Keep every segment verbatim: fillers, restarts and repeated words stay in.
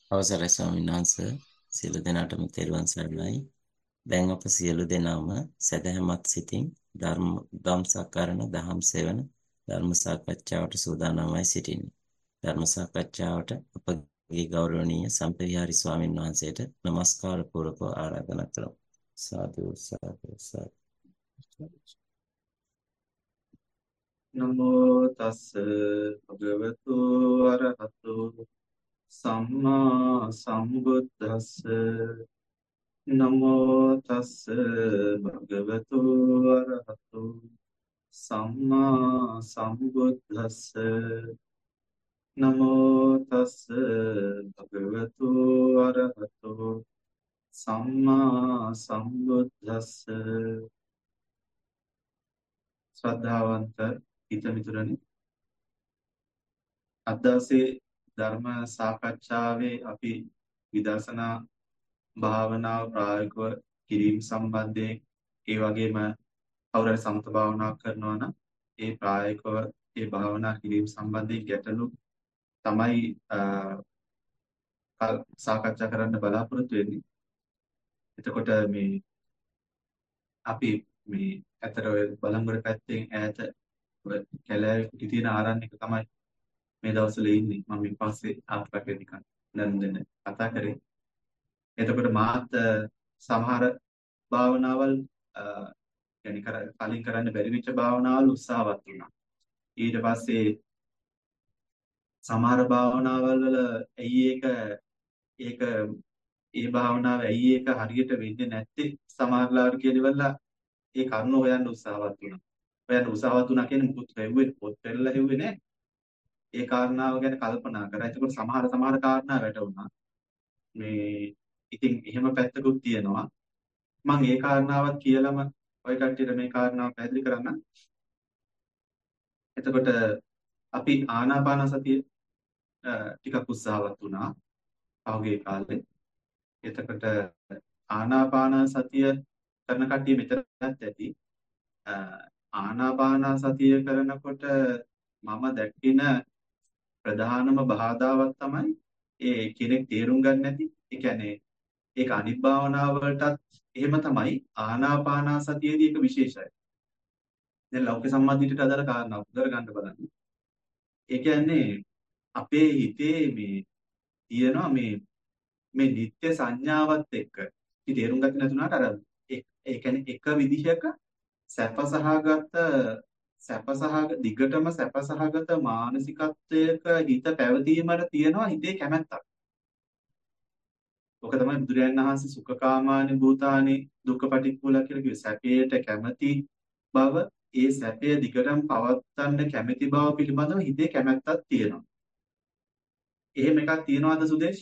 අවසරයි ස්වාමීන් වහන්සේ සියලු දෙනාටම තෙරුවන් සරණයි. දැන් අප සියලු දෙනාම සදහැමත් සිතින් ධර්ම ධම් සාකරණ දහම් සෙවන ධර්ම සාකච්ඡාවට සූදානම්වයි සිටින්නේ. ධර්ම සාකච්ඡාවට අපගේ ගෞරවනීය සම්පවිහාරි ස්වාමීන් වහන්සේට নমස්කාර පූර්වක ආරාධනා කරමු. සාදු සාදු සාදු. නමෝ තස්ස භගවතු අරහතු සම්මා සම්බුද්දස්ස නමෝ තස්ස භගවතු අරහතු සම්මා සම්බුද්දස්ස නමෝ තස්ස භගවතු අරහතු සම්මා සම්බුද්දස්ස ශ්‍රද්ධාවන්ත හිතමිතුරනි අද දවසේ ධර්ම සාකච්ඡාවේ අපි විදර්ශනා භාවනාව ප්‍රායෝගිකව කිරීම සම්බන්ධයෙන් ඒ වගේම කවුරු හරි සමත භාවනා කරනවා නම් ඒ ප්‍රායෝගිකව ඒ භාවනා කිරීම සම්බන්ධයෙන් ගැටලු තමයි අ, කල්- සාකච්ඡා කරන්න බලාපොරොත්තු වෙන්නේ. එතකොට මේ අපි මේ ඇතර ඔය බලංගොඩ පැත්තෙන් ඈත ඔය කැලෑවේ කුටි තියෙන ආරණ්‍යක තමයි මේ දවස්වල ඉන්නේ. මම මේ පස්සේ ආපකට නිකන් දැන් දැන් කතා කරේ. එතකොට මාත් අ, සමහර භාවනාවල් අ, يعني කර කලින් කරන්න බැරි වෙච්ච භාවනාවල් උත්සාහවත් වුණා. ඊට පස්සේ සමහර භාවනාවල් වල ඇයි ඒක ඒක ඒ භාවනාව ඇයි ඒක හරියට වෙන්නේ නැත්තේ සමහරලාට කියලා ඒ කරුණ හොයන්න උත්සාහවත් වුණා. හොයන්න උත්සාහවත් වුණා කියන්නේ මුකුත් වෙව්වේ පොත් පෙරලා හෙව්වේ නැහැ. ඒ කාරණාව ගැන කල්පනා කරා. එතකොට සමහර සමහර කාරණා වැටුණා. මේ ඉතින් එහෙම පැත්තකුත් තියෙනවා. මම ඒ කාරණාවත් කියලාම ඔය කට්ටියට මේ කාරණාව පැහැදිලි කරන්න. එතකොට අපි ආනාපාන සතිය අ, ටිකක් උත්සාහවත් වුණා පහුගිය කාලේ. එතකොට ආනාපාන සතිය කරන කට්ටිය මෙතනත් ඇති. අ, ආනාපාන සතිය කරනකොට මම දැක්කින ප්‍රධානම බාධාවක් තමයි ඒ කෙනෙක් තේරුම් ගන්න නැති. ඒ කියන්නේ ඒක අනිත් භාවනාව වලටත් එහෙම තමයි ආනාපාන සතියේදී ඒක විශේෂයි. දැන් ලෞකික සම්මාදිටට අදාළ කාරණා උදර ගන්න බලන්න. ඒ කියන්නේ අපේ හිතේ මේ තියෙනවා මේ මේ නිත්‍ය සංඥාවත් එක්ක ඉතින් තේරුම් ගත්තේ නැතුණාට අර ඒ ඒ කියන්නේ එක විදිහක සැපසහගත සැපසහගත දිගටම සැපසහගත මානසිකත්වයක හිත පැවතීමට තියෙනවා හිතේ කැමැත්තක්. ඔක තමයි බුදුරජාණන් වහන්සේ සුඛකාමානි භූතානි දුක්ඛපටික්කුල කියලා කිව්වේ. සැපයට කැමැති බව, ඒ සැපය දිගටම පවත්වන්න කැමැති බව පිළිබඳව හිතේ කැමැත්තක් තියෙනවා. එහෙම එකක් තියෙනවද සුදේශ්?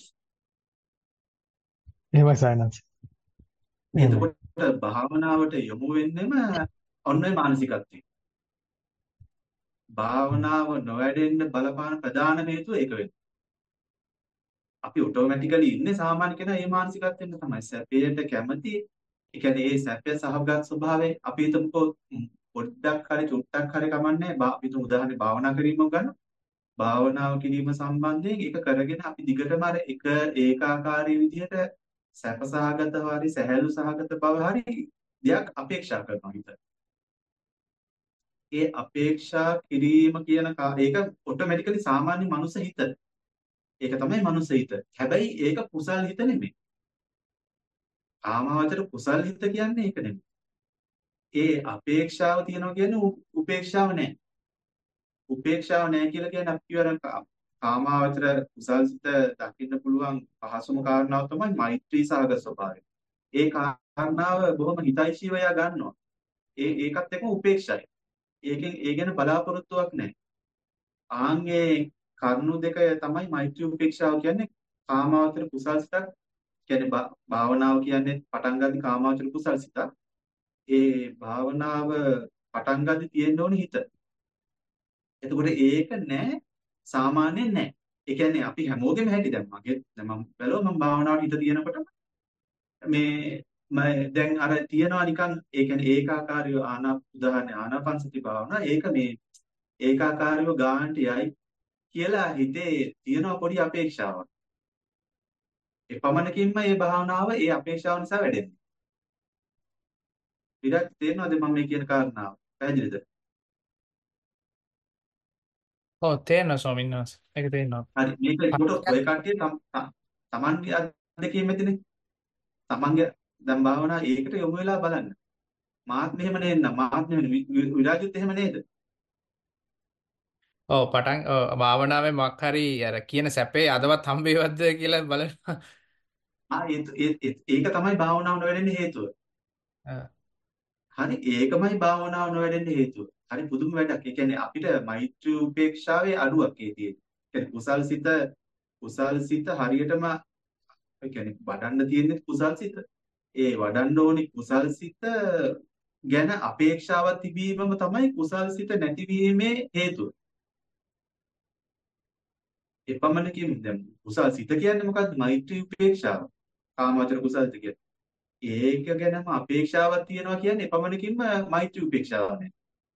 එහෙමයි සයනස්. එහෙමයි. එතකොට භාවනාවට යොමු වෙන්නෙම ඔන්න ඔය මානසිකත්වය. භාවනාව නොවැඩෙන්න බලපාන ප්‍රධාන හේතුව ඒක වෙනවා. අපි ඔටෝමැටිකලි ඉන්නේ සාමාන්‍ය කෙනා මේ මානසිකත්වෙන්න තමයි. සැපයට කැමති. ඒ කියන්නේ ඒ සැපය සහගත ස්වභාවය අපි හිතමුකෝ ම්, පොඩ්ඩක් හරි චුට්ටක් හරි කමන්නේ. බා- අපි හිතමු උදාහරණයක් භාවනා කිරීමක් ගන්න. භාවනාව කිරීම සම්බන්ධයෙන් ඒක කරගෙන අපි දිගටම අර එක ඒකාකාරී විදිහට සැපසහගත හරි සැහැල්ලු සහගත බව හරි දෙයක් අපේක්ෂා කරනවා හිත. ඒ අපේක්ෂා කිරීම කියන කා- ඒක ඔටෝමැටිකලි සාමාන්‍ය මනුස්ස හිත. ඒක තමයි මනුස්ස හිත. හැබැයි ඒක කුසල් හිත නෙමෙයි. කාමාවචර කුසල් හිත කියන්නේ ඒක නෙමෙයි. ඒ අපේක්ෂාව තියනවා කියන්නේ උ- උපේක්ෂාව නෑ. උපේක්ෂාව නෑ කියලා කියන්නේ අපි කියවර කාමාවචර කුසල් හිත දකින්න පුළුවන් පහසුම කාරණාව තමයි මෛත්‍රී සහගත ස්වභාවය. ඒ කාරණාව බොහොම හිතයිශීව එයා ගන්නවා. ඒ ඒකත් එක්ක උපේක්ෂයි. ඒකෙන් ඒ ගැන බලාපොරොත්තුවක් නැහැ. ආන්ගේ කරුණු දෙක තමයි මෛත්‍රී උපේක්ෂාව කියන්නේ. කාමාවචර කුසල්සිතක් කියන්නේ භා- භාවනාව කියන්නේ පටන් ගන්න කාමාවචර කුසල්සිතක්. ඒ භාවනාව පටන් ගන්න තියෙන්න ඕනේ හිත. එතකොට ඒක නෑ සාමාන්‍යයෙන් නෑ. ඒ කියන්නේ අපි හැමෝගෙම හැටි දැන් මගේ දැන් මම බැලුවා මම භාවනාවට හිත තියෙනකොට මේ මම දැන් අර තියනවා නිකන් ඒ කියන්නේ ඒකාකාරීව ආනා උදාහරණ ආනාපානසති භාවනා ඒක මේ ඒකාකාරීව ගානට යයි කියලා හිතේ තියෙන පොඩි අපේක්ෂාවක්. එපමණකින්ම මේ භාවනාව ඒ අපේක්ෂාව නිසා වැඩෙන්නේ. විරාජ් තේරෙනවද මම මේ කියන කාරණාව? පැහැදිලිද? ඔව් තේරෙනවා ස්වාමීන් වහන්සේ. ඒක තේරෙනවා. හරි මේක ඒකට ඔය කට්ටිය තම ත- තමන්ගේ අත්දැකීම් ඇතිනේ. තමන්ගේ දැන් භාවනා ඒකට යොමු වෙලා බලන්න. මාත් මෙහෙම නේද? මාත් මෙහෙම වි- වි- විරාජුත් එහෙම නේද? ඔව් පටන් ඔව් භාවනාවේ මොකක් හරි අර කියන සැපේ අදවත් හම්බේවද්ද කියලා බලනවා. ආ ඒ ඒ- ඒ- ඒක තමයි භාවනාව නොවැඩෙන්න හේතුව. ආ. හරි ඒකමයි භාවනාව නොවැඩෙන්න හේතුව. හරි පුදුම වැඩක්. ඒ කියන්නේ අපිට මෛත්‍රී උපේක්ෂාවේ අඩුවක් ඒ තියෙන්නේ. ඒ කියන්නේ කුසල් සිත කුසල් සිත හරියටම ඒ කියන්නේ වඩන්න තියෙන්නේ කුසල් සිත. ඒ වඩන්න ඕනි කුසල් සිත ගැන අපේක්ෂාවක් තිබීමම තමයි කුසල් සිත නැතිවීමේ හේතුව. එපමණකින් දැන් කුසල් සිත කියන්නේ මොකද්ද? මෛත්‍රී උපේක්ෂාව. කාමවචර කුසල් සිත කියන්නේ. ඒක ගැනම අපේක්ෂාවක් තියනවා කියන්නේ එපමණකින්ම මෛත්‍රී උපේක්ෂාව නේ.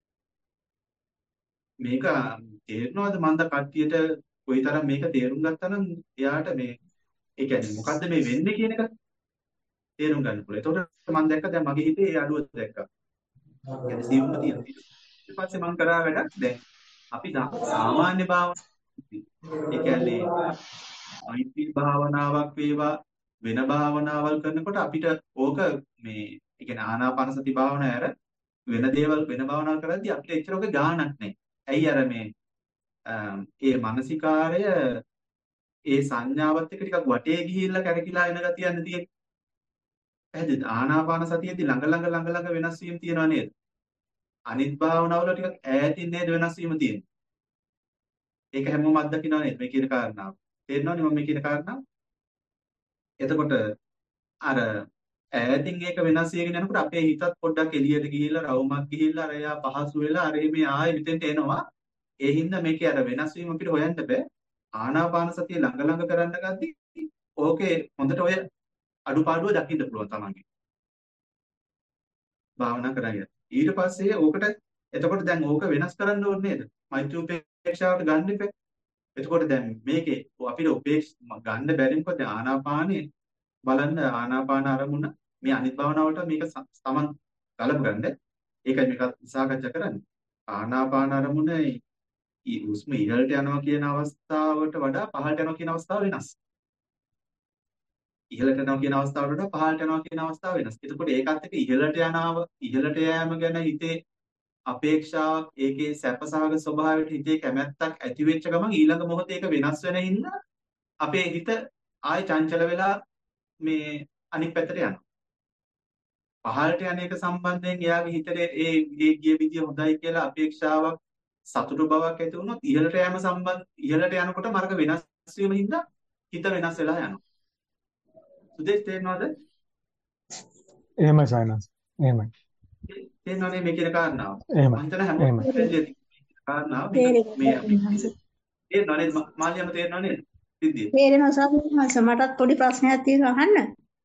මේක තේරෙනවද මන්ද කට්ටියට කොයිතරම් මේක තේරුම් ගත්තා නම් එයාට මේ ඒ කියන්නේ මොකද්ද මේ වෙන්නේ කියන එක තේරුම් ගන්න පුළුවන්. එතකොට මම දැක්ක දැන් මගේ හිතේ ඒ අඩුව දැක්කා. කියන්නේ සියුම්ම තියෙන තියෙන. ඊට පස්සේ මම කරා වැඩක් දැන් අපි දා- සාමාන්‍ය භාවනා ඒ කියන්නේ මෛත්‍රී භාවනාවක් වේවා වෙන භාවනාවල් කරනකොට අපිට ඕක මේ ඒ කියන්නේ ආනාපාන සති භාවනාව ඇර වෙන දේවල් වෙන භාවනාවල් කරද්දී අපිට එච්චර ඔක ගාණක් නැහැ. ඇයි අර මේ අම්, ඒ මානසිකාරය ඒ සංඥාවත් එක්ක ටිකක් වටේ ගිහිල්ලා කැරකිලා එන ගතියන්නේ තියෙන්නේ. පැහැදිලිද? ආනාපාන සතියේදී ළඟ ළඟ ළඟ ළඟ වෙනස් වීම තියෙනවා නේද? අනිත් භාවනාවල ටිකක් ඈතින් නේද වෙනස් වීම තියෙන්නේ. ඒක හැමෝම අත්දකිනවා නේද මේ කියන කාරණාව? තේරෙනවනේ මම මේ කියන කාරණාව? එතකොට අර ඈතින් ඒක වෙනස් වෙගෙන යනකොට අපේ හිතත් පොඩ්ඩක් එළියට ගිහිල්ලා රවුමක් ගිහිල්ලා අර එයා පහසු වෙලා අර මේ ආයෙ මෙතෙන්ට එනවා. ඒ හින්දා මේකේ අර වෙනස් වීම අපිට හොයන්න බෑ. ආනාපාන සතිය ළඟ ළඟ කරන්න ගද්දි ඕකේ හොඳට ඔය අඩුපාඩුව දකින්න පුළුවන් තමන්ගේ භාවනා කරගෙන. ඊට පස්සේ ඕකට එතකොට දැන් ඕක වෙනස් කරන්න ඕනේ නේද? මෛත්‍රී උපේක්ෂාවට ගන්න එපා. එතකොට දැන් මේකේ අපිට උපේක්ෂ ගන්න බැරි මොකද දැන් ආනාපානේ බලන්න ආනාපාන අරමුණ මේ අනිත් භාවනාවට මේක ස- සමන් ගලප ගන්න. ඒකයි මේක සාකච්ඡා කරන්නේ. ආනාපාන අරමුණ ඊ උස්ම ඉහළට යනවා කියන අවස්ථාවට වඩා පහළට යනවා කියන අවස්ථාව වෙනස්. ඉහළට යනවා කියන අවස්ථාවට වඩා පහළට යනවා කියන අවස්ථාව වෙනස්. එතකොට ඒකත් එක්ක ඉහළට යනාව ඉහළට යෑම ගැන හිතේ අපේක්ෂාවක් ඒකේ සැපසහගත ස්වභාවයට හිතේ කැමැත්තක් ඇති වෙච්ච ගමන් ඊළඟ මොහොතේ ඒක වෙනස් වෙන හින්දා අපේ හිත ආයෙ චංචල වෙලා මේ අනිත් පැත්තට යනවා. පහළට යන එක සම්බන්ධයෙන් එයාගේ හිතේ ඒ ඒ ගිය විදිය හොඳයි කියලා අපේක්ෂාවක් සතුටු බවක් ඇති වුණොත් ඉහළට යෑම සම්බන්ධ ඉහළට යනකොට මාර්ග වෙනස් වීම හින්දා හිත වෙනස් වෙලා යනවා. සුදේශ් තේරෙනවද? එහෙමයි සයනස්. එහෙමයි. තේරෙනවනේ මේ කියන කාරණාව. එහෙමයි. මම හිතන හැමෝටම එහෙමයි. පැහැදිලි ඇති කාරණාව මේක තේරෙනවා මේ අපි ස්වාමීන් වහන්සේ. තේරෙනව නේද? මාළියම තේරෙනව නේද? සිද්ධිය. තේරෙනවා ස්වාමීන් වහන්සේ. මටත් පොඩි ප්‍රශ්නයක් තියෙනවා අහන්න.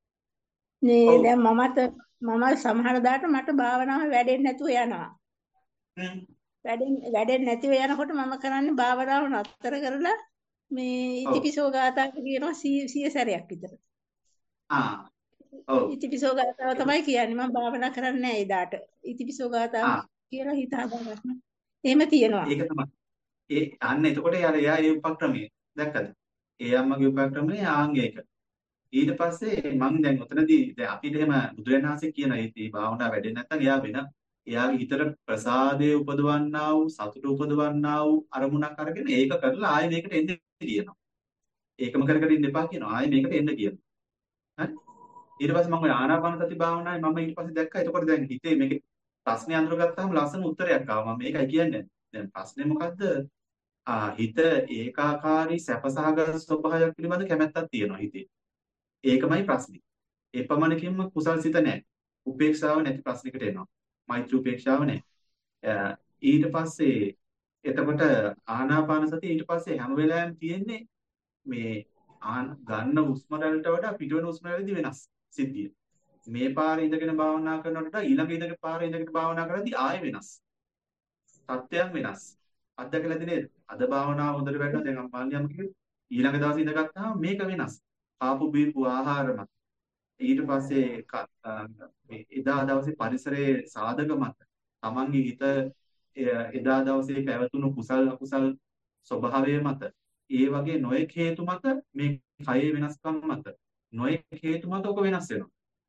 මේ ඔව්. දැන් මමත් මම සමහර දාට මට භාවනාව වැඩෙන්නේ නැතුව යනවා. හ්ම්. වැඩෙන්නේ වැඩෙන්නේ නැතිව යනකොට මම කරන්නේ භාවනාව නතර කරලා මේ ඔව්. ඉතිපිසෝ ගාථා කියනවා සිය සිය සැරයක් විතර. ආ. ඔව්. ඉතිපිසෝ ගාථාව තමයි කියන්නේ. මම භාවනා කරන්නේ නැහැ ඒ දාට. ඉතිපිසෝ ගාථාව ආ. කියලා හිත හදාගන්න. එහෙම තියෙනවා. ඒක තමයි. ඒ අන්න එතකොට යාර එයා ඒ උපක්‍රමය දැක්කද? ඒ අම්මගේ උපක්‍රමය ආංගික. ඊට පස්සේ මම දැන් උතනදී දැන් අපිට එහෙම බුදුරජාණන් වහන්සේ කියන ඒ මේ භාවනා වැඩෙන්නේ නැත්නම් එයා වෙන එයාගේ හිතට ප්‍රසාදයේ උපදවන්නා වූ සතුට උපදවන්නා වූ අරමුණක් අරගෙන ඒක කරලා ආයෙ මේකට එන්න කියනවා. ඒකම කර කර ඉන්න එපා කියනවා. ආයෙ මේකට එන්න කියනවා. හරි? ඊට පස්සේ මම ඔය ආනාපාන සති භාවනාවේ මම ඊට පස්සේ දැක්කා. එතකොට දැන් හිතේ මේකේ ප්‍රශ්නේ අඳුරගත්තාම ලස්සන උත්තරයක් ආවා. මම මේකයි කියන්නේ. දැන් ප්‍රශ්නේ මොකද්ද? ආ හිත ඒකාකාරී සැපසහගත ස්වභාවයක් පිළිබඳ කැමැත්තක් තියෙනවා හිතේ. ඒකමයි ප්‍රශ්නේ. එපමණකින්ම කුසල් සිත නැහැ. උපේක්ෂාව නැති ප්‍රශ්නයකට එනවා. මෛත්‍රී උපේක්ෂාව නැහැ. අ, ඊට පස්සේ එතකොට ආනාපාන සතිය ඊට පස්සේ හැම වෙලාවෙම තියෙන්නේ මේ ආන ගන්න හුස්ම රැල්ලට වඩා පිටවෙන හුස්ම රැල්ලදී වෙනස් සිද්ධිය. මේ පාරේ ඉඳගෙන භාවනා කරනකොට වඩා ඊළඟ ඉඳගෙන පාරේ ඉඳගෙන භාවනා කරද්දී ආයෙ වෙනස්. තත්ත්වයන් වෙනස්. අත්දැකලාද නේද? අද භාවනාව හොඳට වැඩනවා දැන් අම්මාලියම් කිව්වේ ඊළඟ දවසේ ඉඳගත්තාම මේක වෙනස්. කාපු බීපු ආහාර මත ඊට පස්සේ ක- අ, මේ එදා දවසේ පරිසරයේ සාධක මත තමන්ගේ හිත එ- එදා දවසේ පැවතුණු කුසල් අකුසල් ස්වභාවය මත ඒ වගේ නොයෙක් හේතු මත මේ කයේ වෙනස්කම් මත නොයෙක් හේතු මත ඔක වෙනස් වෙනවා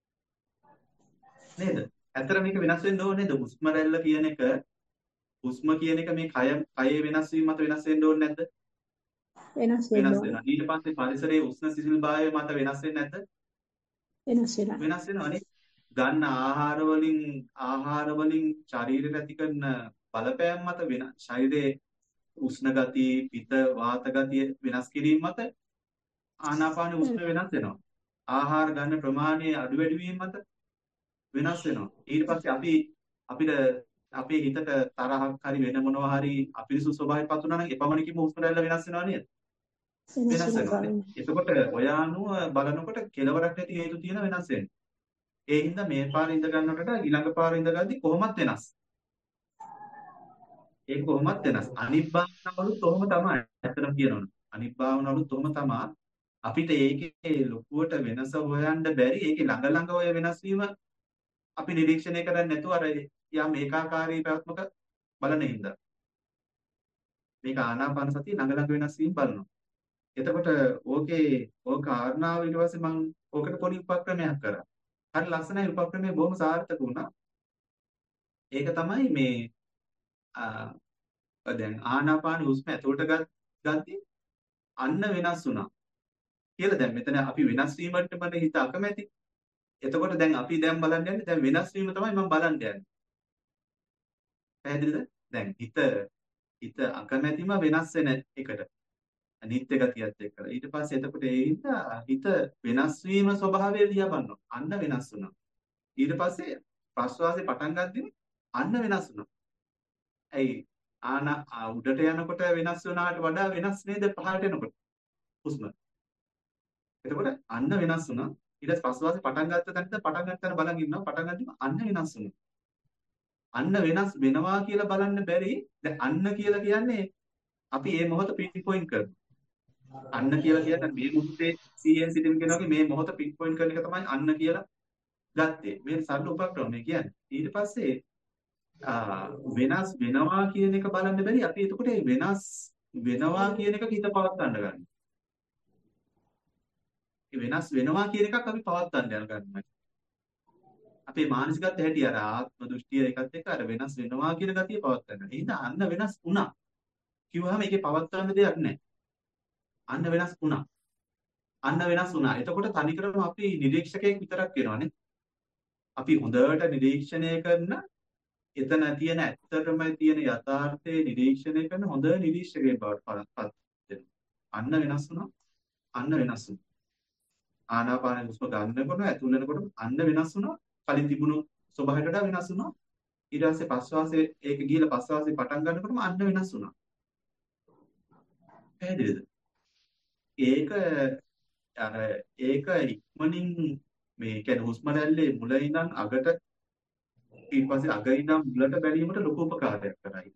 නේද? ඇත්තට මේක වෙනස් වෙන්න ඕනේ නේද? හුස්ම රැල්ල කියන එක හුස්ම කියන එක මේ කය කයේ වෙනස් වීම මත වෙනස් වෙන්න ඕනේ නැද්ද? වෙනස් වෙන්න වෙනස් ඕන. වෙනවා. ඊට පස්සේ පරිසරයේ උෂ්ණ සිසිල්භාවය මත වෙනස් වෙන්නේ නැද්ද? වෙනස් වෙනවා. වෙනස් වෙනවනේ. ගන්න ආහාර වලින් ආහාර වලින් ශරීරයට ඇති කරන බලපෑම් මත වෙන ශරීරයේ උෂ්ණ ගතිය, පිත, වාත ගතිය වෙනස් කිරීම මත ආනාපාන හ්ම්. උෂ්ණ වෙනස් වෙනවා. ආහාර ගන්න ප්‍රමාණය අඩු වැඩි වීම මත වෙනස් වෙනවා. ඊට පස්සේ අපි අපිට අපේ හිතට තරහක් හරි වෙන මොනවා හරි අපිරිසුදු ස්වභාවයක්පත් වුණා නම් එපමණකින්ම හුස්ම රැල්ල වෙනස් වෙනවා නේද? වෙනස් වෙනස් වෙනවා වෙනවානේ. ස්වාමීනි. එතකොට ඔය අනුව බලනකොට කෙලවරක් නැති හේතු තියෙන වෙනස් වෙන්නේ. ඒ හින්දා මේ පාර ඉඳ ගන්නකොට ඊළඟ පාර ඉඳ ගද්දි කොහොමත් වෙනස්. ඒක කොහොමත් වෙනස්. අනිත් භාවනාවලුත් ඔහොම තමයි. ඇත්තටම කියනවනේ. අනිත් භාවනාවලුත් ඔහොම තමයි. අපිට ඒකේ ලොකුවට වෙනස හොයන්න බැරි. ඒකේ ළඟ ළඟ ඔය වෙනස් වීම අපි නිරීක්ෂණය කරන්නේ නැතුව අර යම් ඒකාකාරී පැවැත්මක බලන හින්දා. මේක ආනාපාන සතිය ළඟ ළඟ වෙනස් වීම බලනවා. එතකොට ඕකේ ඕක කාරණාව ඊට පස්සේ මම ඕකට පොඩි උපක්‍රමයක් කරා. හරි ලස්සනයි උපක්‍රමය බොහොම සාර්ථක වුණා. ඒක තමයි මේ ආ, දැන් ආනාපාන හුස්ම ඇතුළට ගත් ගද්දී අන්න වෙනස් වුණා කියලා දැන් මෙතන අපි වෙනස් වීමකට මට හිත අකමැති. එතකොට දැන් අපි දැන් බලන්න යන්නේ දැන් වෙනස් වීම තමයි මම බලන්න යන්නේ. පැහැදිලිද? දැන් හිත හිත අකමැතිම වෙනස් වෙන එකට. නිත්‍ය ගතියත් එක්කලා. ඊට පස්සේ එතකොට ඒ හින්දා හිත වෙනස් වීම ස්වභාවය දිහා බලනවා. අන්න වෙනස් වුණා. ඊට පස්සේ ප්‍රශ්වාසය පටන් ගද්දී අන්න වෙනස් වුණා. ඇයි ආන ආ, උඩට යනකොට වෙනස් වුණාට වඩා වෙනස් නේද පහළට එනකොට හුස්ම. එතකොට අන්න වෙනස් වුණා. ඊට පස්සේ ප්‍රශ්වාසය පටන් ගත්ත තැනට පටන් ගන්න තැන බලන් ඉන්නවා. පටන් ගද්දීම අන්න වෙනස් වුණා. අන්න වෙනස් වෙනවා කියලා බලන්න බැරි. දැන් අන්න කියලා කියන්නේ අපි මේ මොහොත පින් පොයින්ට් කරනවා. අන්න කියලා කියන්නේ මේ මොහොතේ සීයෙන් සිටින කෙනාගේ මේ මොහොත පින් පොයින්ට් කරන එක තමයි අන්න කියලා ගත්තේ. මේ සරල උපක්‍රමය කියන්නේ. ඊට පස්සේ ආ, වෙනස් වෙනවා කියන එක බලන්න බැරි. අපි එතකොට මේ වෙනස් වෙනවා කියන එක හිත පවත් ගන්න ගන්නවා. ඒ වෙනස් වෙනවා කියන එකක් අපි පවත් ගන්න යන ගන්නවා. අපේ මානසිකත්වය හැටි අර ආත්ම දෘෂ්ටිය එකත් එක්ක අර වෙනස් වෙනවා කියන ගතිය පවත් ගන්නවා. එහෙනම් අන්න වෙනස් වුණා. කිව්වහම ඒකේ පවත් ගන්න දෙයක් නැහැ. අන්න වෙනස් වුණා. අන්න වෙනස් වුණා. එතකොට තනිකරම අපි නිරීක්ෂකයෙක් විතරක් වෙනවානේ. අපි හොඳට නිරීක්ෂණය කරන එතන තියෙන ඇත්තටම තියෙන යථාර්ථයේ නිරීක්ෂණය කරන හොඳ නිරීක්ෂකයෙක් බවට පත් වෙනවා. අන්න වෙනස් වුණා. අන්න වෙනස් වුණා. ආනාපාන හුස්ම ගන්නකොට ඇතුල් වෙනකොට අන්න වෙනස් වුණා. කලින් තිබුණු ස්වභාවයට වඩා වෙනස් වුණා. ඊට පස්සේ ප්‍රශ්වාසයේ ඒක ගිහලා ප්‍රශ්වාසයේ පටන් ගන්නකොටම අන්න වෙනස් වුණා. පැහැදිලිද? ඒක අර ඒක ඉක්මනින් මේ කියන්නේ හුස්ම රැල්ලේ මුල ඉඳන් අගට ඊට පස්සේ අග ඉඳන් මුලට බැලීමට ලොකු උපකාරයක් කරයි.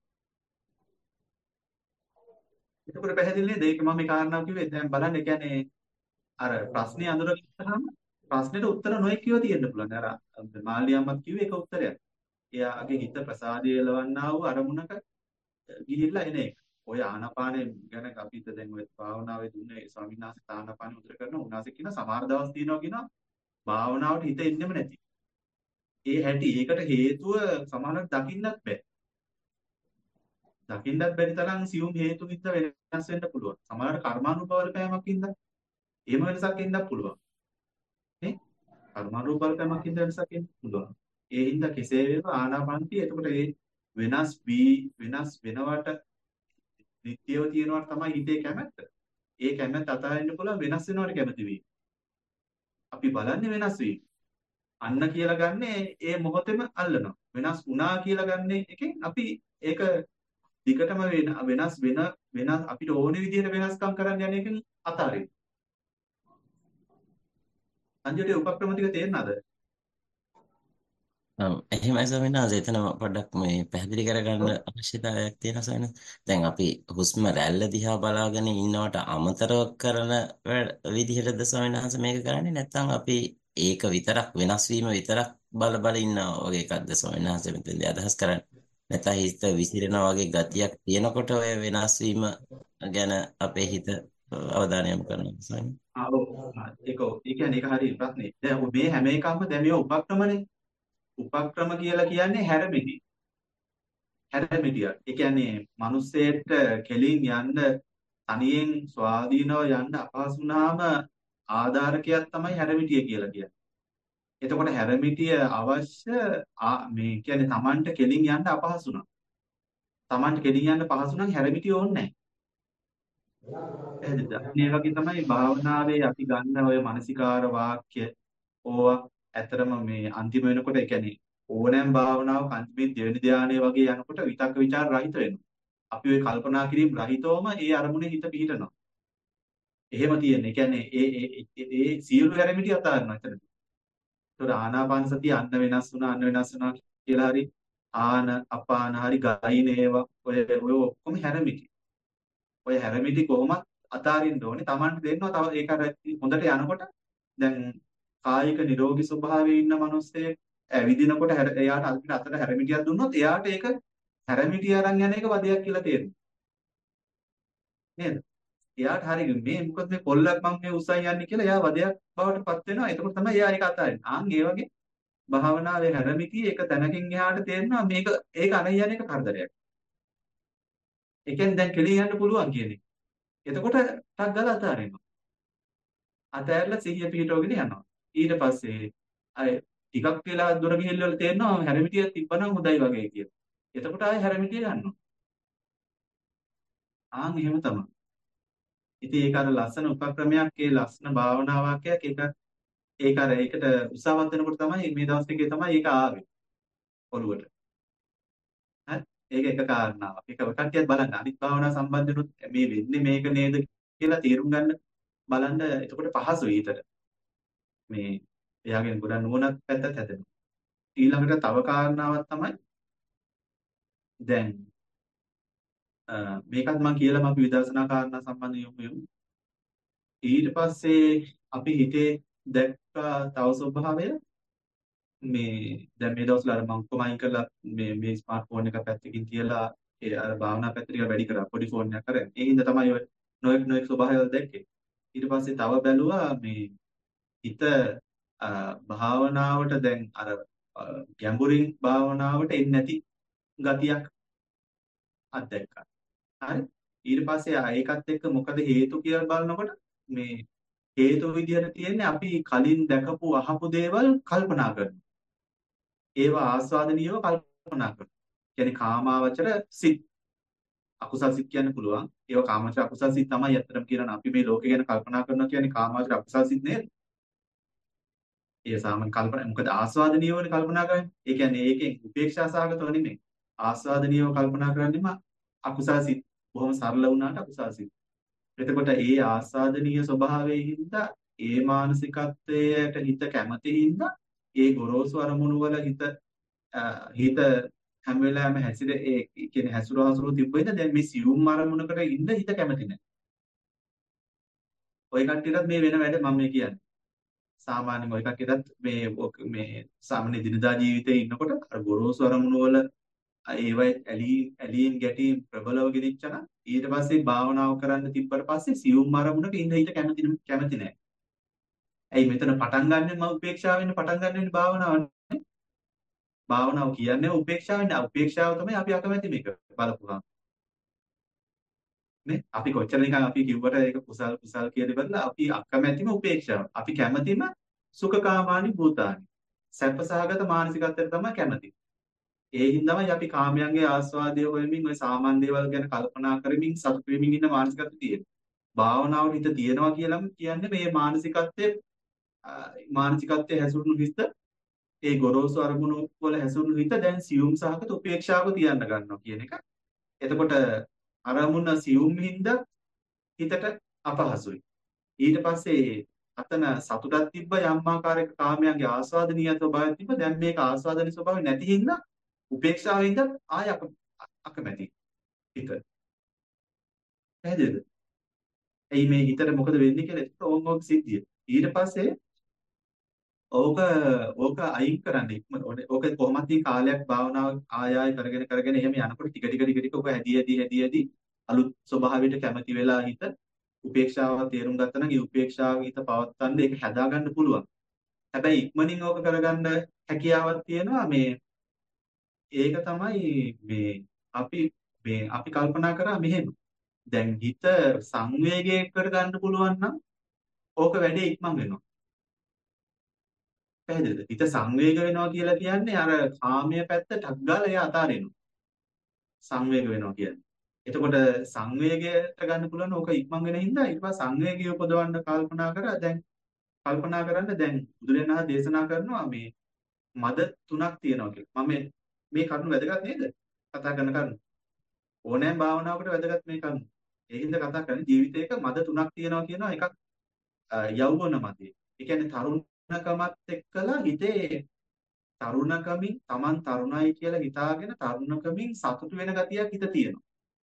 එතකොට පැහැදිලි නේද? ඒක මම මේ කාරණාව කිව්වේ දැන් බලන්න කියන්නේ අර ප්‍රශ්නේ අඳුරගත්තාම ප්‍රශ්නෙට උත්තර නොයෙක් කියව තියෙන්න පුළුවන්. අර මාළියම්මත් කිව්වේ ඒක උත්තරයක්. එයාගේ හිත ප්‍රසාදයේ ලවන්නා වූ අරමුණක ගිහිල්ලා එන එක. ඔය ආනාපානෙ ගැන අපිට දැන් ඔය භාවනාවේ දුන්නේ ස්වාමීන් වහන්සේ ආනාපානෙ උත්තර කරන උන්වහන්සේ කියන සමහර දවස් තියෙනවා කියනවා භාවනාවට හිත එන්නෙම නැති. ඒ හැටි ඒකට හේතුව සමහරවිට දකින්නත් බෑ. දකින්නත් බැරි තරම් සියුම් හේතු විද්ද වෙනස් වෙන්න පුළුවන්. සමහරවිට කර්මානුභව බලපෑමක් ඉඳලා එහෙම වෙනසක් එන්නත් පුළුවන්. නේ? කර්මානුභව බලපෑමක් ඉඳලා වෙනසක් එන්න පුළුවන්. ඒ හින්දා කෙසේ වේවා ආනාපානතිය එතකොට ඒ වෙනස් වී වෙනස් වෙනවට නිත්‍යව තියෙනවට තමයි හිතේ කැමැත්ත. ඒ කැමැත්ත අතහරින්න පුළුවන් වෙනස් වෙනවට කැමති වීම. අපි බලන්නේ වෙනස් වීම. අන්න කියලා ගන්නේ ඒ මොහොතේම අල්ලනවා. වෙනස් වුණා කියලා ගන්න එකෙන් අපි ඒක දිගටම වෙනස් වෙන වෙනස් අපිට ඕනේ විදිහට වෙනස්කම් කරන්න යන එකෙන් අතාරින්න. අන්තිමට උපක්‍රම ටික තේරෙනවද? අම්, එහෙමයි ස්වාමීන් වහන්සේ. එතන පොඩ්ඩක් මේ පැහැදිලි කරගන්න අවශ්‍යතාවයක් තියෙනවා ස්වාමීන් වහන්සේ. දැන් අපි හුස්ම රැල්ල දිහා බලාගෙන ඉන්නවට අමතරව කරන වැඩ- විදිහටද ස්වාමීන් වහන්සේ මේක කරන්නේ? නැත්නම් අපි ඒක විතරක් වෙනස් වීම විතරක් බල බල ඉන්නා වගේ එකක්ද ස්වාමීන් වහන්සේ මෙතෙන්දී අදහස් කරන්නේ? නැත්නම් හිත විසිරෙනා වගේ ගතියක් තියෙනකොට ඔය වෙනස් වීම ගැන අපේ හිත අවධානය යොමු කරනවා ස්වාමීන් ආ ඔව් ආ, ඒක ඔව්. ඒ කියන්නේ ඒක හරිය ප්‍රශ්නේ. දැන් ඔය මේ හැම එකක්ම දැන් මේ උපක්‍රමනේ. උපක්‍රම කියලා කියන්නේ හැරමිටි. හැරමිටිය. ඒ කියන්නේ මිනිස්සෙට කෙලින් යන්න තනියෙන් ස්වාධීනව යන්න අපහසු වුණාම ආධාරකයක් තමයි හැරමිටිය කියලා කියන්නේ. එතකොට හැරමිටිය අවශ්‍ය ආ- මේ කියන්නේ Tamanට කෙලින් යන්න අපහසු නම් Tamanට කෙලින් යන්න පහසු නම් හැරමිටිය ඕනේ නැහැ. පැහැදිලිද? මේ වගේ තමයි භාවනාවේ අපි ගන්න ඔය මානසිකාර වාක්‍ය ඕවා ඇතරම මේ අන්තිම වෙනකොට ඒ කියන්නේ ඕනෑම භාවනාවක අන්තිමේ දෙවෙනි ධානයේ වගේ යනකොට විතක්ක ਵਿਚාර රහිත වෙනවා. අපි ওই කල්පනා කිරීම රහිතවම ඒ අරමුණේ හිත පිහිටනවා. එහෙම තියෙන්නේ. ඒ කියන්නේ ඒ ඒ ඒ ඒ සියලු හැරමිටි අතාරිනවා එතනදී. ඒතර ආනාපාන සතිය අන්න වෙනස් වුණා අන්න වෙනස් වුණා කියලා හරි ආන අපාන හරි ගයින් ඒවා ඔය ඔය ඔක්කොම හැරමිටි. ඔය හැරමිටි කොහොමත් අතාරින්න ඕනේ. Tamanට දෙන්නවා තව ඒක අර හොඳට යනකොට දැන් කායික නිරෝගී ස්වභාවයේ ඉන්න මිනිස්සේ ඇවිදිනකොට හැර එයාට අල්පිට අතට හැරමිටියක් දුන්නොත් එයාට ඒක හැරමිටිය අරන් යන එක වදයක් කියලා තේරෙනවා. නේද? එයාට හරි මේ මොකද මේ පොල්ලක් මම මේ උසයි යන්නේ කියලා එයා වදයක් බවට පත් වෙනවා. එතකොට තමයි එයා ඒක අතාරින්නේ. ආන් ඒ වගේ භාවනාවේ හැරමිටි එක තැනකින් එහාට තේරෙනවා මේක ඒක අරන් යන එක කරදරයක්. ඒ කියන්නේ දැන් කෙලිය යන්න පුළුවන් කියන්නේ. එතකොට ටක් ගාලා අතාරිනවා. අතෑරලා සිහිය පිහිටවගෙන යනවා. ඊට පස්සේ අය ටිකක් වෙලා දුර ගිහිල්ලා තේරෙනවා හැරමිටිය තිබ්බනම් හොඳයි වගේ කියලා. එතකොට ආය හැරමිටිය ගන්නවා. ආන් එහෙම තමයි. ඉතින් ඒක අර ලස්සන උපක්‍රමයක් ඒ ලස්සන භාවනා වාක්‍යයක් ඒක ඒක අර ඒකට උත්සාහවත් වෙනකොට තමයි මේ දවස් ටිකේ තමයි ඒක ආවේ ඔළුවට. හරි? ඒක එක කාරණාවක්. ඒක ඔය කට්ටියත් බලන්න අනිත් භාවනා සම්බන්ධනොත් මේ වෙන්නේ මේක නේද කියලා තේරුම් ගන්න බලන්න එතකොට පහසුයි හිතට. මේ එයාගෙන් ගොඩක් නුවණක් පැත්තත් හැදෙනවා. ඊළඟට තව කාරණාවක් තමයි දැන් අ, මේකත් මම කියලා අපි විදර්ශනා කාරණා සම්බන්ධව යමු යමු. ඊට පස්සේ අපි හිතේ දැක්කා තව ස්වභාවය මේ දැන් මේ දවස්වල අර මම කොමයින් කරලා මේ මේ ස්මාර්ට්ෆෝන් එක පැත්තකින් තියලා ඒ අර භාවනා පැත්තට ටික වැඩි කරා පොඩි ෆෝන් එකක් කරගෙන. ඒ හින්දා තමයි ඔය නොයෙක් නොයෙක් ස්වභාවයල් දැක්කේ. ඊට පස්සේ තව බැලුවා මේ හිත අ, භාවනාවට දැන් අර අ, ගැඹුරින් භාවනාවට එන්නේ නැති ගතියක් අත්දැක්කා. හරි. ඊට පස්සේ ආ ඒකත් එක්ක මොකද හේතු කියලා බලනකොට මේ හේතු විදිහට තියෙන්නේ අපි කලින් දැකපු අහපු දේවල් කල්පනා කරනවා. ඒවා ආස්වාදනීයව කල්පනා කරනවා. කියන්නේ කාමාවචර සිත් අකුසල් සිත් කියන්න පුළුවන්. ඒවා කාමාවචර අකුසල් සිත් තමයි අත්‍තරම කියනවා. අපි මේ ලෝකේ ගැන කල්පනා කරනවා කියන්නේ කාමාවචර අකුසල් සිත් නේද? ඒ සාමාන්‍ය කල්පනා මොකද ආස්වාදනීයවනේ කල්පනා කරන්නේ. ඒ කියන්නේ ඒකෙන් උපේක්ෂා සහගතව නෙමෙයි. ආස්වාදනීයව කල්පනා කරන්නේම අකුසල් සිත්. බොහොම සරල වුණාට අකුසල් සිත්. එතකොට ඒ ආස්වාදනීය ස්වභාවයේ හින්දා ඒ මානසිකත්වයට හිත කැමති හින්දා ඒ ගොරෝසු අරමුණු වල හිත අ, හිත හැම වෙලාවෙම හැසිර ඒ කියන්නේ හැසුර හසුරු තිබ්බෙන්ද දැන් මේ සියුම් අරමුණකට ඉන්න හිත කැමති නැහැ. ඔය කට්ටියටත් මේ වෙන වැඩ මම මේ කියන්නේ. සාමාන්‍යයෙන් ඔය කට්ටියටත් මේ ඔක- මේ සාමාන්‍ය දිනදා ජීවිතේ ඉන්නකොට අර ගොරෝසු අරමුණු වල ඒවයි ඇලී ඇලීම් ගැටීම් ප්‍රබලව ගෙනිච්චා ඊට පස්සේ භාවනාව කරන්න තිබ්බට පස්සේ සියුම් අරමුණක ඉඳ හිත කැමති කැමති නැහැ. ඇයි මෙතන පටන් ගන්නෙ මම උපේක්ෂාවෙන් පටන් ගන්න වෙන්නේ භාවනාව. භාවනාව කියන්නේ උපේක්ෂාවෙන් නෑ. උපේක්ෂාව තමයි අපි අකමැති මේක බලපුවා. නේ? අපි කොච්චර නිකන් අපි කිව්වට ඒක කුසල් කුසල් කියලා ඉවරලා අපි අකමැතිම උපේක්ෂාව. අපි කැමතිම සුඛකාමානි භූතානි. සැපසහගත මානසිකත්වයට තමයි කැමති. ඒ හින්දාමයි අපි කාමයන්ගේ ආස්වාදය හොයමින් ওই සාමාන්‍ය දේවල් ගැන කල්පනා කරමින් සතුටු වෙමින් ඉන්න මානසිකත්වය තියෙනවා. භාවනාවට හිත තියනවා කියලම කියන්නේ මේ මානසිකත්වයේ අ, මානසිකත්වයේ හැසිරුණු හිත ඒ ගොරෝසු අරමුණු වල හැසිරුණු හිත දැන් සියුම් සහගත උපේක්ෂාවක තියන්න ගන්නවා කියන එක. එතකොට අරමුණ සියුම් හින්දා හිතට අපහසුයි. ඊට පස්සේ අතන සතුටක් තිබ්බ යම් ආකාරයක කාමයන්ගේ ආස්වාදනීය ස්වභාවයක් තිබ්බ. දැන් මේක ආස්වාදනීය ස්වභාවය නැති හින්දා උපේක්ෂාවෙන් ඉඳන් ආය අක අකමැති හිත. පැහැදිලිද? එයි මේ හිතට මොකද වෙන්නේ කියලා ඒක ඕම් ඕම් සිද්ධිය. ඊට පස්සේ ඕක ඕක අයින් කරන්න ඉක්ම ඕක කොහොමද මේ කාලයක් භාවනාව ආය ආය කරගෙන කරගෙන එහෙම යනකොට ටික ටික ටික ටික ඕක හැදී හැදී හැදී හැදී අලුත් ස්වභාවයට කැමති වෙලා හිත උපේක්ෂාව තේරුම් ගත්තා නම් ඒ උපේක්ෂාව හිත පවත්වන්න ඒක හදාගන්න පුළුවන්. හැබැයි ඉක්මනින් ඕක කරගන්න හැකියාවක් තියෙනවා මේ ඒක තමයි මේ අපි මේ අපි කල්පනා කරා මෙහෙම. දැන් හිත සංවේගයකට ගන්න පුළුවන් නම් ඕක වැඩේ ඉක්මන් වෙනවා. පැහැදිලිද? හිත සංවේග වෙනවා කියලා කියන්නේ අර කාමයේ පැත්ත ටක් ගාලා එයා අතාරිනවා. සංවේග වෙනවා කියන්නේ. එතකොට සංවේගයට ගන්න පුළුවන් ඕක ඉක්මන් වෙන හින්දා ඊට පස්සේ සංවේගය උපදවන්න කල්පනා කරා දැන් කල්පනා කරන්න දැන් බුදුරජාණන් වහන්සේ දේශනා කරනවා මේ මද තුනක් තියෙනවා කියලා. මම මේ මේ කරුණ වැදගත් නේද? කතා කරන කරුණ. ඕනෑම භාවනාවකට වැදගත් මේ කරුණ. ඒකින්ද කතා කරන්නේ ජීවිතයක මද තුනක් තියෙනවා කියනවා එකක් යෞවන මදේ. ඒ කියන්නේ තරුණකමත් එක්කලා හිතේ තරුණකමින් Taman තරුණයි කියලා හිතාගෙන තරුණකමින් සතුටු වෙන ගතියක් හිත තියෙනවා.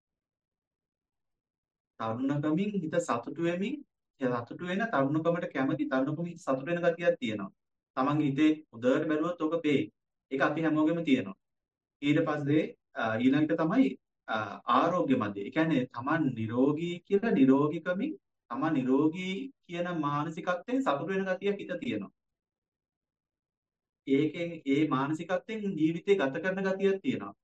තරුණකමින් හිත සතුටු වෙමින් සතුටු වෙන තරුණකමට කැමති තරුණකමින් සතුටු වෙන ගතියක් තියෙනවා. Tamanගේ හිතේ හොඳට බැලුවොත් ඔක පේ. ඒක අපි හැමෝගෙම තියෙනවා. ඊට පස්සේ ඊළඟට තමයි ආරෝග්‍ය මැදේ. ඒ කියන්නේ Taman නිරෝගී කියලා නිරෝගීකමින් Taman නිරෝගී කියන මානසිකත්වයෙන් සතුටු වෙන ගතියක් හිත තියෙනවා. ඒකෙන් ඒ මානසිකත්වයෙන් ජීවිතේ ගත කරන ගතියක් තියෙනවා.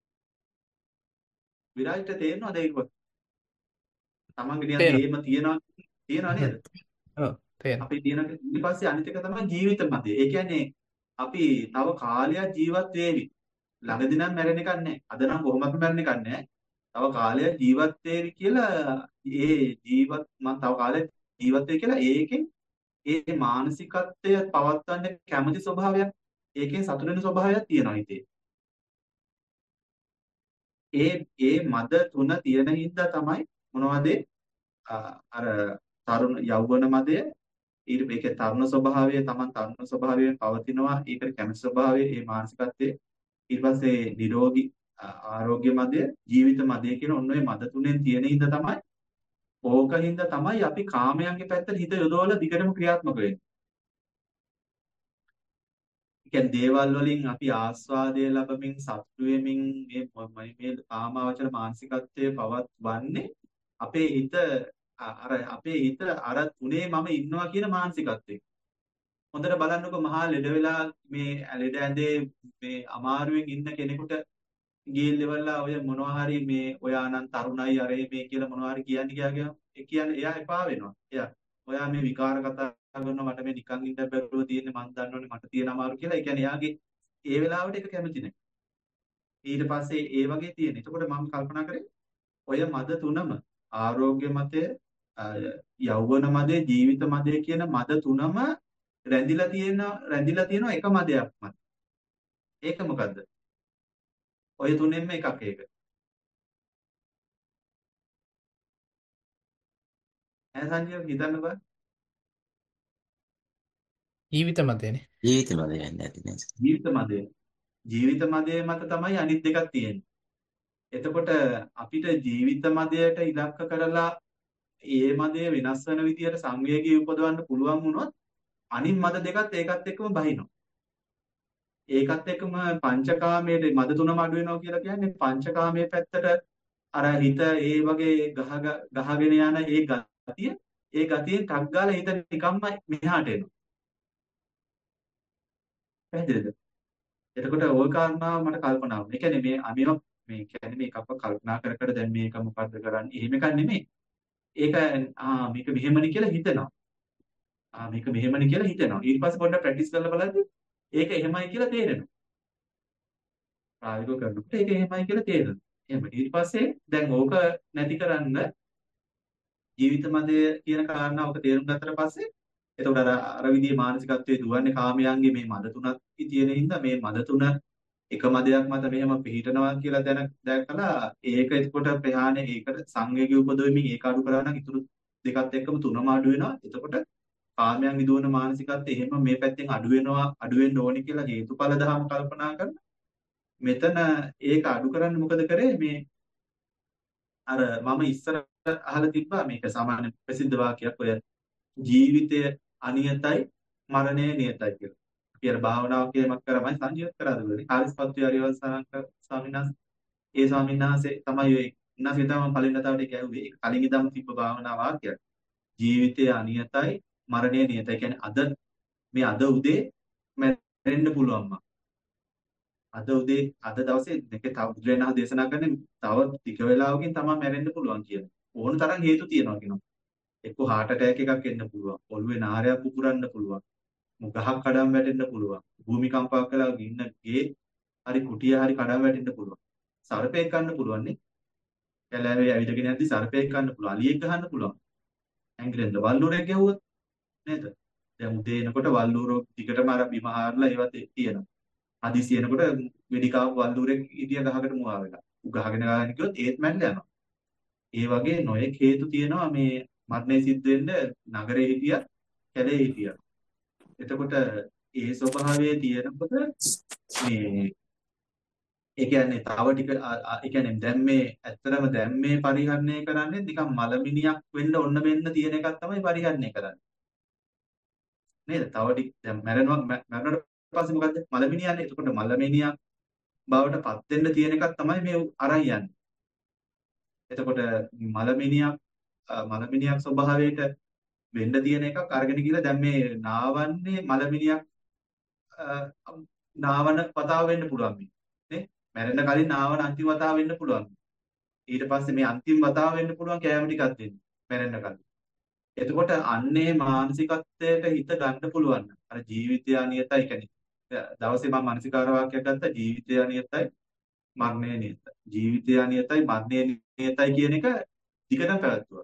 විරාජ්ට තේරෙනවද ඒක? Tamanගේ නියම තේරෙනවා. තේම තියෙනවා තියෙනවා නේද? ඔව් තේරෙනවා. අපි තියෙන ඊට පස්සේ අනිත් එක තමයි ජීවිත මැදේ. ඒ කියන්නේ අපි තව කාලයක් ජීවත් වෙවි. ළඟදී නම් මැරෙන්න එකක් නැහැ. අද නම් කොහොමද මැරෙන්න එකක් නැහැ. තව කාලයක් ජීවත් වෙවි කියලා ඒ ජීවත් මම තව කාලයක් ජීවත් වෙයි කියලා ඒකෙන් ඒ මානසිකත්වය පවත්වන්න කැමති ස්වභාවයක් ඒකෙන් සතුට වෙන ස්වභාවයක් තියෙනවා හිතේ. ඒ ඒ මද තුන තියෙන හින්දා තමයි මොනවද අර තරුණ යෞවන මදය ඊට මේකේ තරුණ ස්වභාවය Taman තරුණ ස්වභාවයෙන් පවතිනවා ඒකට කැමති ස්වභාවය ඒ මානසිකත්වයේ ඊට පස්සේ නිරෝගී ආරෝග්‍ය මදය ජීවිත මදය කියන ඔන්න ඔය මද තුනෙන් තියෙන හින්දා තමයි ඕකින්ද තමයි අපි කාමයන්ගේ පැත්තට හිත යොදවලා දිගටම ක්‍රියාත්මක වෙන්නේ. ඒ කියන්නේ දේවල් වලින් අපි ආස්වාදය ලැබමින් සතුටු වෙමින් මේ මේ කාමාවචර මානසිකත්වයේ පවත්වන්නේ අපේ හිත අර අපේ හිත අර තුනේ මම ඉන්නවා කියන මානසිකත්වයෙන්. හොඳට බලන්නකො මහා ලෙඩ වෙලා මේ ලෙඩ ඇඳේ මේ අමාරුවෙන් ඉන්න කෙනෙකුට ගිහිල්ලා ඔය මොනවා හරි මේ ඔයා නම් තරුණයි අරේ මේ කියලා මොනවා හරි කියන්නේ කියාගෙන ඒ කියන්නේ එයා එපා වෙනවා. එයා ඔයා මේ විකාර කතා කරනවා මට මේ නිකන් ඉඳ බැරුව තියෙන්නේ මං දන්නවනේ මට තියෙන අමාරු කියලා. ඒ කියන්නේ එයාගේ ඒ වෙලාවට ඒක කැමති නැහැ. ඊට පස්සේ ඒ වගේ තියෙන. එතකොට මම කල්පනා කරේ ඔය මද තුනම ආරෝග්‍ය මතය යෞවන මදේ ජීවිත මදේ කියන මද තුනම රැඳිලා තියෙන රැඳිලා තියෙන එක මදයක්ම. ඒක මොකද්ද? ඔය තුනෙන්ම එකක් ඒක. ඈ සංජීව හිතන්න බෑ. ජීවිත මතයනේ. ජීවිත මද වෙන්නේ නැති නේද? ජීවිත මදේ. ජීවිත මදේ මත තමයි අනිත් දෙකක් තියෙන්නේ. එතකොට අපිට ජීවිත මදයට ඉලක්ක කරලා ඒ මදේ වෙනස් වෙන විදියට සංවේගී උපදවන්න පුළුවන් වුණොත් අනිත් මද දෙකත් ඒකත් එක්කම බහිනවා. ඒකත් එක්කම පංචකාමයේ මද තුනම අඩු වෙනවා කියලා කියන්නේ පංචකාමයේ පැත්තට අර හිත ඒ වගේ ගහ ගහගෙන යන ඒ ගතිය ඒ ගතියෙන් ටක් ගාලා හිත නිකම්ම මෙහාට එනවා. පැහැදිලිද? එතකොට ওই කාරණාව මට කල්පනා වුණා. ඒ කියන්නේ මේ අමිව මේ කියන්නේ මේක අප කල්පනා කර කර දැන් මේක මොකද්ද කරන්නේ? එහෙම එකක් නෙමෙයි. ඒක ආ මේක මෙහෙමනේ කියලා හිතනවා. ආ මේක මෙහෙමනේ කියලා හිතනවා. ඊට පස්සේ පොඩ්ඩක් ප්‍රැක්ටිස් කරලා බලද්දී ඒක එහෙමයි කියලා තේරෙනවා. ප්‍රායෝගිකව කරනකොට ඒක එහෙමයි කියලා තේරෙනවා. එහෙම ඊට පස්සේ දැන් ඕක නැති කරන්න ජීවිත මදය කියන කාරණාව ඔක තේරුම් ගත්තට පස්සේ එතකොට අර අර විදිහේ මානසිකත්වයේ දුවන්නේ කාමයන්ගේ මේ මද තුනක් තියෙන හින්දා මේ මද තුන එක මදයක් මත මෙහෙම පිළිහිටනවා කියලා දැන දැකලා ඒක එතකොට ප්‍රහාණය ඒකට සංවේගී උපදවෙමින් ඒක අඩු කරා නම් ඉතුරු දෙකත් එක්කම තුනම අඩු වෙනවා. එතකොට කාමයන් විදෝන මානසිකත්වය එහෙම මේ පැත්තෙන් අඩු වෙනවා අඩු වෙන්න ඕනේ කියලා හේතුඵල ධර්ම කල්පනා කරන මෙතන ඒක අඩු කරන්න මොකද කරේ මේ අර මම ඉස්සර අහලා තිබ්බා මේක සාමාන්‍ය ප්‍රසිද්ධ වාක්‍යයක් ඔය ජීවිතය අනියතයි මරණය නියතයි කියලා. කියලා භාවනාව කියමක් කරමයි සංජීවත් කරාදලනේ. කාලිස්පත්තු ආරියවංශාරංක ස්වාමීන් වහන්සේ ඒ ස්වාමීන් වහන්සේ තමයි ඔය ඉන්නසේ තමයි පළවෙනි වතාවට කියුවේ. ඒක කලින් ඉඳන් තිබ්බ භාවනා වාක්‍යයක්. ජීවිතය අනියතයි මරණය නියතයි. කියන්නේ අද මේ අද උදේ මැරෙන්න පුළුවන් මම. අද උදේ අද දවසේ දෙක තව බුදුරණා දේශනා කරන්නේ තව ටික වෙලාවකින් තමයි මැරෙන්න පුළුවන් කියලා. ඕන තරම් හේතු තියෙනවා කියනවා. එක්ක heart attack එකක් එන්න පුළුවන්. ඔළුවේ නාරයක් පුපුරන්න පුළුවන්. ගහක් කඩම් වැටෙන්න පුළුවන්. භූමිකම්පාවක් කළා ගින්න ගේ හරි කුටිය හරි කඩම් වැටෙන්න පුළුවන්. සර්පෙක් ගන්න පුළුවන් නේ. කැලෑවේ ඇවිදගෙන යද්දි සර්පෙක් ගන්න පුළුවන්. අලියෙක් ගහන්න පුළුවන්. ඇඟිල්ලෙන් වල්ලුරෙක් ගැහුවොත් නේද? දැන් උදේ එනකොට වල්ලුරෝ ටිකටම අර බිම හාරලා ඒවත් තියෙනවා. හදිසි එනකොට වෙඩිකාව වල්ලුරෙක් ඉදිය ගහකට මුවා වෙලා. උ ගහගෙන ගහගෙන ගියොත් ඒත් මැරලා යනවා. ඒ වගේ නොයෙක් හේතු තියෙනවා මේ මරණය සිද්ධ වෙන්න නගරේ හිටියත් කැලේ හිටියත්. එතකොට ඒ ස්වභාවයේ තියෙනකොට මේ ඒ කියන්නේ තව ටික ඒ කියන්නේ දැන් මේ ඇත්තටම දැන් මේ පරිහරණය කරන්නේ නිකන් මලමිනියක් වෙන්න ඔන්න වෙන්න තියෙන එකක් තමයි පරිහරණය කරන්නේ. නේද? තව ටික දැන් මැරෙනවා මැරුණාට පස්සේ මොකද්ද? මලමිනියන්නේ. එතකොට මලමිනියක් බවට පත් වෙන්න තියෙන එකක් තමයි මේ අරන් යන්නේ. එතකොට මලමිනියක් මලමිනියක් ස්වභාවයට වෙන්න තියෙන එකක් අරගෙන ගිහලා දැන් මේ නාවන්නේ මලමිනියක් නාවන වතාව වෙන්න පුළුවන් මේ නේ මැරෙන්න කලින් නාවන අන්තිම වතාව වෙන්න පුළුවන් ඊට පස්සේ මේ අන්තිම වතාව වෙන්න පුළුවන් කෑම ටිකක් දෙන්න මැරෙන්න කලින් එතකොට අන්නේ මානසිකත්වයට හිත ගන්න පුළුවන් අර ජීවිතය අනියතයි කියන්නේ දවසේ මම මානසිකාර වාක්‍යයක් ගත්තා ජීවිතය අනියතයි මරණය නියතයි ජීවිතය අනියතයි මරණය නියතයි කියන එක දිගටම පැවැත්තුවා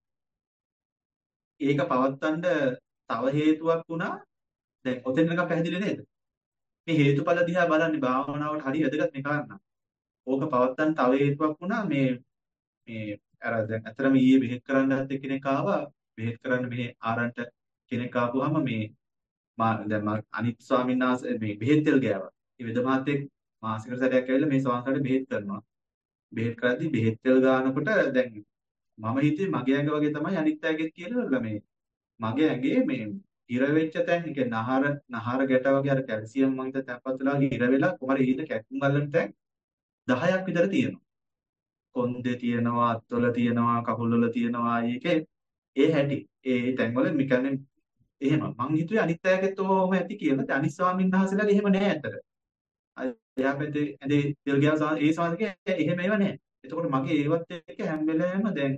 ඒක පවත්තන්න තව හේතුවක් වුණා දැන් ඔතෙන් නිකන් පැහැදිලි නේද මේ හේතුඵල දිහා බලන්නේ භාවනාවට හරිය වැදගත් මේ කාරණා. ඕක පවත්තන්න තව හේතුවක් වුණා මේ මේ අර දැන් අතරම ඊයේ බෙහෙත් කරන්නත් එක්කෙනෙක් ආවා බෙහෙත් කරන්න මෙහි ආරන්ට කෙනෙක් ආපුවාම මේ මා දැන් මා අනිත් ස්වාමීන් වහන්සේ මේ බෙහෙත් තෙල් ගෑවා. ඒ වෙද මහත්තයෙක් මාසිකට සැරයක් ඇවිල්ලා මේ ස්වාමීන්ට බෙහෙත් කරනවා. බෙහෙත් කරද්දි බෙහෙත් තෙල් ගන්නකොට දැන් මම හිතුවේ මගේ ඇඟ වගේ තමයි අනිත් අයගෙත් කියලා මේ මගේ ඇඟේ මේ ඉර වෙච්ච තැන් ඒ කියන්නේ නහර නහර ගැට වගේ අර කැල්සියම් මං හිත තැම්පත් වෙලා ඉර වෙලා කොහමද ඊට කැක්කුම් ගලන තැන් දහයක් විතර තියෙනවා. කොන්දේ තියෙනවා, අත්වල තියෙනවා, කකුල්වල තියෙනවා. ඒකේ ඒ හැටි ඒ තැන්වල මිකන්නේ එහෙම මං හිතුවේ අනිත් අයගෙත් ඕම ඇති කියලා. අනිත් ස්වාමීන් වහන්සේලාගේ එහෙම නෑ ඇත්තට. එයා පැත්තේ ඇඳේ තෙල් ගියා ඒ ස්වාමීන්ගේ එහෙම ඒවා නෑ. එතකොට මගේ ඒවත් එක්ක හැම වෙලාවෙම දැන්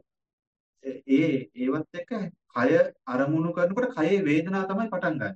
ඒ ඒවත් එක්ක කය අරමුණු කරනකොට කයේ වේදනාව තමයි පටන් ගන්න.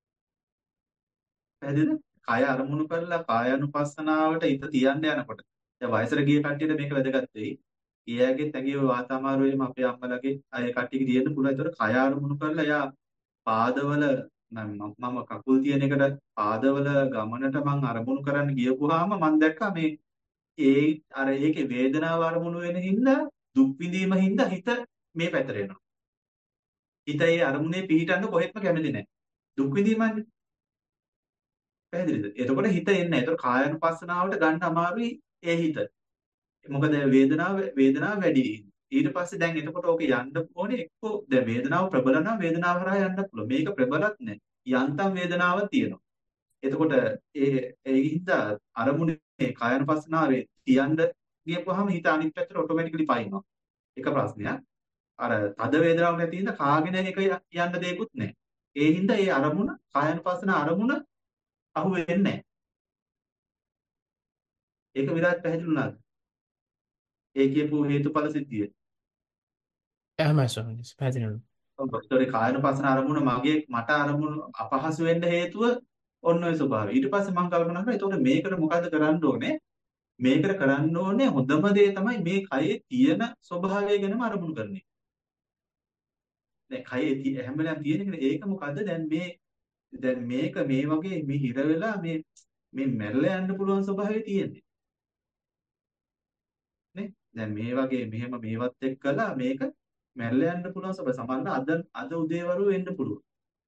පැහැදිලිද? කය අරමුණු කරලා කායानुපස්සනාවට හිත තියන්න යනකොට. දැන් වයසට ගිය කට්ටියට මේක වැදගත් වෙයි. ඊයගේ තැඟේ වාත අමාරුවේම අපේ අම්මලාගේ අය කට්ටියක තියෙන්න පුළුවන්. ඒතකොට කය අරමුණු කරලා යා පාදවල මම කකුල් තියෙන එකට පාදවල ගමනට මං අරමුණු කරන්න ගියපුවාම මං දැක්කා මේ ඒ අර ඒකේ වේදනාව අරමුණු වෙන හින්දා දුක් විඳීම හින්දා හිත මේ පැත්තට එනවා. හිත ඒ අරමුණේ පිහිටන්න කොහෙත්ම කැමති නැහැ. දුක් විඳීමන්නේ. පැහැදිලිද? එතකොට හිත එන්නේ නැහැ. එතකොට කායानुපස්සනාවට ගන්න අමාරුයි ඒ හිත. මොකද වේදනාව වේදනාව වැඩි. ඊට පස්සේ දැන් එතකොට ඕක යන්න ඕනේ එක්කෝ දැන් වේදනාව ප්‍රබල නම් වේදනාව හරහා යන්න පුළුවන්. මේක ප්‍රබලත් නැහැ. යන්තම් වේදනාවක් තියෙනවා. එතකොට ඒ ඒ හින්දා අරමුණේ කායानुපස්සනාවේ තියන්න ගියපුවාම හිත අනිත් පැත්තට ඔටෝමැටිකලි පයින්නවා. එක ප්‍රශ්නයක්. අර තද වේදනාවක් නැති හින්දා කාගෙන එක යන්න දෙයක්වත් නැහැ. ඒ හින්දා ඒ අරමුණ කායानुපස්සන අරමුණ අහු වෙන්නේ නැහැ. ඒක විරාජ් පැහැදිලි වුණාද? ඒ කියපු හේතුඵල සිද්ධිය. එහෙමයි ස්වාමීන් වහන්සේ පැහැදිලි වුණා. ඔව් ඒතකොට කායानुපස්සන අරමුණ මගේ මට අරමුණ අපහසු වෙන්න හේතුව ඔන්න ඔය ස්වභාවය. ඊට පස්සේ මම කල්පනා කරා ඒතකොට මේකට මොකද්ද කරන්න ඕනේ? මේකට කරන්න ඕනේ හොඳම දේ තමයි මේ කයේ තියෙන ස්වභාවය ගැනම අරමුණු කරන එක. දැන් කයේ හැම වෙලාවෙම තියෙන එකනේ ඒක මොකද්ද දැන් මේ දැන් මේක මේ වගේ මේ හිර වෙලා මේ මේ මැරලා යන්න පුළුවන් ස්වභාවය තියෙන්නේ. නේ? දැන් මේ වගේ මෙහෙම මේවත් එක්කලා මේක මැරලා යන්න පුළුවන් ස්වභාවය. සමහරවිට අද අද උදේවරු වෙන්න පුළුවන්.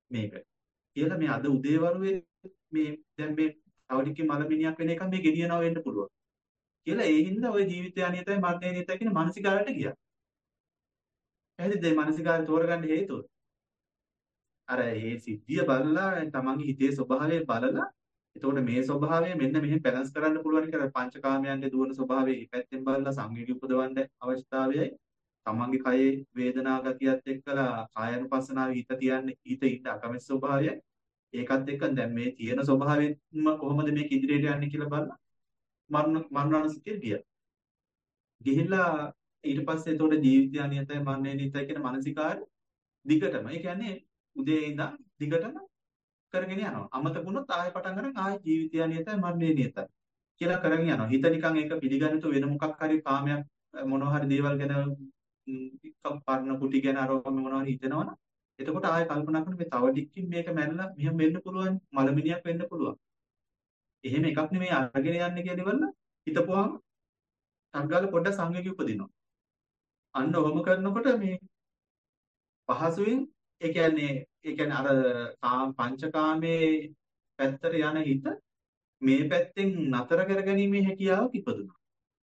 මේක. කියලා මේ අද උදේවරුේ මේ දැන් මේ තව ටිකකින් මලමිනියක් වෙන එක මේ ගෙනියනවා වෙන්න පුළුවන්. කියලා ඒ හින්දා ওই ජීවිතය අනියතයි මරණය නියතයි කියන මානසිකාරයට ගියා. පැහැදිලිද මේ මානසිකාරය තෝරගන්න හේතුව? අර ඒ සිද්ධිය බලලා තමන්ගේ හිතේ ස්වභාවය බලලා එතකොට මේ ස්වභාවය මෙන්න මෙහෙම බැලන්ස් කරන්න පුළුවන් කියලා පංචකාමයන්ගේ දුවන ස්වභාවය මේ පැත්තෙන් බලලා සංවේගී උපදවන්න අවශ්‍යතාවයයි තමන්ගේ කයේ වේදනා ගතියත් එක්කලා කායानुපස්සනාවේ හිත තියන්නේ හිත ඉන්න අකමැති ස්වභාවය ඒකත් එක්ක දැන් මේ තියෙන ස්වභාවයෙන්ම කොහොමද මේක ඉදිරියට යන්නේ කියලා බලලා මරණ මරණානුස්සතිය ගියා. ගිහිල්ලා ඊට පස්සේ එතකොට ජීවිතය අනියතයි මරණය නියතයි කියන මානසිකාරය දිගටම ඒ කියන්නේ උදේ ඉඳන් දිගටම කරගෙන යනවා. අමතක වුණොත් ආයෙ පටන් ගන්න ආයෙ ජීවිතය නියතයි මරණය නියතයි කියලා කරගෙන යනවා. හිත නිකන් ඒක පිළිගන්නතු වෙන මොකක් හරි කාමයක් මොනවා හරි දේවල් ගැන නිකම් පරණ කුටි ගැන අරවම මොනවා හරි හිතනවනම් එතකොට ආයෙ කල්පනා කරන මේ තව ටිකකින් මේක මැරලා මෙහෙම වෙන්න පුළුවන් මලමිනියක් වෙන්න පුළුවන්. එහෙම එකක් නෙමෙයි අරගෙන යන්නේ කියලා ඉවරන හිතපුවාම සංගාල පොඩ්ඩක් සංවේගී උපදිනවා. අන්න ඔහොම කරනකොට මේ පහසුවෙන් ඒ කියන්නේ ඒ කියන්නේ අර කාම පංචකාමයේ පැත්තට යන හිත මේ පැත්තෙන් නතර කරගැනීමේ හැකියාවක් ඉපදුනා.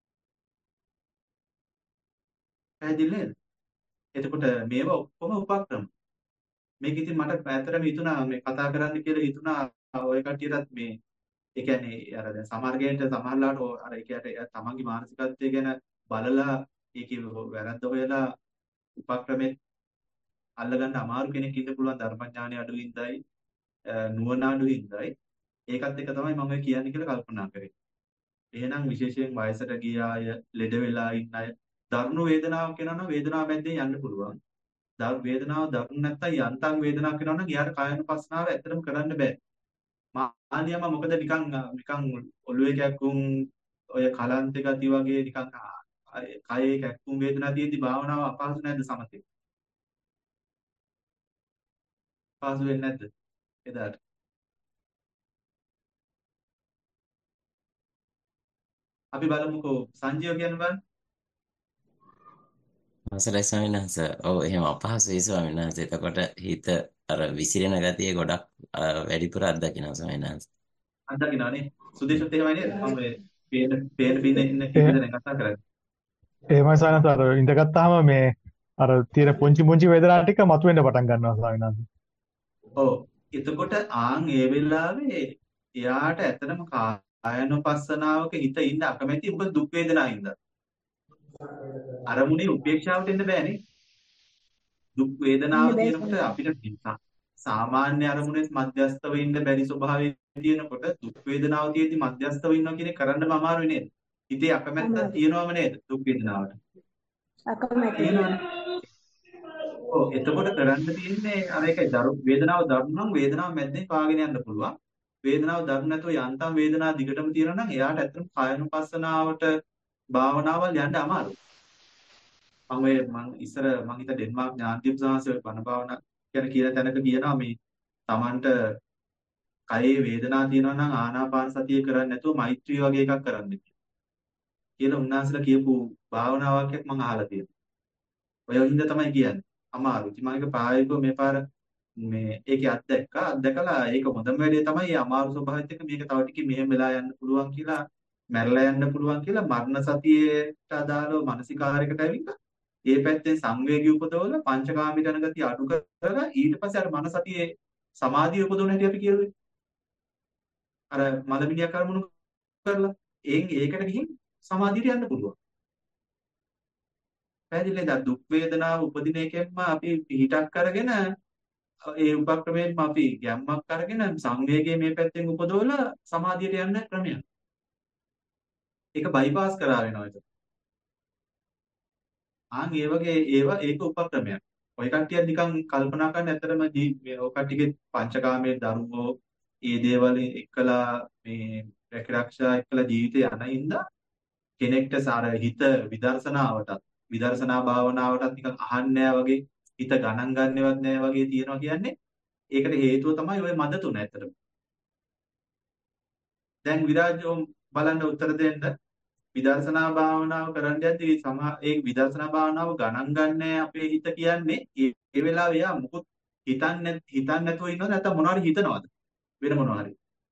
පැහැදිලි නේද? එතකොට මේවා ඔක්කොම උපක්‍රම. මේක ඉතින් මට ඇත්තටම හිතුණා මේ කතා කරන්න කියලා හිතුණා ඔය කට්ටියටත් මේ ඒ කියන්නේ අර දැන් සමහර කෙනෙක්ට සමහරලාට අර ඒ කියන්නේ තමන්ගේ මානසිකත්වය ගැන බලලා ඒකේ වැරද්ද හොයලා උපක්‍රමෙත් අල්ලගන්න අමාරු කෙනෙක් ඉන්න පුළුවන් ධර්මඥානෙ අඩුවින්දයි නුවණ අඩුවින්දයි ඒකත් එක තමයි මම කියන්නේ කියලා කල්පනා කරේ. එහෙනම් විශේෂයෙන් වයසට ගිය අය, ලෙඩ වෙලා ඉන්න අය, දරුණු වේදනාවක් එනවා නම් වේදනාව මැද්දෙන් යන්න පුළුවන්. දරු වේදනාව දරුණු නැත්තම් යන්තම් වේදනාවක් එනවා නම් යාර කායනුපස්සනාව ඇත්තටම කරන්න බෑ. මානියම මොකද නිකන් නිකන් ඔළුවේ කැක්කුම් ඔය කලන්ත ගති වගේ නිකන් කයේ කැක්කුම් වේදනාව තියෙද්දි භාවනාව අපහසු නැද්ද සමතේ? පහසු වෙන්නේ නැද්ද එදාට? අපි බලමුකෝ සංජීව කියන බලන්න. අවසරයි ස්වාමීන් වහන්සේ. ඔව් එහෙම අපහසුයි ස්වාමීන් වහන්සේ. එතකොට හිත අර විසිරෙන ගතිය ගොඩක් අ, වැඩිපුර අත්දකිනවා ස්වාමීන් වහන්සේ. අත්දකින්නවනේ. සුදේශත් එහෙමයි නේද? මම මේ පේන පේන පින ඉන්න කීප ඒ- දෙනෙක් කතා කරන්නේ. එහෙමයි සානස අර ඉඳගත්තාම මේ අර තියෙන පුංචි පුංචි වේදනා ටික මතුවෙන්න පටන් ගන්නවා ස්වාමීන් වහන්සේ. ඔව්. එතකොට ආන් ඒ වෙලාවේ එයාට ඇත්තටම කායනුපස්සනාවක හිත ඉන්න අකමැති මොකද දුක් වේදනාවින්ද? අරමුණේ උපේක්ෂාවට එන්න බෑනේ. දුක් වේදනාව ඉන්න බෑ තියෙනකොට අපිට සා- සාමාන්‍ය අරමුණේ මධ්‍යස්තව ඉන්න බැරි ස්වභාවය තියෙනකොට දුක් වේදනාව තියෙද්දි මධ්‍යස්තව ඉන්නවා කියන එක කරන්නම අමාරුයි නේද? හිතේ අකමැත්ත අමාරුයි. තියෙනවම නේද දුක් වේදනාවට? අකමැති. තියෙනවනේ. ඔව් එතකොට කරන්න තියෙන්නේ අර ඒකයි දරු වේදනාව දරුණු නම් වේදනාව මැද්දෙන් පාගෙන යන්න පුළුවන්. වේදනාව දරුණු නැතුව යන්තම් වේදනාව දිගටම තියෙනවා නම් එයාට ඇත්තටම කායනුපස්සනාවට භාවනාවල් යන්න අමාරුයි. මම ඔය මම ඉස්සර මම හිත ඩෙන්මාර්ක් ඥානදීප සාංශය බණ භාවනා කියන කියන තැනක කියනවා මේ Tamanට කයේ වේදනාව තියෙනවා නම් ආනාපාන සතිය කරන්නේ නැතුව මෛත්‍රී වගේ එකක් කරන්න කියලා උන්වහන්සේලා කියපු භාවනා වාක්‍යයක් මම අහලා තියෙනවා. ඔය හින්දා තමයි කියන්නේ. අමාරු. ඉතින් මම ඒක ප්‍රායෝගිකව මේ පාර මේ ඒකේ අත්දැක්කා. අත්දැකලා ඒක හොඳම වැඩේ තමයි මේ අමාරු ස්වභාවයත් එක්ක මේක තව ටිකකින් මෙහෙම වෙලා යන්න පුළුවන් කියලා මැරලා යන්න පුළුවන් කියලා මරණ සතියේට අදාළව මානසිකාරයකට ඇවිල්ලා ඒ පැත්තෙන් සංවේගී උපදවලා පංචකාමී යන ගතිය අඩු කරලා ඊට පස්සේ අර මන සතියේ සමාධිය උපදවන හැටි අපි කියුවේ. අර මලමිණියක් අරමුණු කරලා ඒන් ඒකට ගිහින් සමාධියට යන්න පුළුවන්. පැහැදිලි නේද? දුක් වේදනාව උපදින එකෙන්ම අපි පිහිටක් කරගෙන ඒ උපක්‍රමයෙන්ම අපි ගැම්මක් අරගෙන සංවේගයේ මේ පැත්තෙන් උපදවලා සමාධියට යන්න ක්‍රමයක්. ඒක බයිපාස් කරා වෙනවා ඒක. ආන් ඒ වගේ ඒවා ඒක උපක්‍රමයක්. ඔය කට්ටිය නිකන් කල්පනා කරන්න ඇත්තටම මේ ඔය කට්ටියගේ පංචකාමයේ දරුවෝ ඒ දේවල් එක්කලා මේ රැකිරක්ෂා එක්කලා ජීවිතය යන ඉඳා කෙනෙක්ට සාර හිත විදර්ශනාවටත් විදර්ශනා භාවනාවටත් නිකන් අහන්නේ වගේ හිත ගණන් ගන්නවත් නැහැ වගේ තියනවා කියන්නේ ඒකට හේතුව තමයි ওই මද තුන ඇත්තටම. දැන් විරාජෝ බලන්න උත්තර දෙන්න විදර්ශනා භාවනාව කරන්න යද්දී සමහර ඒ විදර්ශනා භාවනාව ගණන් ගන්න අපේ හිත කියන්නේ ඒ ඒ වෙලාවේ යා මුකුත් හිතන්නේ හිතන්නේ නැතුව ඉන්නවද නැත්නම් මොනවාරි හිතනවද? වෙන මොනවාරි.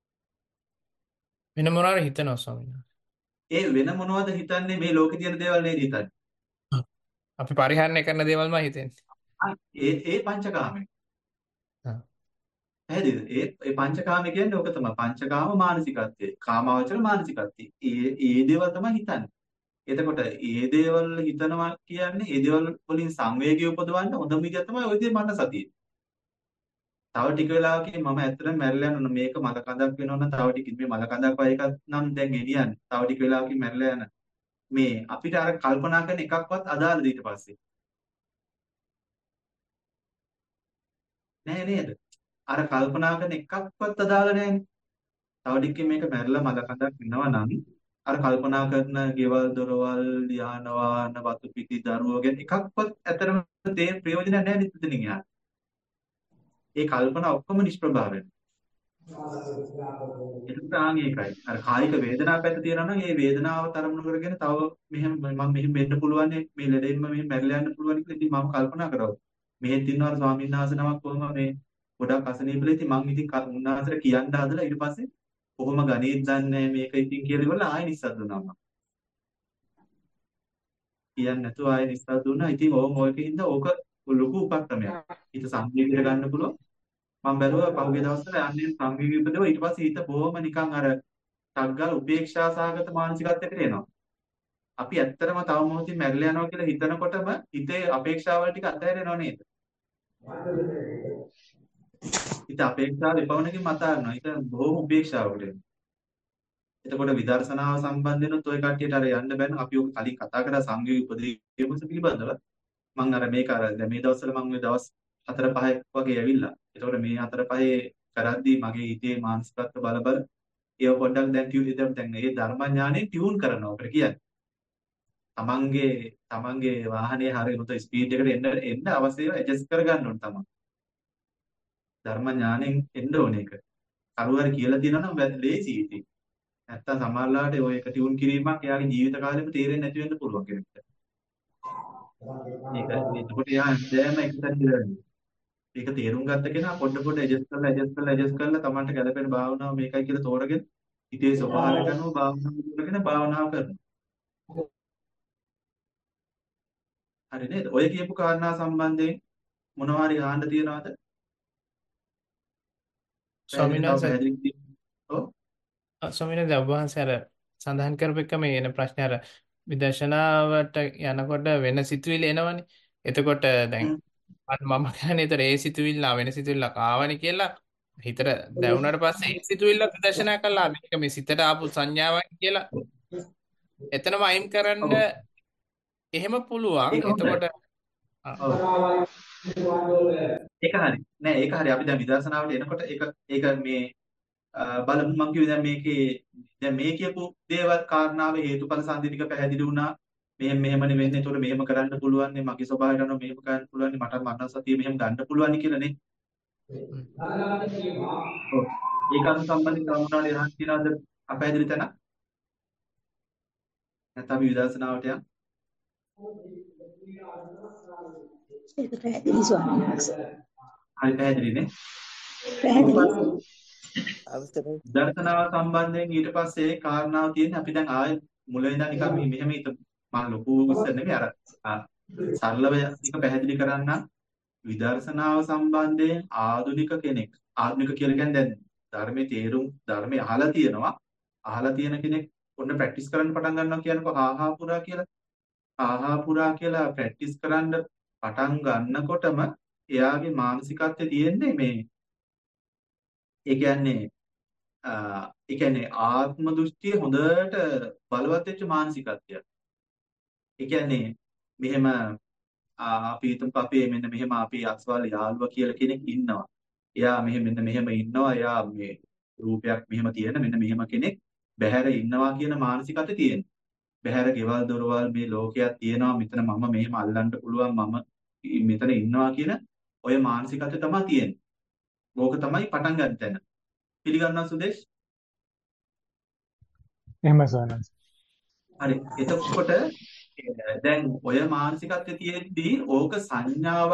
වෙන මොනවාරි හිතනවා ස්වාමීන් වහන්සේ. ඒ වෙන මොනවද හිතන්නේ මේ ලෝකේ තියෙන දේවල් නේද හිතන්නේ? අපි පරිහරණය කරන දේවල්ම හිතෙන්නේ. ආ, ඒ ඒ පංචකාමය. ආ. පැහැදිලිද? ඒ ඒ පංචකාමය කියන්නේ ඕක තමයි. පංචකාම මානසිකත්වය. කාමාවචර මානසිකත්වය. ඒ ඒ දේවල් තමයි හිතන්නේ. එතකොට ඒ දේවල් හිතනවා කියන්නේ ඒ දේවල් වලින් සංවේගය උපදවන්න හොඳම විදිය තමයි ওই දේ මන සතිය. තව ටික වෙලාවකින් මම ඇත්තටම මැරිලා යනවා මේක මල කඳක් වෙනවා නම් තව ටික මේ මල කඳක් වගේ එකක් නම් දැන් එළියන්නේ. තව ටික වෙලාවකින් මැරිලා යන මේ අපිට අර කල්පනා කරන එකක්වත් අදාළද ඊට පස්සේ නෑ නේද? අර කල්පනා කරන එකක්වත් අදාළ නෑනේ. තව ටිකකින් මේක මැරිලා මල කඳක් වෙනවා නම් අර කල්පනා කරන ගෙවල් දොරවල් යාන වාහන වතු පිටි දරුවෝ ගැන එකක්වත් ඇතරම තේ ප්‍රයෝජනයක් නැහැ නේද ඉතින් යා. ඒ කල්පනා ඔක්කොම නිෂ්ප්‍රභා වෙනවා. ඒක තාන් ඒකයි. අර කායික වේදනාවක් පැත්ත තියෙනවා නම් ඒ වේදනාව තරමුණු කරගෙන තව මෙහෙම මම මෙහෙම වෙන්න පුළුවන් මේ ලෙඩෙන්න මෙහෙම මැරිලා යන්න පුළුවන් කියලා ඉතින් මම කල්පනා කරනවා. මෙහෙත් ඉන්නවා ස්වාමීන් වහන්සේ නමක් කොහොම මේ ගොඩක් අසනීපලා ඉතින් මම ඉතින් උන්වහන්සේට කියන්න හදලා ඊට පස්සේ කොහොම ගණීත් දන්නේ මේක ඉතින් කියලා ඉවරලා ආයෙ නිස්සද්ද වුණා මම. කියන්නේ නැතුව ආයෙ නිස්සද්ද වුණා. ඉතින් ඕම ඔයකින්ද ඕක ලොකු උපක්‍රමයක්. හිත සංවේගීට ගන්න පුළුවන්. මම බැලුවා පහුගිය දවස්වල යන්නේ සංවේගී උපදව ඊට පස්සේ හිත බොහොම නිකන් අර ටග්ගල් උපේක්ෂා සහගත මානසිකත්වයකට එනවා. අපි ඇත්තටම තව මොහොතින් මැරිලා යනවා කියලා හිතනකොටම හිතේ අපේක්ෂාවල් ටික අතහැරෙනව නේද? හිත අපේක්ෂාව එපමණකින් මත අරනවා. ඒක බොහොම උපේක්ෂාවකට එනවා. එතකොට විදර්ශනාව සම්බන්ධෙනුත් ඔය කට්ටියට අර යන්න බෑන අපි ඔක කලින් කතා කරා සංවේගී උපදේශ පිළිබඳව. මම අර මේක අර දැන් මේ දවස්වල මම මේ දවස් හතර පහක් වගේ ඇවිල්ලා. එතකොට මේ හතර පහේ කරද්දී මගේ හිතේ මානසිකත්ව බල බල ඒව පොඩ්ඩක් දැන් ටියුන් දැන් මේ ධර්මඥානෙ ටියුන් කරනවා අපිට කියන්නේ. තමන්ගේ තමන්ගේ වාහනේ හරිය උත ස්පීඩ් එකට එන්න එන්න අවශ්‍යව ඇඩ්ජස්ට් කරගන්න ඕන තමයි. ධර්මඥානෙන් එන්න ඕනේ ඒක. කරුවාරි කියලා තියෙනවා නම් ලේසි ඉතින්. නැත්තම් සමහරලාට ඔය එක ටියුන් කිරීමක් එයාගේ ජීවිත කාලෙම තේරෙන්නේ නැති වෙන්න පුළුවන් කෙනෙක්ට. මේක එතකොට එයා හැමදේම එකතැන ඉඳලා ඒක තේරුම් ගත්ත කෙනා පොඩ පොඩ ඇඩ්ජස්ට් කරලා ඇඩ්ජස්ට් කරලා ඇඩ්ජස්ට් කරලා Tamanට ගැළපෙන භාවනාව මේකයි කියලා තෝරගෙන හිතේ ස්වභාවය ගන්නව භාවනාව කරගෙන භාවනාව කරනවා. හරි නේද? ඔය කියපු කාරණා සම්බන්ධයෙන් මොනවා හරි අහන්න තියනවද? ස්වාමීන් වහන්සේ ඔව් ස්වාමීන් වහන්සේ ඔබ වහන්සේ අර සඳහන් කරපු එක මේ එන ප්‍රශ්නේ අර විදර්ශනාවට යනකොට වෙන සිතුවිලි එනවනේ. එතකොට දැන් මම කියන්නේ ඒතර ඒ සිතුවිල්ල වෙන සිතුවිල්ලක් ආවනේ කියලා හිතට දැවුනට පස්සේ ඒ සිතුවිල්ල විදර්ශනා කළා මේක මේ සිතට ආපු සංඥාවක් කියලා එතනම අයින් කරන්න එහෙම පුළුවන්. එතකොට ඒක හරි. නෑ ඒක හරි. අපි දැන් විදර්ශනාවට එනකොට ඒක ඒක මේ බලමු මම කිව්වේ දැන් මේකේ දැන් මේ කියපු දේවල් කාරණාවේ හේතුඵල සංදිතික පැහැදිලි වුණා. මෙහෙම මෙහෙමනේ වෙන්නේ. ඒතකොට මෙහෙම කරන්න පුළුවන් නේ. මගේ ස්වභාවයට අනුව මෙහෙම කරන්න පුළුවන් නේ. මට මනස සතිය මෙහෙම ගන්න පුළුවන් නේ කියලා නේ. ඔව්. ඒක අනු සම්බන්ධව මොනවාරි අහන්න තියනවද අපහැදිලි තැන? නැත්නම් අපි විදර්ශනාවට යන්න. ඒක පැහැදිලි ස්වාමීන් වහන්සේ. හරි පැහැදිලි නේ. පැහැදිලි. දර්ශනාව සම්බන්ධයෙන් ඊට පස්සේ කාරණාව තියෙන්නේ අපි දැන් ආයෙ මුල ඉඳන් නිකන් මේ මෙහෙම හිත මම ලොකු විස්තර නෙමෙයි අර සරලව එක පැහැදිලි කරන්න විදර්ශනාව සම්බන්ධයෙන් ආධුනික කෙනෙක් ආධුනික කියලා කියන්නේ දැන් ධර්මයේ තේරුම් ධර්මයේ අහලා තියෙනවා අහලා තියෙන කෙනෙක් ඔන්න ප්‍රැක්ටිස් කරන්න පටන් ගන්නවා කියනකො ආහා පුරා කියලා ආහා පුරා කියලා ප්‍රැක්ටිස් කරන්න පටන් ගන්නකොටම එයාගේ මානසිකත්වයේ තියෙන්නේ මේ ඒ කියන්නේ ඒ කියන්නේ ආත්ම දෘෂ්ටිය හොඳට බලවත් වෙච්ච මානසිකත්වයක්. ඒ කියන්නේ මෙහෙම අපි හිතමු අපේ මෙන්න මෙහෙම අපි අස්වල් යාළුවා කියලා කෙනෙක් ඉන්නවා. එයා මෙහෙම මෙන්න මෙහෙම ඉන්නවා. එයා මේ රූපයක් මෙහෙම තියෙන මෙන්න මෙහෙම කෙනෙක් බැහැර ඉන්නවා කියන මානසිකත්වය තියෙනවා. බැහැර ගෙවල් දොරවල් මේ ලෝකයක් තියෙනවා. මෙතන මම මෙහෙම අල්ලන්න පුළුවන් මම මෙතන ඉන්නවා කියන ඔය මානසිකත්වය තමයි තියෙන්නේ. ඕක තමයි පටන් ගන්න තැන. පිළිගන්නවා සුදේශ්? එහෙමයි සයන්ස්. හරි. එතකොට දැන් ඔය මානසිකත්වයේ තියෙද්දී ඕක සංඥාවක්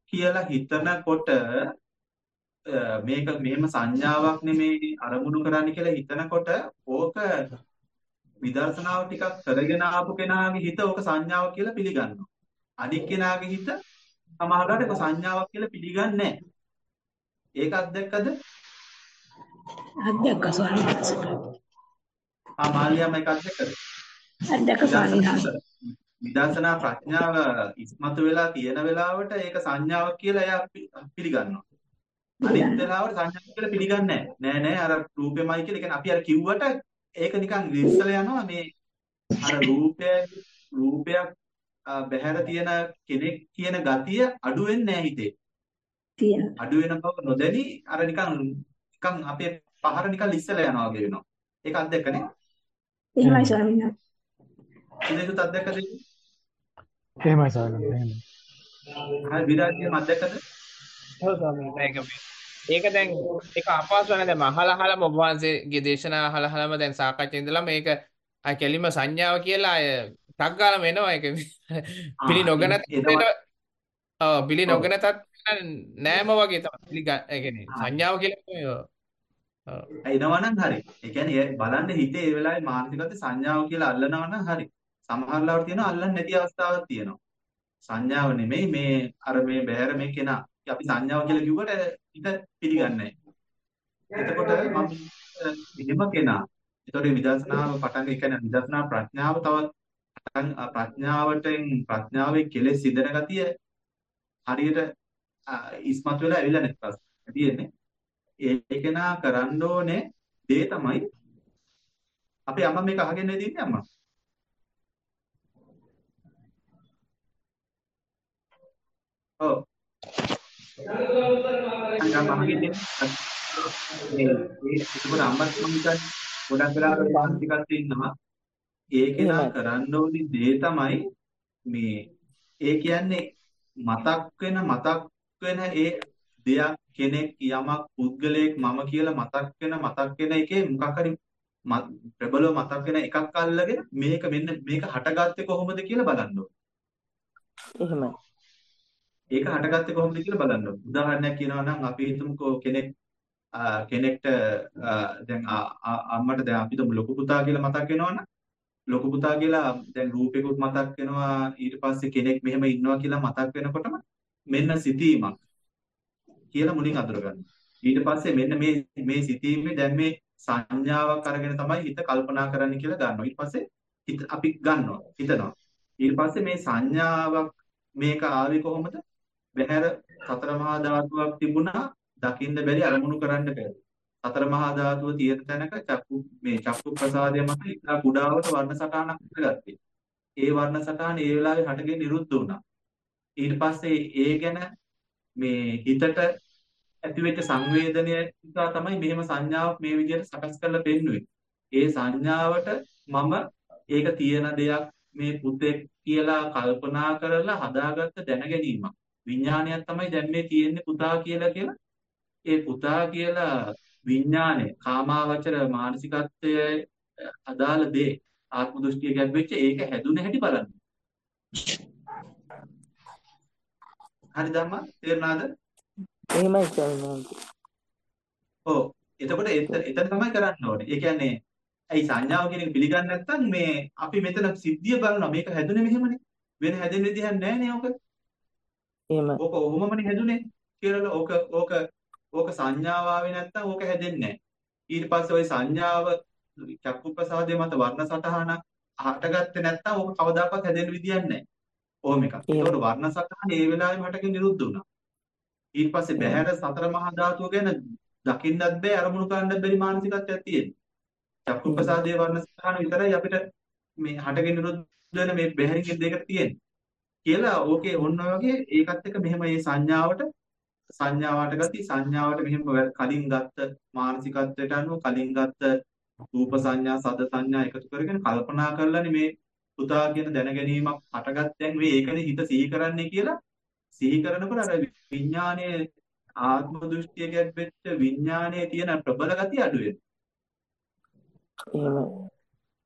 කියලා හිතනකොට මේක මෙහෙම සංඥාවක් නෙමේ අරමුණු කරන්න කියලා හිතනකොට ඕක විදර්ශනාව ටිකක් කරගෙන ආපු කෙනාගේ හිත ඕක සංඥාවක් කියලා පිළිගන්නවා. අනික් කෙනාගේ හිත සමහරවිට ඒක සංඥාවක් කියලා පිළිගන්නේ නැහැ. ඒක අත්දැක්කද? අධ්‍යක්ෂ ස්වාමීන් වහන්සේ. ආ මාළියම ඒක අත්දැක්කද? අධ්‍යක්ෂ ස්වාමීන් වහන්සේ. විදර්ශනා ප්‍රඥාව ඉස්මතු වෙලා තියෙන වෙලාවට ඒක සංඥාවක් කියලා එයා පිළිගන්නවා. අනිත් වෙලාවට සංඥාවක් කියලා පිළිගන්නේ නැහැ. නෑ නෑ අර රූපෙමයි කියලා. ඒ කියන්නේ අපි අර කිව්වට ඒක නිකන් ලිස්සල යනවා මේ අර රූපය රූපයක් බැහැර තියෙන කෙනෙක් කියන ගතිය අඩු වෙන්නේ නැහැ හිතේ. තියෙන. අඩු වෙන බව නොදැනි අර නිකන් නිකන් අපේ පහර නිකන් ලිස්සලා යනවා වගේ වෙනවා. ඒක අත්දැකනේ. එහෙමයි ස්වාමීන් වහන්සේ. ඉතින් අත්දැකද? එහෙමයි ස්වාමීන් වහන්සේ. එහෙමයි. හරි විරාජ්‍ය අත්දැකද? ඔව් ස්වාමීන් වහන්සේ. ඒක දැන් ඒක අපහසු නැහැ. දැන් අහලා අහලාම ඔබ වහන්සේගේ දේශනා අහලා අහලාම දැන් සාකච්ඡා ඉඳලා මේක අය කෙලිම සංඥාව කියලා අය ටක් ගාලාම එනවා ඒක පිළි නොගන තත්ත්වයට ඔව් පිළි නොගන තත්ත්වයට නෑම වගේ තමයි පිළිගන්න ඒ කියන්නේ සංඥාව කියලා ඔව් එනවා නම් හරි. ඒ කියන්නේ බලන්න හිතේ ඒ වෙලාවේ මානසිකත්ව සංඥාව කියලා අල්ලනවා නම් හරි. සමහර ලාවට තියෙනවා අල්ලන්නේ නැති අවස්ථාවක් තියෙනවා. සංඥාව නෙමෙයි මේ අර මේ බහැර මේ කෙනා. අපි සංඥාව කියලා කිව්වට හිත පිළිගන්නේ නැහැ. එතකොට මම එහෙම කෙනා. ඒතකොට විදර්ශනාව පටන් ඒ කියන්නේ විදර්ශනා ප්‍රඥාව තවත් ප්‍රඥාවටෙන් ප්‍රඥාවේ කෙලෙස් සිදෙන ගතිය හරියට ඉස්මතු වෙලා ඇවිල්ලා නැති ප්‍රශ්න තියෙන්නේ. ඒක නා කරන්න ඕනේ දේ තමයි අපේ අම්මා මේක අහගෙන ඉඳින්නේ අම්මා. ඔව්. අම්මා අහගෙන ඉන්නේ. ඒ ඒක අම්මත් මම හිතන්නේ ගොඩක් වෙලාවට මානසිකත්වයේ ඉන්නවා. ඒක නා කරන්න ඕනේ දේ තමයි මේ ඒ කියන්නේ මතක් වෙන මතක් වෙන ඒ දෙයක් කෙනෙක් යමක් පුද්ගලයෙක් මම කියලා මතක් වෙන මතක් වෙන එකේ මොකක් හරි ප්‍රබලව මතක් වෙන එකක් අල්ලගෙන මේක මෙන්න මේක හටගත්තේ කොහොමද කියලා බලන්න ඕනේ. එහෙමයි. ඒක හටගත්තේ කොහොමද කියලා බලන්න ඕනේ. උදාහරණයක් කියනවා නම් අපි හිතමුකෝ කෙනෙක් කෙනෙක්ට දැන් අම්මට දැන් අපි තුමු ලොකු පුතා කියලා මතක් වෙනවනම් ලොකු පුතා කියලා දැන් රූපෙකුත් මතක් වෙනවා ඊට පස්සේ කෙනෙක් මෙහෙම ඉන්නවා කියලා මතක් වෙනකොටම මෙන්න සිතීමක් කියලා මුලින් අඳුර ගන්න. ඊට පස්සේ මෙන්න මේ මේ සිතීමේ දැන් මේ සංඥාවක් අරගෙන තමයි හිත කල්පනා කරන්න කියලා ගන්නවා. ඊට පස්සේ හිත අපි ගන්නවා හිතනවා. ඊට පස්සේ මේ සංඥාවක් මේක ආවේ කොහොමද? බහැර සතර මහා ධාතුවක් තිබුණා දකින්න බැරි අරමුණු කරන්න බැරි. සතර මහා ධාතුව තියෙන තැනක චක්කු මේ චක්කු ප්‍රසාදය මත ඉතා කුඩාවට වර්ණ සටහනක් හදගත්තේ. ඒ වර්ණ සටහන ඒ වෙලාවේ හටගෙන නිරුද්ධ වුණා. ඊට පස්සේ ඒ ගැන මේ හිතට ඇතිවෙච්ච සංවේදනය නිසා තමයි මෙහෙම සංඥාවක් මේ විදිහට සකස් කරලා පෙන්නුවේ. ඒ සංඥාවට මම ඒක තියෙන දෙයක් මේ පුතෙක් කියලා කල්පනා කරලා හදාගත්ත දැනගැනීමක්. විඥානයක් තමයි දැන් මේ තියෙන්නේ පුතා කියලා කියලා. ඒ පුතා කියලා විඥානය කාමාවචර මානසිකත්වයේ අදාළ දේ ආත්ම දෘෂ්ටිය ගැබ්වෙච්ච ඒක හැදුන හැටි බලන්න. හරිද අම්මා? තේරුණාද? එහෙමයි ස්වාමීන් වහන්සේ. ඔව්. එතකොට එතන තමයි කරන්න ඕනේ. ඒ කියන්නේ ඇයි සංඥාව කියන එක පිළිගන්නේ නැත්නම් මේ අපි මෙතන සිද්ධිය බලනවා මේක හැදුනේ මෙහෙමනේ. වෙන හැදෙන්න විදිහක් නැහැ නේ ඕක. එහෙමයි. ඕක ඔහොමමනේ හැදුනේ කියලා ඕක ඕක ඕක සංඥාව ආවේ නැත්නම් ඕක හැදෙන්නේ නැහැ. ඊට පස්සේ ওই සංඥාව චක්කු ප්‍රසාදයේ මත වර්ණ සටහන හටගත්තේ නැත්නම් ඕක කවදාකවත් හැදෙන්න විදියක් නැහැ. ඕම එකක්. ඒකට වර්ණ සටහන ඒ වෙලාවෙම හටගෙන නිරුද්ධ වුණා. ඊට පස්සේ බහැර සතර මහා ධාතුව ගැන දකින්නත් බෑ අරමුණු කරන්නත් බැරි මානසිකත්වයක් තියෙනවා. චක්කු ප්‍රසාදයේ වර්ණ සටහන විතරයි අපිට මේ හටගෙන නිරුද්ධ වෙන මේ බහැරින් දෙයකට තියෙන්නේ. කියලා ඕකේ ඔන්න වගේ ඒකත් එක්ක මෙහෙම මේ සංඥාවට සංඥාවට ගති සංඥාවට මෙහෙම කලින් ගත්ත මානසිකත්වයට අනුව කලින් ගත්ත රූප සංඥා සද සංඥා එකතු කරගෙන කල්පනා කරලානේ මේ පුතා කියන දැනගැනීමක් හටගත්තෙන් මේ ඒකනේ හිත සිහි කරන්නේ කියලා සිහි කරනකොට අර විඥානයේ ආත්ම දෘෂ්ටිය ගැබ්වෙච්ච විඥානයේ තියෙන ප්‍රබල ගතිය අඩු වෙනවා. එහෙමයි.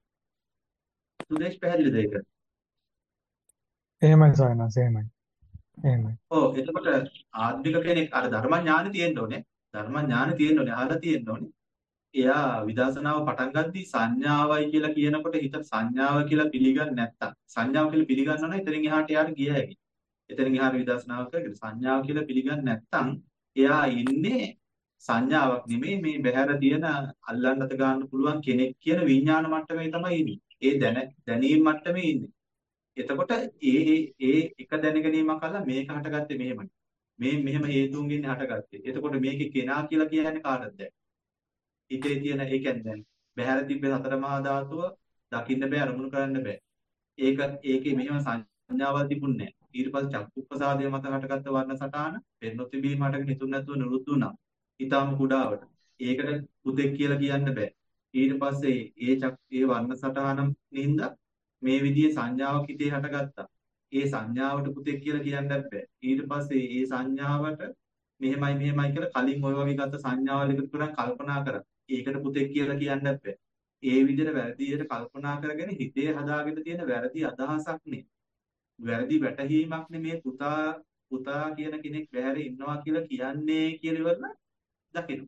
සුදේශ් පැහැදිලිද ඒක? එහෙමයි සයනස් එහෙමයි. එහෙමයි. ඔව් එතකොට ආධුනික කෙනෙක් අර ධර්ම ඥානෙ තියෙන්න ඕනේ. ධර්ම ඥානෙ තියෙන්න ඕනේ. අහලා තියෙන්න ඕනේ. එයා විදර්ශනාව පටන් ගද්දී සංඥාවයි කියලා කියනකොට හිත සංඥාව කියලා පිළිගන්නේ නැත්තම් සංඥාව කියලා පිළිගන්නවා නම් එතනින් එහාට එයාට ගිය හැකියි. එතනින් එහාට විදර්ශනාව කරගෙන සංඥාව කියලා පිළිගන්නේ නැත්තම් එයා ඉන්නේ සංඥාවක් නෙමෙයි මේ බහැර තියෙන අල්ලන්නට ගන්න පුළුවන් කෙනෙක් කියන විඥාන මට්ටමේ තමයි ඉන්නේ. ඒ දැන දැනීම මට්ටමේ ඉන්නේ. එතකොට ඒ ඒ ඒ එක දැනගැනීමක් අල්ල මේක හටගත්තේ මෙහෙමයි. මේ මෙහෙම හේතුන්ගෙන් හටගත්තේ. එතකොට මේකේ කෙනා කියලා කියන්නේ කාටද? හිතේ තියෙන ඒ කියන්නේ දැන් බහැර තිබ්බ සතර මහා ධාතුව දකින්න බෑ අරමුණු කරන්න බෑ. ඒක ඒකේ මෙහෙම සංඥාවල් තිබුණේ නැහැ. ඊට පස්සේ චක්කුප්පසාදය මත හටගත්ත වර්ණ සටහන පෙරනොත් තිබීම හටගෙන හිතුන් නැතුව නිරුද්ධ වුණා. ඊටාම කුඩාවට. ඒකට පුතෙක් කියලා කියන්න බෑ. ඊට පස්සේ ඒ චක් ඒ වර්ණ සටහන නින්ද මේ විදිහේ සංඥාවක් හිතේ හටගත්තා. ඒ සංඥාවට පුතෙක් කියලා කියන්නත් බෑ. ඊට පස්සේ ඒ සංඥාවට මෙහෙමයි මෙහෙමයි කියලා කලින් ওই වගේ ගත්ත සංඥාවල් එකතු කරන් කල්පනා කරා. ඒකට පුතෙක් කියලා කියන්නත් බෑ. ඒ විදිහට වැරදියට කල්පනා කරගෙන හිතේ හදාගෙන තියෙන වැරදි අදහසක් නේ. වැරදි වැටහීමක් නේ මේ පුතා පුතා කියන කෙනෙක් බැහැර ඉන්නවා කියලා කියන්නේ කියලා ඉවරන දකින්න.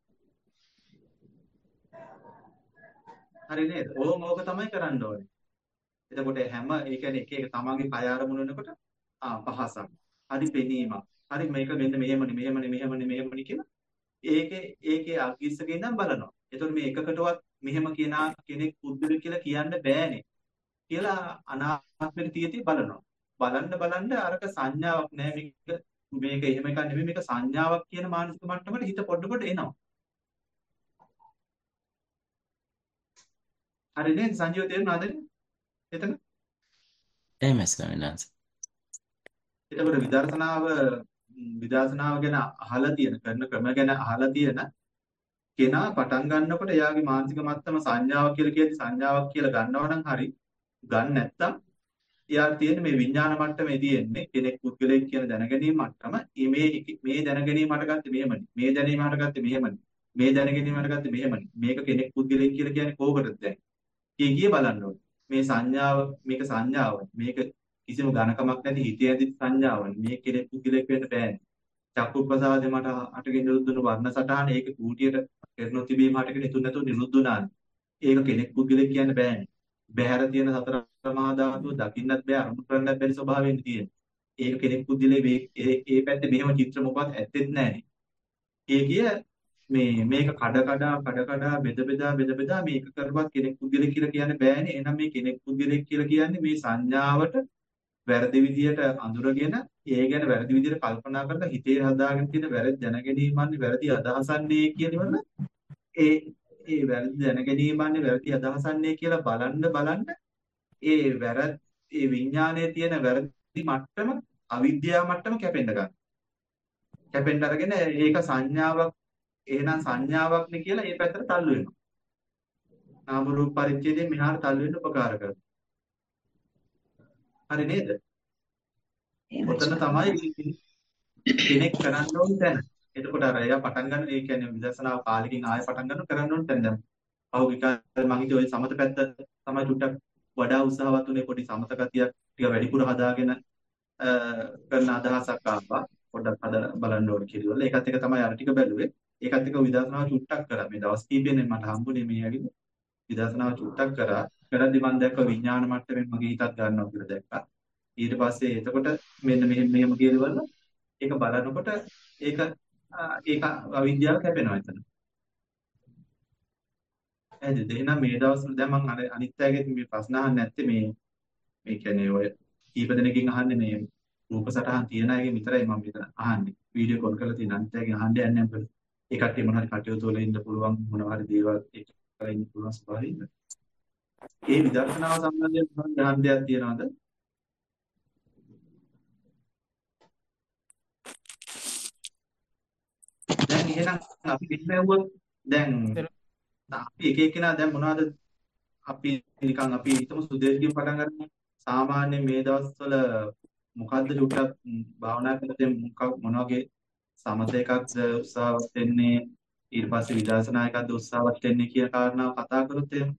හරි නේද? ඕම ඕක තමයි කරන්න ඕනේ. එතකොට හැම ඒ කියන්නේ එක එක තමන්ගේ කය ආරමුණු වෙනකොට ආ පහසක්. හරි පෙනීමක්. හරි මේක මෙන්න මෙහෙමනේ මෙහෙමනේ මෙහෙමනේ මෙහෙමනේ කියලා ඒකේ ඒකේ අග්ගිස්සක ඉඳන් බලනවා. එතකොට මේ එකකටවත් මෙහෙම කෙනා කෙනෙක් පුදුර කියලා කියන්න බෑනේ කියලා අනාත්මෙට තියදී බලනවා. බලන්න බලන්න අරක සංඥාවක් නෑ මේක මේක එහෙම එකක් නෙමෙයි මේක සංඥාවක් කියන මානසික මට්ටමට හිත පොඩ පොඩ එනවා. හරි නේද සංජීව තේරුණාද? එතන එහෙමයි ස්වාමීන් වහන්සේ. එතකොට විදර්ශනාව විදර්ශනාව ගැන අහලා තියෙන කරන ක්‍රම ගැන අහලා තියෙන කෙනා පටන් ගන්නකොට එයාගේ මානසික මට්ටම සංඥාවක් කියලා කියති සංඥාවක් කියලා ගන්නවා නම් හරි ගන්න නැත්තම් එයාට තියෙන මේ විඥාන මට්ටමේ තියෙන්නේ කෙනෙක් පුද්ගලයෙක් කියන දැනගැනීම මට්ටම මේ මේ දැනගැනීම හටගත්තේ මෙහෙමයි මේ දැනීම හටගත්තේ මෙහෙමයි මේ දැනගැනීම හටගත්තේ මෙහෙමයි මේක කෙනෙක් පුද්ගලයෙක් කියලා කියන්නේ කොහොකටද දැන් කී ගිය බලන්න ඕනේ මේ සංඥාව මේක සංඥාව මේක කිසිම ඝනකමක් නැති හිතේ ඇති සංඥාවක් මේ කෙනෙක් පුද්ගලයෙක් වෙන්න බෑනේ චක්කුප්පසාදේ මට අටගෙන නිරුද්ධුණු වර්ණ සටහන ඒක කූටියට කරනොත් තිබීම හටගෙන ඉතුරු නැතුව නිරුද්ධ වුණානේ. ඒක කෙනෙක් පුද්ගලෙක් කියන්න බෑනේ. බහැර තියෙන සතර මහා ධාතුව දකින්නත් බෑ අනුමත කරන්නත් බැරි ස්වභාවයෙන් තියෙන්නේ. ඒක කෙනෙක් පුද්ගලෙක් ඒ ඒ පැත්තේ මෙහෙම චිත්‍ර මොකක්වත් ඇත්තෙත් නෑනේ. ඒ කිය මේ මේක කඩ කඩ කඩ කඩ බෙද බෙදා බෙද බෙදා මේක කරවත් කෙනෙක් පුද්ගලෙක් කියලා කියන්න බෑනේ. එහෙනම් මේ කෙනෙක් පුද්ගලෙක් කියලා කියන්නේ මේ සංඥාවට වැරදි විදියට අඳුරගෙන ඒ ගැන වැරදි විදියට කල්පනා කරලා හිතේ හදාගෙන තියෙන වැරදි දැනගැනීමන්නේ වැරදි අදහසන්නේ කියනවල ඒ ඒ වැරදි දැනගැනීමන්නේ වැරදි අදහසන්නේ කියලා බලන්න බලන්න ඒ වැරදි ඒ විඥානයේ තියෙන වැරදි මට්ටම අවිද්‍යාව මට්ටම කැපෙන්න ගන්නවා. කැපෙන්න අරගෙන ඒක සංඥාවක් එහෙනම් සංඥාවක් නේ කියලා ඒ පැත්තට තල්ලු වෙනවා. නාම රූප පරිච්ඡේදයෙන් මෙහාට තල්ලු වෙන්න උපකාර කරනවා. හරි නේද? ඔතන තමයි කෙනෙක් කරන්න ඕන තැන. එතකොට අර එයා පටන් ගන්න ඒ කියන්නේ විදර්ශනා කාලෙකින් ආයෙ පටන් ගන්න කරන්න ඕන තැන දැන්. පහුගිය කාලේ මම හිතුවේ ওই සමත පැත්ත තමයි ටුට්ටක් වඩා උත්සාහවත් උනේ පොඩි සමත ගතියක් ටික වැඩිපුර හදාගෙන කරන අදහසක් ආවා. පොඩ්ඩක් හද බලන්න ඕන කියලා. ඒකත් එක තමයි අර ටික බැලුවේ. ඒකත් එක විදර්ශනාව චුට්ටක් කරා. මේ දවස් කීපෙන්නේ මට හම්බුනේ මේ ඇවිත් විදර්ශනාව චුට්ටක් කරා. කරද්දි මම දැක්ක විඥාන මට්ටමින් මගේ හිතත් ගන්නවා කියලා දැක්කා. ඊට පස්සේ එතකොට මෙන්න මෙහෙම මෙහෙම කියලා ඒක බලනකොට ඒක ඒක අවිද්‍යාව කැපෙනවා එතන. එහෙනම් එහෙනම් මේ දවස්වල දැන් මම අර අනිත් අයගෙන් මේ ප්‍රශ්න අහන්නේ නැත්තේ මේ මේ කියන්නේ ඔය කීප දෙනෙකින් අහන්නේ මේ රූප සටහන් තියන අයගෙන් විතරයි මම මෙතන අහන්නේ. වීඩියෝ කෝල් කරලා තියෙන අනිත් අයගෙන් අහන්න යන්නේ නැහැ. ඒ කට්ටිය මොනවා හරි කටයුතු වල ඉන්න පුළුවන් මොනවා හරි දේවල් ඒක කරලා ඉන්න පුළුවන් ස්වභාවයෙන්. ඒ විදර්ශනාව සම්බන්ධයෙන් මොනවද ගහන්න දෙයක් තියනවද? දැන් එහෙනම් අපි පිටමැව්වොත් දැන් අපි එක එක්කෙනා දැන් මොනවද අපි නිකන් අපි හිතමු සුදේශකින් පටන් ගන්න සාමාන්‍ය මේ දවස්වල මොකද්ද චුට්ටක් භාවනා කරද්දී මොකක් මොන වගේ සමත එකක්ද උත්සාහවත් වෙන්නේ ඊට පස්සේ විදර්ශනා එකක්ද උත්සාහවත් වෙන්නේ කියන කාරණාව කතා කරොත් එහෙම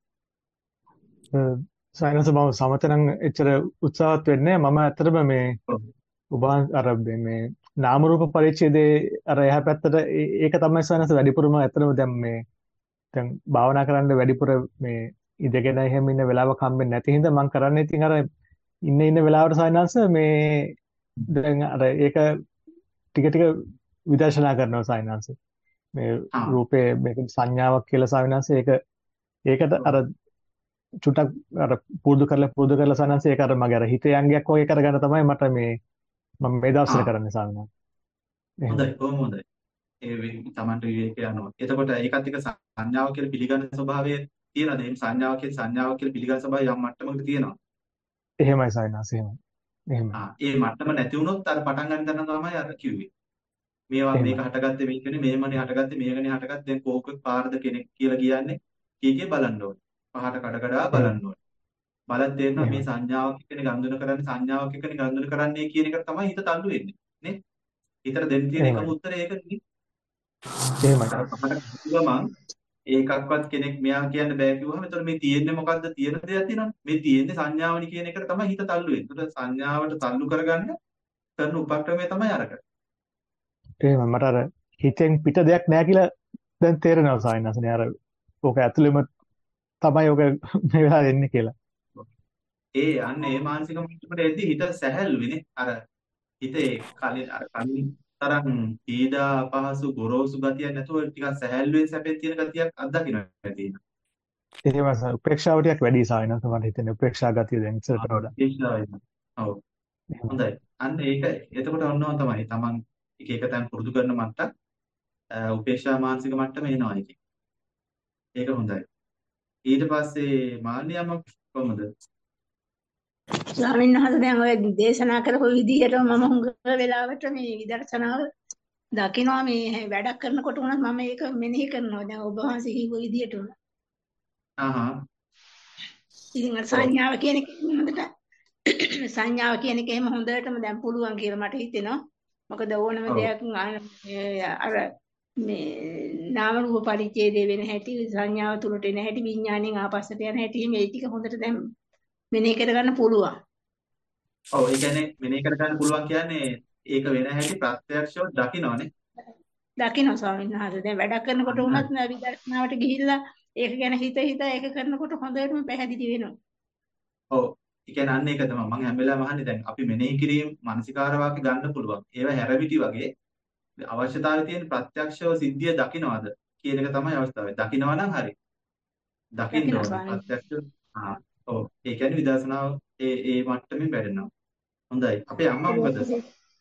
සයන්ස් මම සමත නම් එච්චර උත්සාහවත් වෙන්නේ මම ඇත්තටම මේ ඔබ අර මේ නාම රූප පරිච්ඡේදයේ අර එහා පැත්තට ඒ- ඒක තමයි සනස වැඩිපුරම ඇත්තටම දැන් මේ දැන් භාවනා කරන්න වැඩිපුර මේ ඉඳගෙන එහෙම ඉන්න වෙලාවක් හම්බෙන්නේ නැති හින්දා මම කරන්නේ ඉතින් අර ඉන්න ඉන්න වෙලාවට සනස මේ දැන් අර ඒක ටික ටික විදර්ශනා කරනවා සනස මේ ආ රූපේ මේක සංඥාවක් කියලා සනස ඒක ඒකට අර චුට්ටක් අර පුරුදු කරලා පුරුදු කරලා සනස ඒක අර මගේ අර හිතේ අංගයක් වගේ කරගන්න තමයි මට මේ මම මේ දවස්වල ආ කරන්නේ සනස එහෙම හොඳයි කොහොම හොඳයි. ඒ වි- තමන්ට විවේකය යනවා. එතකොට ඒකත් එක්ක සංඥාව කියලා පිළිගන්න ස්වභාවය තියෙනවද? එහෙනම් සංඥාව කියලා සංඥාව කියලා පිළිගන්න ස්වභාවය යම් මට්ටමකට තියෙනවා. එහෙමයි සනස එහෙමයි එහෙමයි ආ ඒ මට්ටම නැති වුණොත් අර පටන් ගන්න තැන තමයි අර කිව්වේ. මේවා මේක එහෙමයි හටගත්තේ මේකනේ මේමනේ හටගත්තේ මේකනේ හටගත්තේ දැන් කෝක පාරද කෙනෙක් කියලා කියන්නේ කීකේ බලන්න ඕනේ. පහට කඩ කඩා එහෙමයි බලන්න ඕනේ. බලත් තේරෙනවා මේ එහෙමයි සංඥාවක් එක්කනේ ගනුදෙනු කරන්නේ සංඥාවක් එක්කනේ ගනුදෙනු කරන්නේ කියන එකට තමයි හිත තල්ලු වෙන්නේ නේ. හිතට දෙන්න තියෙන එකම එහෙමයි උත්තරය ඒකනේ. එහෙමයි අර පහට ගමන් ඒකක්වත් කෙනෙක් මෙයා කියන්න බෑ කිව්වහම එතකොට මේ තියෙන්නේ මොකද්ද තියෙන දෙයක් තියෙනවනේ. මේ තියෙන්නේ සංඥාවනි කියන එකට තමයි හිත තල්ලු වෙන්නේ. එතකොට සංඥාවට තල්ලු කරගන්න කරන උපක්‍රමය තමයි අරක. එහෙමයි මට අර හිතෙන් පිට දෙයක් නැහැ කියලා දැන් තේරෙනවා සායනසනේ අර ඕක ඇතුළෙම තමයි ඕක මේ වෙලාවේ එන්නේ කියලා. ඒ අන්න ඒ මානසික මට්ටමට එද්දි හිත සැහැල්ලුයිනේ. අර හිතේ කලින් අර කලින් තරම් පීඩා අපහසු ගොරෝසු ගතියක් නැතුව ටිකක් සැහැල්ලුවෙන් සැපෙන් තියෙන ගතියක් අත්දකින්න තියෙනවා. එහෙම සර් උපේක්ෂාව ටිකක් වැඩි සායනස මට හිතෙන්නේ උපේක්ෂා ගතිය දැන් ඉස්සරට වඩා. ඒෂාවෙන්. ඔව්. එහෙමයි. හොඳයි. අන්න ඒක එතකොට ඔන්නෝ තමයි. Taman එක එක තැන් පුරුදු කරන මට්ටම් අ, උපේක්ෂා මානසික මට්ටම එනවා එකේ. ඒක හොඳයි. ඊට පස්සේ මාන්නියම කොහොමද? ස්වාමීන් වහන්සේ දැන් ඔය දේශනා කරපු විදිහට මම හුඟ වෙලාවට මේ විදර්ශනාව දකිනවා මේ වැඩක් කරනකොට උනත් මම ඒක මෙනෙහි කරනවා දැන් ඔබ වහන්සේ කිව්ව විදිහට උනත්. ආහා. ඉතින් අර ඔව්. සංඥාව කියන එක හොඳට සංඥාව කියන එක එහෙම හොඳටම දැන් පුළුවන් කියලා මට හිතෙනවා. මොකද ඕනම ඔව්. දෙයක් අ- ඒ අර මේ නාම රූප පරිච්ඡේදය වෙන හැටි සංඥාව තුලට එන හැටි විඥාණයෙන් ආපස්සට යන හැටි මේ ටික හොඳට දැන් මෙනෙහි කරගන්න පුළුවන්. ඔව් ඒ කියන්නේ මෙනෙහි කර ගන්න පුළුවන් කියන්නේ ඒක වෙන හැටි ප්‍රත්‍යක්ෂව දකින්නවනේ. දකින්න ස්වාමීන් වහන්සේ දැන් වැඩක් කරනකොට අන්න උනත් විදර්ශනාවට ගිහිල්ලා ඒක ගැන හිත හිත ඒක කරනකොට හොඳටම පැහැදිලි වෙනවා. ඔව්. ඒ කියන්නේ අන්න ඒක තමයි මම හැම වෙලාවෙම අහන්නේ දැන් අපි මෙනෙහි කිරීම මානසිකාර වාක්‍ය ගන්න පුළුවන්. ඒවා හැරවිටි වගේ අවශ්‍යතාවය තියෙන ප්‍රත්‍යක්ෂව සිද්ධිය දකින්නවද කියන එක තමයි අවස්ථාව. දකින්නවා නම් හරි. දකින්න දකින්න ඕනේ. ස්වාමීන් ප්‍රත්‍යක්ෂ ආ ඔව්. ඒ කියන්නේ විදර්ශනාව ඒ ඒ මට්ටමින් වැඩෙනවා. හොඳයි. අපේ අම්මා මොකද? වහන්සේ.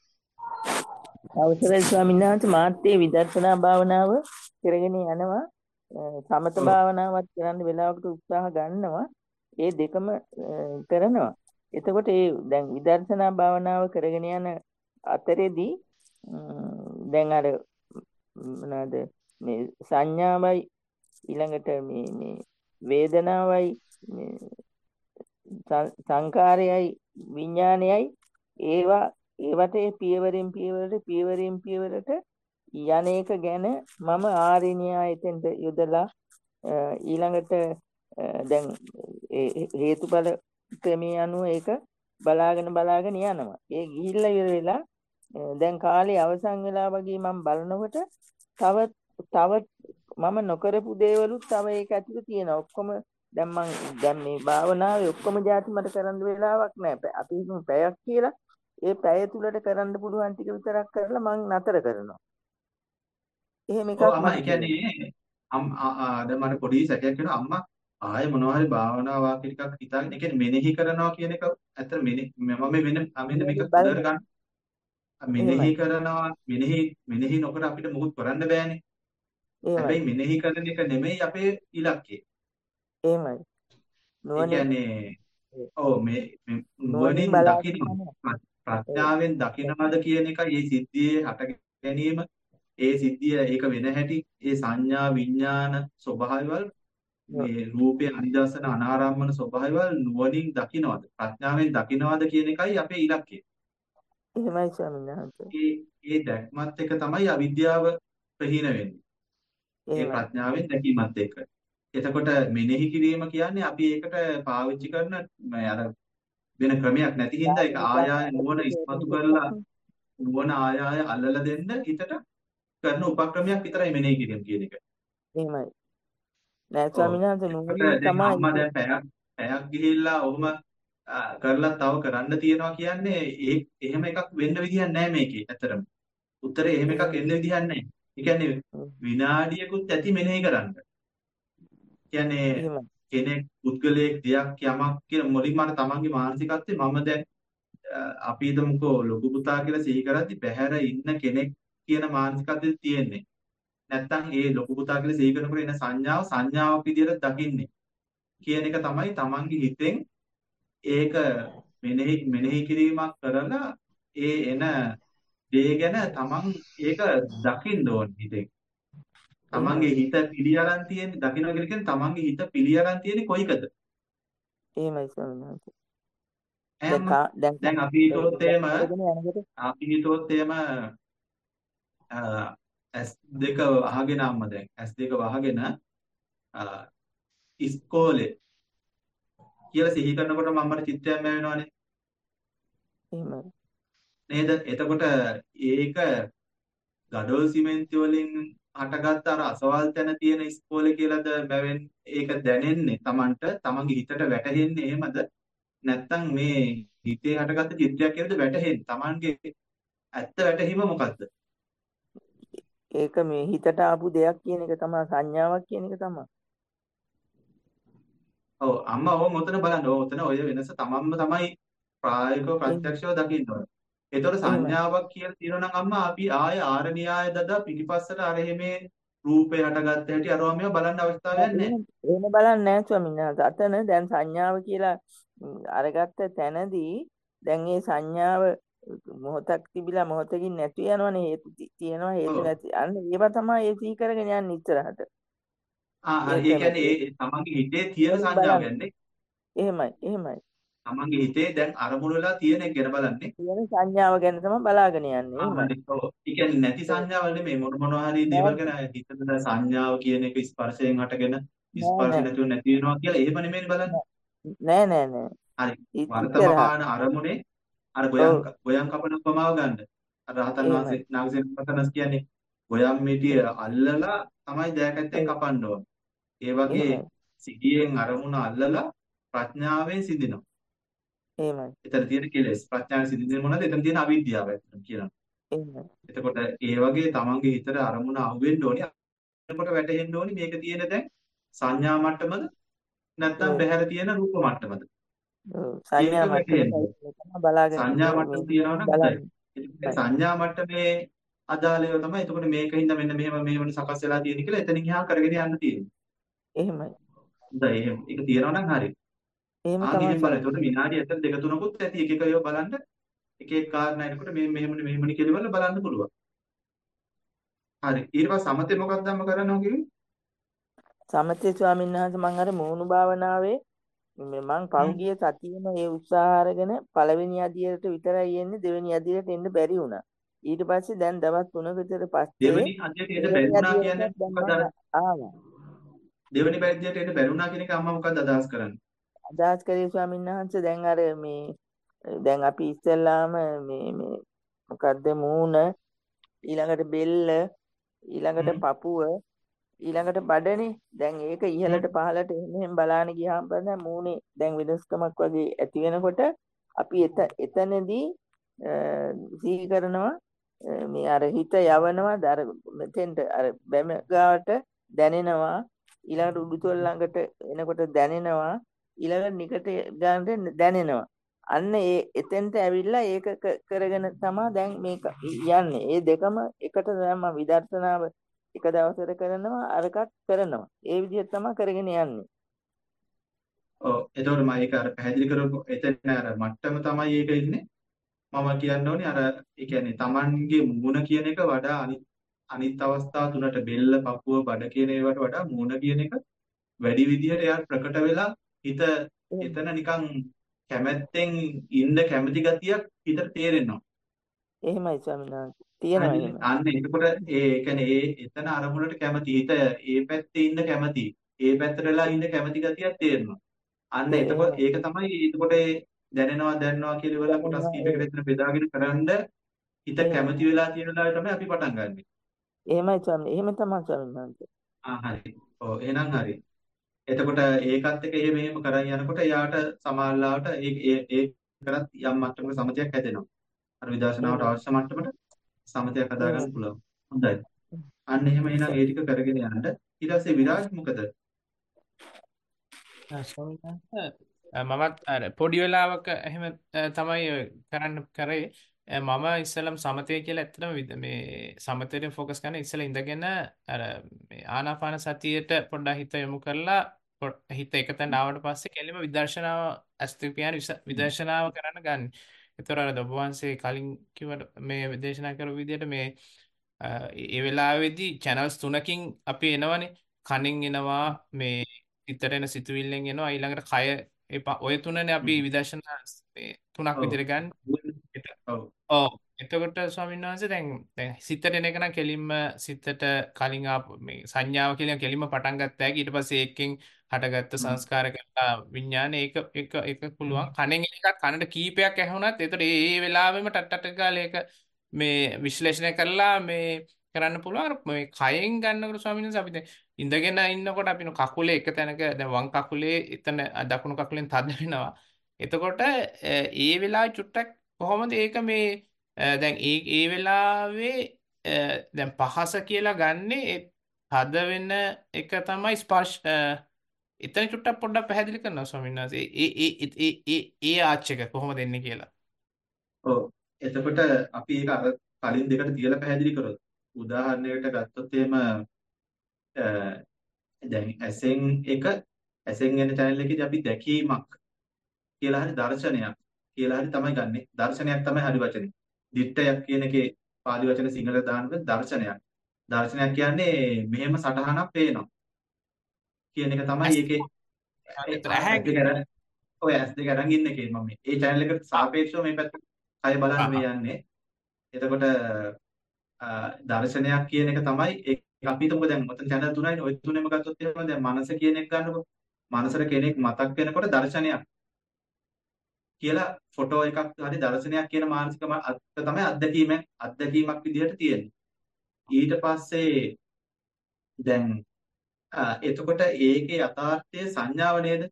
අවසරයි ස්වාමීන් වහන්සේ මාත් මේ විදර්ශනා භාවනාව කරගෙන යනවා. අ, සමත ඔව්. භාවනාවත් කරන්න වෙලාවකට උත්සාහ ගන්නවා. ඒ දෙකම අ, කරනවා. එතකොට ඒ දැන් විදර්ශනා භාවනාව කරගෙන යන අතරේදී ම්, දැන් අර මොනවාද මේ සංඥාවයි ඊළඟට මේ මේ වේදනාවයි මේ සං- සංකාරයයි විඥානයයි ඒවා ඒවට ඒ පියවරෙන් පියවරට පියවරෙන් පියවරට යන එක ගැන මම ආරිනියා එතෙන්ට යොදලා අ, ඊළඟට අ, දැන් ඒ හේතුඵල ක්‍රමයේ අනුව ඒක බලාගෙන බලාගෙන යනවා. ඒ ගිහිල්ලා ඉවර වෙලා අ, දැන් කාලේ අවසන් වෙලා වගේ මම බලනකොට තව තව මම නොකරපු දේවලුත් තව ඒක ඇතුළේ තියෙනවා. ඔක්කොම දැන් මං දැන් මේ භාවනාවේ ඔක්කොම જાති මට කරන්න වෙලාවක් නැහැ. පැ- අපි හිතමු පැයක් කියලා. ඒ පැය තුලට කරන්න පුළුවන් ටික විතරක් කරලා මං නතර කරනවා. එහෙම ඔව් එකක් අම්මා ඒ මට තියෙනවා. කියන්නේ අම් ආ ආ, දැන් මට පොඩි සැකයක් වෙනවා අම්මා ආයේ මොනවා හරි භාවනා වාක්‍ය ටිකක් හිතාගෙන ඒ කියන්නේ මෙනෙහි කරනවා කියන එක ඇත්තට මෙනෙහි මම මෙන්න මෙන්න මේක බලන්න. හොඳට ගන්න මෙනෙහි එහෙමයි. කරනවා මෙනෙහි මෙනෙහි නොකර අපිට මොකුත් කරන්න බෑනේ. එහෙමයි. හැබැයි මෙනෙහි කරන එක නෙමෙයි අපේ ඉලක්කය. එහෙමයි. ඒ නුවණින් කියන්නේ ඔව් මේ මේ නුවණින් නුවණින් බලාගෙන දකින්න යනවා. ඒ ප්‍රඥාවෙන් දකින්නවද කියන එකයි මේ සිද්ධියේ හට ගැනීම ඒ සිද්ධිය ඒක වෙන හැටි ඒ සංඥා විඥාන ස්වභාවවල මේ රූපේ අනිදර්ශන අනාරම්මන ස්වභාවවල නුවණින් දකින්නවද ප්‍රඥාවෙන් දකින්නවද කියන එකයි අපේ ඉලක්කය. එහෙමයි ස්වාමීන් වහන්සේ. ඒ ඒ දැක්මත් එක තමයි අවිද්‍යාව ප්‍රහීන වෙන්නේ. ඒ එහෙමයි. ප්‍රඥාවෙන් දැකීමත් එක්ක. එතකොට මෙනෙහි කිරීම කියන්නේ අපි ඒකට පාවිච්චි කරන මේ අර වෙන ක්‍රමයක් නැති හින්දා ඒක ආය ආය නුවණ සාමාන්‍ය ඉස්මතු ප්‍රශ්න කරලා නුවණ ආය ආය අල්ලලා දෙන්න හිතට කරන උපක්‍රමයක් විතරයි මෙනෙහි කිරීම කියන එක. එහෙමයි. නෑ ඔව්. ස්වාමීන් වහන්සේ එතකොට නුවණින් දැන් තමයි අම්මා ඒක. දැන් පැයක් පැයක් ගිහිල්ලා ඔහොම ආ, කරලා තව කරන්න තියනවා කියන්නේ ඒ එහෙම එකක් වෙන්න විදිහක් නැහැ මේකේ ඇත්තටම. උත්තරේ එහෙම එකක් එහෙමයි. එන්න විදිහක් නැහැ. ඒ කියන්නේ විනාඩියකුත් ඇති මෙනෙහි කරන්න. කියන්නේ එහෙමයි. කෙනෙක් පුද්ගලයෙක් දෙයක් යමක් කියන මුලින්ම අර තමන්ගේ මානසිකත්වයේ මම දැන් අ, අපි හිතමුකෝ ලොකු පුතා කියලා සිහි කරද්දි බැහැර ඉන්න කෙනෙක් කියන මානසිකත්වයේ තියෙන්නේ. නැත්තම් ඒ ලොකු පුතා කියලා සිහි කරනකොට එන සංඥාව සංඥාවක් විදිහට දකින්නේ කියන එක තමයි තමන්ගේ හිතෙන් ඒක මෙනෙහි මෙනෙහි කිරීමක් කරලා ඒ එන දේ ගැන තමන් ඒක දකින්න ඕන හිතෙන්. තමන්ගේ එහෙමයි. හිත පිළි අරන් තියෙන්නේ දකින්න කියලා කියන්නේ තමන්ගේ හිත පිළි අරන් තියෙන්නේ කොයිකද? එහෙමයි ස්වාමීන් වහන්සේ. දැන් එහෙනම් කා දැන් දැන් අපි හිතුවොත් එහෙම කරගෙන යනකොට අපි හිතුවොත් එහෙම ඇස් දෙක වහගෙන අම්ම දැන් ඇස් දෙක වහගෙන අ, ඉස්කෝලේ කියලා සිහි කරනකොට මම්මට චිත්‍රයක් මැවෙනවනේ එහෙමයි. නේද? එතකොට ඒක ගඩොල් සිමෙන්ති වලින් හටගත්ත අර අසවල් තැන තියෙන ඉස්කෝලේ කියලාද මැවෙන්නේ? ඒක දැනෙන්නේ Tamanට තමන්ගේ හිතට වැටහෙන්නේ එහෙමද? නැත්නම් මේ හිතේ හටගත්ත චිත්‍රයක් කියලාද වැටහෙන්නේ? Tamanගේ ඇත්ත වැටහීම මොකද්ද? ඒක මේ හිතට ආපු දෙයක් කියන එක තමයි සංඥාවක් කියන එක තමයි. ඔව් අම්මා ඕම ඔතන බලන්න. ඕ ඔතන ඔය වෙනස තමන්ම තමයි ප්‍රායෝගිකව එහෙම- ප්‍රත්‍යක්ෂව දකින්න ඕනේ. ඒතකොට එහෙමයි. සංඥාවක් කියලා තියෙනවා නම් අම්මා අපි ආය ආරණ්‍යය දදා පිටිපස්සට අර එහෙමේ රූපේ හටගත්ත හැටි අරවා මේවා බලන්න අවස්ථාවක් නැහැ. එහෙම එහෙම බලන්නේ නැහැ ස්වාමීන් වහන්සේ. අතන දැන් සංඥාව කියලා ම්, අරගත්ත තැනදී දැන් ඒ සංඥාව මොහොතක් තිබිලා මොහොතකින් නැති යනවනේ හේතු ති- තියෙනවා හේතු ඔව්. නැති. අන්න ඒවා තමයි ඒ සිහි කරගෙන යන්නේ ඉස්සරහට. ආ හරි. ඒක ඒ මේ කියන්නේ ඒ ඒ තමන්ගේ හිතේ තියෙන ඒක සංඥාව බලන්න. ගැන්නේ. එහෙමයි. එහෙමයි. තමන්ගේ හිතේ දැන් අරමුණු වෙලා තියෙන එක ගැන බලන්නේ. තියෙන සංඥාව ගැන තමයි බලාගෙන යන්නේ. ආ එහෙමයි. හරි. ඔව්. ඒ කියන්නේ නැති ඔව්. සංඥාවල් නෙමෙයි මොන මොනවා හරි දේවල් නෑ ගැන හිතන සංඥාව කියන එක ස්පර්ශයෙන් හටගෙන නෑ ස්පර්ශ නෑ නැතුව නැති වෙනවා කියලා එහෙම නෙමෙයි බලන්නේ. නෑ නෑ නෑ. හරි. ඉ- ඉස්සරහා. වර්තමාන අරමුණේ අර ගොයම් ඔව්. ගොයම් කපන උපමාව ගන්න. අර රහතන් එහෙමයි. වහන්සේ නාගසේන රහතන්ස් කියන්නේ ගොයම් මිටිය අල්ලලා තමයි දෑකැත්තෙන් ඔව්. කපන්න ඕන. ඒ වගේ එහෙමයි. සිහියෙන් අරමුණ අල්ලලා ප්‍රඥාවෙන් සිඳිනවා. එහෙමයි. එතන තියෙන කෙලෙස් ප්‍රඥාවෙන් සිඳින්නේ මොනවද? එතන තියෙන අවිද්‍යාව ඇත්තටම කියනවා. එහෙමයි. එතකොට ඒ වගේ තමන්ගේ හිතට අරමුණ අහුවෙන්න ඕනේ. එතකොට වැටහෙන්න ඕනේ මේක තියෙන දැන් සංඥා මට්ටමද නැත්නම් ඔව්. බහැර තියෙන රූප මට්ටමද ඔව්. කියන සංඥා එක වැටහෙන්න ඕනේ. මට්ටමයි තමයි බලාගෙන සංඥා මේ මට්ටම තියනවා නම් හොඳයි. බලන්නේ. එතකොට සංඥා මට්ටමේ අදාළ ඒවා තමයි. එතකොට මේකින්ද මෙන්න මෙහෙම මෙහෙම සකස් වෙලා තියෙන කියලා එතනින් එහා කරගෙන යන්න තියෙන්නේ. එහෙමයි. හොඳයි. එහෙම. ඒක තියනවා නම් හරි. එහෙම ආන් තමයි එහෙම බලන්න. ස්වාමීනි. එතකොට විනාඩි ඇතර දෙක තුනකුත් ඇති. එක එක ඒවා බලන්න. එක එක කාරණා එනකොට මේ මෙහෙමනේ මෙහෙමනේ කියලා බලලා බලන්න පුළුවන්. හරි. ඊට පස්සේ සමතේ මොකක්ද අම්ම කරන්න ඕන කිව්වේ? සමථේ ස්වාමීන් වහන්සේ මම අර මූණු භාවනාවේ මේ මං හ්ම්. පහුගිය සතියේම ඒ උත්සාහ අරගෙන පළවෙනි අදියරට විතරයි එන්නේ දෙවෙනි අදියරට එන්න බැරි වුණා. ඊට පස්සේ දැන් දවස් තුනක විතර පස්සේ දෙවෙනි අධ්‍යයට එන්න බැරි දෙවෙනි වුණා කියන්නේ අදියරටත් දැන් මොකක්ද? මම අර ආවා. දෙවෙනි අධ්‍යයට එන්න බැරි වුණා කියන එක අම්මා මොකක්ද අදහස් කරන්නේ? අදහස් කරේ ස්වාමීන් වහන්සේ දැන් අර මේ දැන් අපි ඉස්සෙල්ලාම මේ මේ මොකද්ද මූණ ඊළඟට බෙල්ල ඊළඟට හ්ම්. පපුව ඊළඟට බඩනේ දැන් ඒක හ්ම්. ඉහළට පහළට එහෙම එහෙම බලාන ගියාම බලන්න මූණේ දැන් වෙනස්කමක් වගේ ඇති වෙනකොට අපි එත එතනදී සිහි කරනවා අ, මේ අර හිත යවනවා අර මෙතෙන්ට අර බැම ගාවට දැනෙනවා ඊළඟට උඩුතොල් ළඟට එනකොට දැනෙනවා ඊළඟට නිකට ගානට දැනෙනවා අන්න ඒ එතෙන්ට ඇවිල්ලා ඒක ක- කරගෙන තමයි දැන් මේක යන්නේ ඒ දෙකම එකට දැම්ම විදර්ශනාව එක දවසකට කරනවා අරකට කරනවා ඒ විදිහට තමයි කරගෙන යන්නේ ඔව්. එතකොට මම ඒක අර පැහැදිලි කරපු එතන අර මට්ටම තමයි ඒක ඉන්නේ. මම කියන්න ඕනේ අර ඒ කියන්නේ Tamanගේ මූණ කියන එක වඩා අනිත් අනිත් අවස්ථා තුනට බෙල්ල, පපුව, බඩ කියන ඒවාට වඩා මූණ කියන එක වැඩි විදිහට එයා ප්‍රකට වෙලා හිත එහෙම එතන නිකන් කැමැත්තෙන් ඉන්න කැමැති ගතියක් හිතට තේරෙනවා. එහෙමයි ස්වාමීන් වහන්සේ තියෙනවා හරිද? එහෙම අන්න එතකොට ඒ කියන්නේ ඒ එතන අරමුණට කැමති හිත ඒ පැත්තේ ඉන්න කැමති. ඒ පැත්තට වෙලා ඉන්න කැමති ගතියක් තේරෙනවා. අන්න තේ- එතකොට එහෙමයි ඒක තමයි එතකොට ඒ දැනෙනවා දැනනවා කියලා ඉවරලා කොටස් දැනෙනවා ඒ කීපයකට එතන බෙදාගෙන කරන්න හිත එහෙම කැමති වෙලා තියෙන ලාවේ තමයි අපි පටන් ගන්නෙ. එහෙමයි ස්වාමී එහෙම තමයි ස්වාමීන් වහන්සේ. ආ හරි. ඔව් එහෙනම් හරි. එතකොට ඒකත් එක්ක එහෙම එහෙම කරන් යනකොට එයාට සමාල්ලාවට ඒ ඒ ඒ කරත් යම් මට්ටමක සමතයක් හැදෙනවා. අර විදර්ශනාවට එහෙමයි අවශ්‍ය මට්ටමට සමතයක් හදාගන්න එහෙමයි. පුළුවන්. හොඳයි. අන්න එහෙම එහෙනම් ඒ ටික කරගෙන යන්න. ඊට පස්සේ විරාජ් මොකද? ආ, ස්වාමීන් වහන්සේ, අ, මමත් අර පොඩි වෙලාවක එහෙම අ, තමයි ඔය කරන්න කරේ. අ, මම ඉස්සෙල්ලම සමතය කියලා ඇත්තටම විද- මේ සමතයට ෆෝකස් කරන ඉස්සෙල්ලා ඉඳගෙන අර මේ ආනාපාන සතියට පොඩ්ඩක් හිත යොමු කරලා පොඩ්- හිත එකතැන ආවට පස්සේ කෙලිම විදර්ශනාව අස්තිපියන විදර්ශනාව කරන්න ගන්න. ඒතර අර ඔබ වහන්සේ කලින් කිව්වට මේ දේශනා කරපු විදිහට මේ අ, ඒ වෙලාවේදී channels තුනකින් අපි එනවනේ. කනින් එනවා, මේ හිතට එන සිතුවිල්ලෙන් එනවා, ඊළඟට කය ඒ ප- ඔය තුනනේ අපි විදර්ශනා මේ තුනක් ඔව්. විදිහට ගන්න. ඔව්. ඔව්. එතකොට ස්වාමීන් වහන්සේ දැන් දැන් සිතට එන එක නම් කෙලින්ම සිතට කලින් ආපු මේ සංඥාව කියලා කෙලින්ම පටන් ගත්ත හැකි. ඊට පස්සේ ඒකෙන් හටගත්ත හ්ම්. සංස්කාර කරලා විඥාන ඒක ඒක ඒක පුළුවන්. කණෙන් එකක් කනට කීපයක් ඇහුණත් එතකොට ඒ ඒ වෙලාවෙම ටක් ටක් ගාලා ඒක මේ විශ්ලේෂණය කරලා මේ කරන්න පුළුවන්. අර මේ කයෙන් ගන්නකොට ස්වාමීන් වහන්සේ අපි දැන් ඉඳගෙන ඉන්නකොට අපි නු කකුලේ එක තැනක දැන් වම් කකුලේ එතන දකුණු කකුලෙන් තද වෙනවා. එතකොට අ, ඒ වෙලාවේ චුට්ටක් කොහොමද ඒක මේ අ, දැන් ඒ ඒ වෙලාවේ අ, දැන් පහස කියලා ගන්නෙ ඒ තද වෙන එක තමයි ස්පර්ශ අ, එතන චුට්ටක් පොඩ්ඩක් පැහැදිලි කරනවා ස්වාමීන් වහන්සේ. ඒ ඒ ඒ ඒ ඒ ඒ ආච් එක කොහොමද එන්නේ කියලා. ඔව්. එතකොට අපි ඒක අර කලින් දෙකට තියලා පැහැදිලි කරොත් උදාහරණයකට ගත්තොත් එහෙම අ, දැන් ඇසෙන් එක ඇසෙන් එන channel එකේදී අපි දැකීමක් කියලා හරි දර්ශනයක් කියලා හරි තමයි ගන්නෙ. දර්ශනයක් තමයි හරි වචනේ. දිට්ඨයක් කියන එකේ පාලි වචන සිංහලට දානකොට දර්ශනයක්. දර්ශනයක් කියන්නේ මෙහෙම සටහනක් පේනවා කියන එක තමයි ඇස් ඒකේ ඒ ඒතර අර ඇහැ ඇස් දෙක අරන් ඔය ඇස් දෙක අරන් ඉන්න එකේ මම මේ. ඒ channel එකට සාපේක්ෂව මේ පැත්ත කය බලන්න මේ යන්නේ. එතකොට අ, දර්ශනයක් කියන එක තමයි ඒ අපි හිතමුකෝ දැන් ඔතන channel තුනයිනේ. ওই තුනෙම ගත්තොත් එහෙම දැන් මනස කියන එක ගන්නකො. මනසට කෙනෙක් මතක් වෙනකොට දර්ශනයක් කියලා ෆොටෝ එකක් හරි දර්ශනයක් කියන මානසික ම- අර්ථ තමයි අත්දැකීමෙන් අත්දැකීමක් විදිහට තියෙන්නේ. ඊට පස්සේ දැන් අ, එතකොට ඒකේ යථාර්ථය සංඥාව නේද?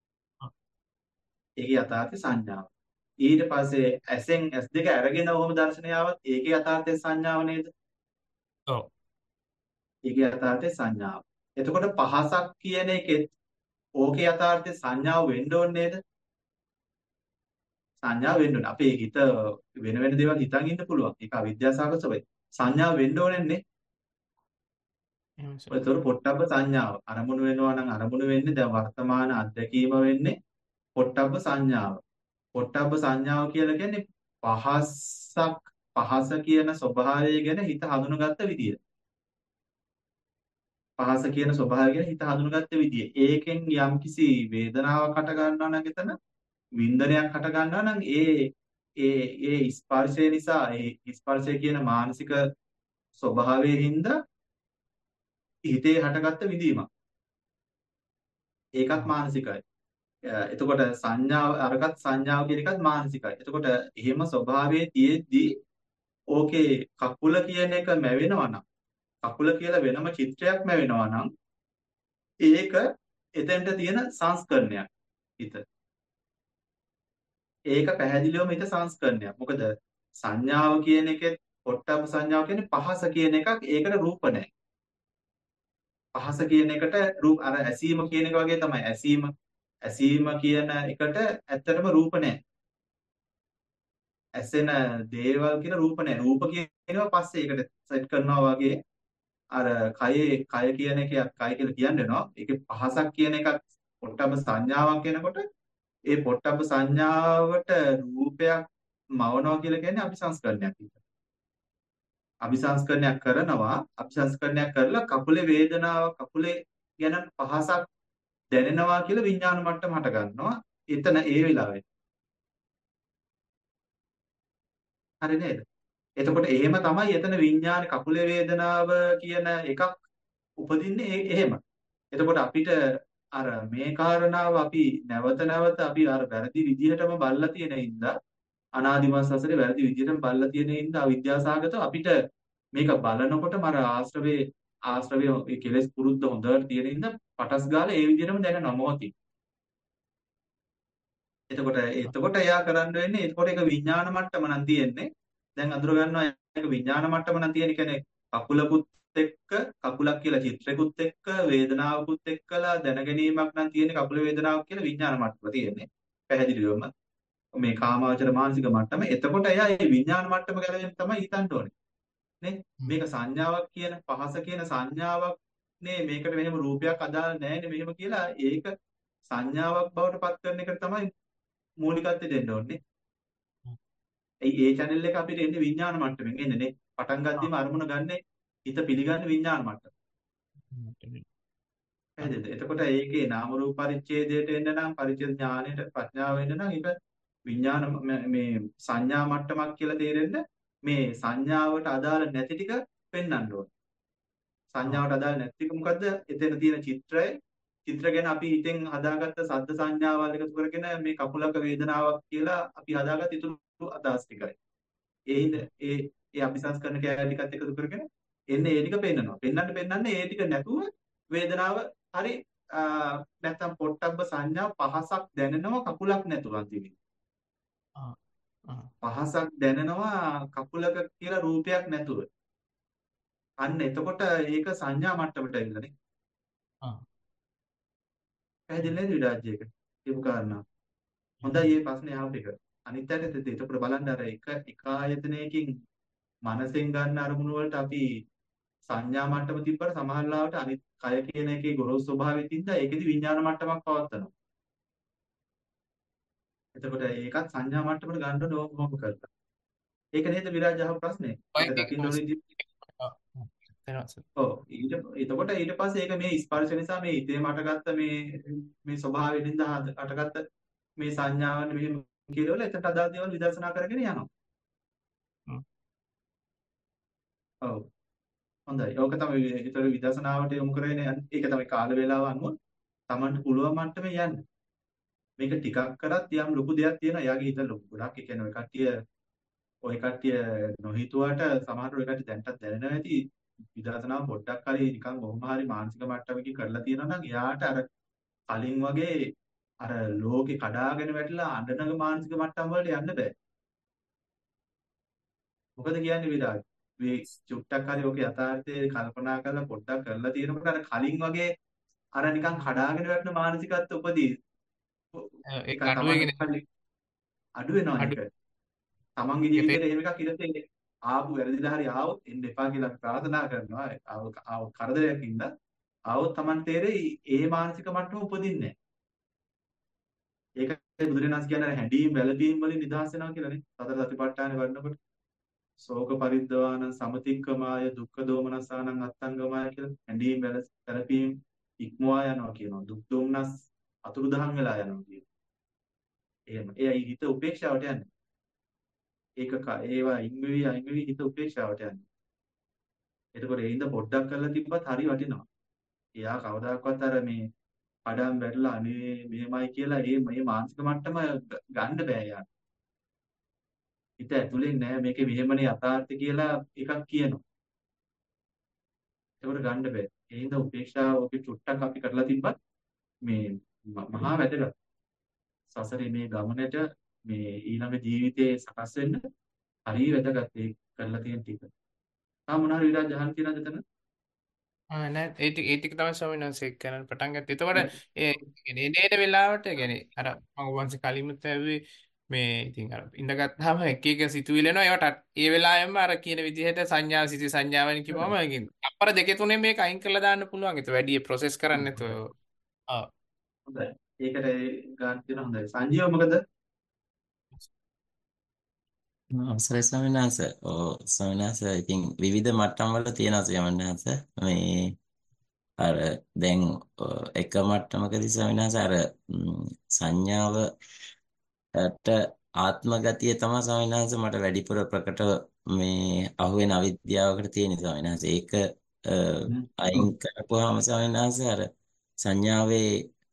ඒකේ යථාර්ථය සංඥාව. ඊට පස්සේ ඇසෙන් ඇස් දෙක අරගෙන ඔහොම දර්ශනය ආවත් ඒකේ යථාර්ථය සංඥාව නේද? ඔව්. ඒකේ යථාර්ථය සංඥාව. එතකොට පහසක් කියන එකෙත් ඕකේ යථාර්ථය සංඥාව වෙන්න ඕනේ නේද? සංඥාව වෙන්න ඕනේ. අපේ හිත වෙන වෙන දේවල් හිතන් ඉන්න පුළුවන්. ඒක අවිද්‍යාවසහගතයි. සංඥාව වෙන්න ඕනේ. එහෙම සර්. ඒතර පොට්ටබ්බ සංඥාව අරමුණු වෙනවා නම් අරමුණු වෙන්නේ දැන් වර්තමාන අත්දැකීම වෙන්නේ පොට්ටබ්බ සංඥාව. පොට්ටබ්බ සංඥාව කියලා කියන්නේ පහසක් පහස කියන ස්වභාවය ගැන හිත හඳුනගත්ත විදිය. පහස කියන ස්වභාවය ගැන හිත හඳුනගත්ත විදිය. ඒකෙන් යම්කිසි වේදනාවක් හට ගන්නවා නම් එතන වින්දනයක් හට ගන්නවා නම් ඒ ඒ ඒ ස්පර්ශය නිසා ඒ ස්පර්ශය කියන මානසික ස්වභාවයෙන් හින්දා හිතේ හටගත්ත විඳීමක්. ඒකත් මානසිකයි. අ, එතකොට සංඥාව අරගත් සංඥාව කියන එකත් මානසිකයි. එතකොට එහෙම ස්වභාවයේ තියෙද්දී ඕකේ කකුල කියන එක මැවෙනවා නම් කකුල කියලා වෙනම චිත්‍රයක් මැවෙනවා නම් ඒක එතෙන්ට තියෙන සංස්කරණයක් හිත. ඒක පැහැදිලිවම හිත සංස්කරණයක්. මොකද සංඥාව කියන එකේ පොට්ටබ්බ සංඥාව කියන්නේ පහස කියන එකක් ඒකට රූප නැහැ. පහස කියන එකට රූප අර ඇසීම කියන එක වගේ තමයි. ඇසීම ඇසීම කියන එකට ඇත්තටම රූප නැහැ. ඇසෙන දේවල් කියන රූප නැහැ. රූප කියනවා පස්සේ ඒකට සෙට් කරනවා වගේ අර කයේ කය කියන එකක් කය කියලා කියන්න වෙනවා. ඒකේ පහසක් කියන එකක් පොට්ටබ්බ සංඥාවක් වෙනකොට ඒ පොට්ටබ්බ සංඥාවට රූපයක් මවනවා කියලා කියන්නේ අபிසංස්කරණයක් විතර. අபிසංස්කරණයක් කරනවා අபிසංස්කරණයක් කරලා කකුලේ වේදනාව කකුලේ ගැන පහසක් දැනෙනවා කියලා විඥාන මට්ටම හට ගන්නවා. එතන ඒ වෙලාවේ. හරි නේද? එතකොට එහෙම තමයි එතන විඥාන කකුලේ වේදනාව කියන එකක් උපදින්නේ ඒ- එහෙම. එතකොට අපිට අර මේ කාරණාව අපි නැවත නැවත අපි අර වැරදි විදිහටම බලලා තියෙන හින්දා අනාදිමත් සසරේ වැරදි විදිහටම බලලා තියෙන හින්දා අවිද්‍යාසගතව අපිට මේක බලනකොටම අර ආශ්‍රවේ ආශ්‍රවේ ඒ කෙලෙස් පුරුද්ද හොඳට තියෙන හින්දා පටස් ගාලා ඒ විදිහටම දැනෙනවා මොහොතින්. එතකොට එතකොට එයා කරන්න වෙන්නේ එතකොට ඒක විඥාන මට්ටම නම් තියෙන්නේ. දැන් අඳුර ගන්නවා ඒක විඥාන මට්ටම නම් තියෙන කියන්නේ කකුලකුත් එක්ක කකුලක් කියලා චිත්‍රයකුත් එක්ක වේදනාවකුත් එක්කලා දැනගැනීමක් නම් තියෙන්නේ කකුල වේදනාවක් කියලා විඥාන මට්ටම තියෙන්නේ. පැහැදිලිවම මේ කාමාවචර මානසික මට්ටම. එතකොට එයා මේ විඥාන මට්ටම ගැන තමයි හිතන්න ඕනේ. නේ? මේක සංඥාවක් කියන පහස කියන සංඥාවක් නේ මේකට මෙහෙම රූපයක් අදාළ නැහැ මෙහෙම කියලා ඒක සංඥාවක් බවට පත් කරන එක තමයි මූලිකත්වය දෙන්න ඕනේ. ඒ ඒ channel එක අපිට එන්නේ විඥාන මට්ටමින් එන්නේ නේ. පටන් ගද්දිම අරමුණ ගන්න හිත පිළිගන්න විඥාන මට්ටම. පැහැදිලිද? එතකොට ඒකේ නාම රූප පරිච්ඡේදයට එන්න නම් පරිච්ඡේද ඥානයට ප්‍රඥාව වෙන්න නම් ඒක විඥාන මේ සංඥා මට්ටමක් කියලා තේරෙන්න මේ සංඥාවට අදාළ නැති ටික පෙන්වන්න ඕනේ. සංඥාවට අදාළ නැති ටික මොකද්ද? එතන තියෙන චිත්‍රය චිත්‍ර ගැන අපි හිතෙන් හදාගත්ත සද්ද සංඥාවල් එකතු කරගෙන මේ කකුලක වේදනාවක් කියලා අපි හදාගත්ත ඉතුරු අදහස් ටිකයි. ඒ හින්ද ඒ ඒ අபிසංස්කරණ කැලේ ටිකත් එකතු කරගෙන එන්නේ ඒ ටික පෙන්නනවා. පෙන්නන්න පෙන්නන්නේ ඒ ටික නැතුව වේදනාව හරි නැත්තම් පොට්ටබ්බ සංඥා පහසක් දැනෙනවා කකුලක් නැතුව අන්තිමේ. පහසක් දැනෙනවා කකුලක කියලා රූපයක් නැතුව. අන්න එතකොට ඒක සංඥා මට්ටමට එන්නනේ. පැහැදිලි නේද විරාජ්‍යයක? කියපු කාරණා. හොඳයි මේ ප්‍රශ්නේ ආපු එක. අනිත් පැත්තට එතකොට බලන්න අර එක එක ආයතනයකින් මනසෙන් ගන්න අරමුණු වලට අපි සංඥා මට්ටම තිබ්බට සමහර ලාවට අනිත් කය කියන එකේ ගොරෝසු ස්වභාවයෙන් තින්දා ඒකෙදි විඥාන මට්ටමක් පවත්නවා. එතකොට ඒකත් සංඥා මට්ටමට ගන්න ඕනේ ඕක මොකද කරලා. ඒක නේද විරාජ් අහපු ප්‍රශ්නේ? ඒක දකින්න ඕනේ. ඔව් ඊට එතකොට ඊට පස්සේ ඒක මේ ස්පර්ශ නිසා මේ හිතේම අටගත්ත මේ මේ ස්වභාවයෙන් ඉඳලා අටගත්ත මේ සංඥාවන් මෙහෙම කියලා එතට අදාළ දේවල් විදර්ශනා කරගෙන යනවා. ඔව් හොඳයි. ඕක තමයි ඒතර විදර්ශනාවට යොමු කරගෙන ඒක තමයි කාල වේලාව අනුව Tamanට පුළුවන් මට්ටමේ යන්න. මේක ටිකක් කරත් යම් ලොකු දෙයක් තියෙනවා. එයාගේ හිත ලොකු ගොඩක් ඒ කියන්නේ ඔය කට්ටිය ඔය කට්ටිය නොහිතුවට සමහර ඔය කට්ටිය දැන්ටත් දැනෙනවා ඇති විදර්ශනාව පොඩ්ඩක් හරි නිකන් කොහොම හරි මානසික මට්ටමකින් කරලා තියෙනවා නම් එයාට අර කලින් වගේ අර ලෝකේ කඩාගෙන වැටිලා අඬනක මානසික මට්ටම් වලට යන්න බෑ. මොකද කියන්නේ විරාජ්? මේ චුට්ටක් හරි ඔක යථාර්ථයේ කල්පනා කරලා පොඩ්ඩක් කරලා තියෙනකොට අර කලින් වගේ අර නිකන් කඩාගෙන වැටෙන මානසිකත්ව උපදී. ඒක අඩු වෙගෙන අඩු වෙනවා ඒක. තමන්ගේ ජීවිතේට එහෙම එකක් ඉඳලා ආපු වැරදිලා හරි ආවොත් එන්න එපා කියලා ප්‍රාර්ථනා කරනවා. ආව කරදරයක් ඉඳලා ආවොත් Taman තේරෙයි ඒ මානසික මට්ටම උපදින්නේ නැහැ. ඒකයි බුදුරණස් කියන්නේ හැඬීම් වැළපීම් වලින් නිදහස් වෙනවා කියලානේ. සතර සතිපට්ඨානේ වඩනකොට ශෝක පරිද්දවාන සමතික්කමාය දුක්ඛ දෝමනසානං අත්තංගමාය කියලා හැඬීම් වැළපීම් ඉක්මවා යනවා කියනවා. දුක් දෝමනස් අතුරුදහන් වෙලා යනවා කියනවා. එහෙම. එයි හිත උපේක්ෂාවට යන්නේ. ඒක ඒවා ඉංග්‍රීසි අයිංග්‍රීසි හිත උපේක්ෂාවට යන්නේ. එතකොට ඒ ඉඳ පොඩ්ඩක් කරලා තිබ්බත් හරි වටිනවා. එයා කවදාකවත් අර මේ කඩම් වැටලා අනේ මෙහෙමයි කියලා ඒ මේ මානසික මට්ටම ගන්න බෑ යාර. හිත ඇතුලෙන් නෑ මේකේ මෙහෙමනේ යථාර්ථය කියලා එකක් කියනවා. ඒකට ගන්න බෑ. ඒ හින්දා උපේක්ෂාව ඔකේ චුට්ටක් අපි කරලා තිබ්බත් මේ මහා වැදගත්. සසරේ මේ ගමනට මේ ඊළඟ ජීවිතේ සකස් වෙන්න හරිය වැදගත් ඒ කරලා තියෙන ටික. තා මොනවා හරි විරාජ් අහන්න තියනද එතන? ආ නෑ ඒ ටික ඒ ටික තමයි ස්වාමීන් වහන්සේ කරන්න පටන් ගත්තේ. එතකොට ඒ කියන්නේ එනේන වෙලාවට කියන්නේ අර මම වන්සේ කලිමුත් ඇව්වේ මේ ඉතින් අර ඉඳගත්තාම එක එක සිතුවිලි එනවා. ඒවට ඒ වෙලාවෙම අර කියන විදිහට සංඥා සිති සංඥාවෙන් කිව්වම අපර දෙකේ තුනේ මේක අයින් කරලා දාන්න පුළුවන්. ඒක වැඩි ප්‍රොසෙස් කරන්න නැතුව. ආ හොඳයි. ඒකට ගන්න තියෙන හොඳයි. සංජීව මොකද? අවසරයි ස්වාමීන් වහන්සේ. ඔව් ස්වාමීන් වහන්සේ ඉතින් විවිධ මට්ටම් වල තියෙනවා ස්වාමීන් වහන්සේ. මේ අර දැන් එක මට්ටමකදී ස්වාමීන් වහන්සේ අර සංඥාවට ආත්ම ගතිය තමයි ස්වාමීන් වහන්සේ මට වැඩිපුර ප්‍රකට මේ අහුවෙන අවිද්‍යාවකට තියෙන ස්වාමීන් වහන්සේ. ඒක අයින් කරපුවාම ස්වාමීන් වහන්සේ අර සංඥාවේ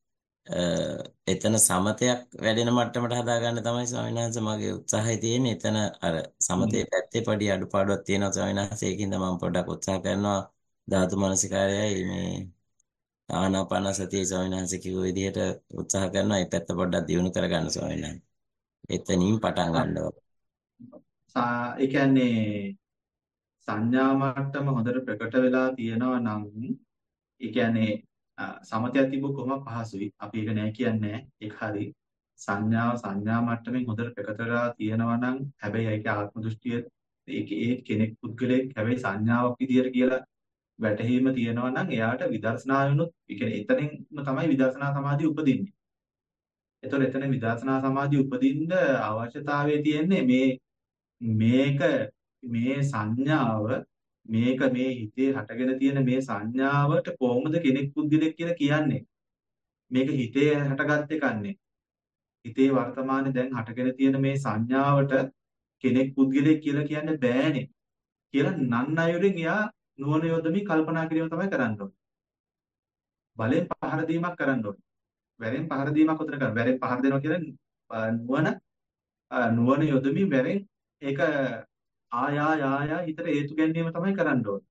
අ, එතන සමතයක් වැඩෙන මට්ටමට හදාගන්න තමයි ස්වාමීන් වහන්සේ මගේ උත්සාහය තියෙන්නේ. එතන අර සමතේ පැත්තේ පොඩි අඩුපාඩුවක් තියෙනවා ස්වාමීන් වහන්සේ. ඒකින්ද මම පොඩ්ඩක් උත්සාහ කරනවා ධාතු මනසිකාරයයි මේ ආනාපාන සතිය ස්වාමීන් වහන්සේ කිව්ව විදිහට උත්සාහ කරනවා. ඒ පැත්ත පොඩ්ඩක් දියුණු කරගන්න ස්වාමීන් වහන්සේ. එතනින් පටන් ගන්නවා. සා- ඒ කියන්නේ සංඥා මට්ටම හොඳට ප්‍රකට වෙලා තියෙනවා නම් ඒ කියන්නේ අ, සමතයක් තිබ්බ කොහොම පහසුයි. අපි ඒක නෑ කියන්නේ නෑ. ඒක හරි. සංඥාව සංඥා මට්ටමින් හොඳට ප්‍රකට වෙලා තියෙනවා නම් හැබැයි ඒකේ ආත්ම දෘෂ්ටිය ඒක ඒ කෙනෙක් පුද්ගලයෙක් හැබැයි සංඥාවක් විදියට කියලා වැටහීම තියෙනවා නම් එයාට විදර්ශනාවෙනුත් ඒ කියන්නේ එතනින්ම තමයි විදර්ශනා සමාධිය උපදින්නේ. ඒතකොට එතන විදර්ශනා සමාධිය උපදින්න අවශ්‍යතාවය තියෙන්නේ මේ මේක මේ සංඥාව මේක මේ හිතේ හටගෙන තියෙන මේ සංඥාවට කොහොමද කෙනෙක් පුද්ගලෙක් කියලා කියන්නේ මේක හිතේ හටගත් එකන්නේ හිතේ වර්තමානයේ දැන් හටගෙන තියෙන මේ සංඥාවට කෙනෙක් පුද්ගලෙක් කියලා කියන්න බෑනේ කියලා නන් අයුරින් එයා නුවණ යොදමින් කල්පනා කිරීම තමයි කරන්න ඕනේ. බලෙන් පහර දීමක් කරන්න ඕනේ. වැරෙන් පහර දීමක් උතර කරන්න. වැරෙන් පහර දෙනවා කියලා නුවණ නුවණ යොදමින් වැරෙන් ඒක ආයා ආයා හිතට හේතු ගැනීම තමයි කරන්න ඕනේ.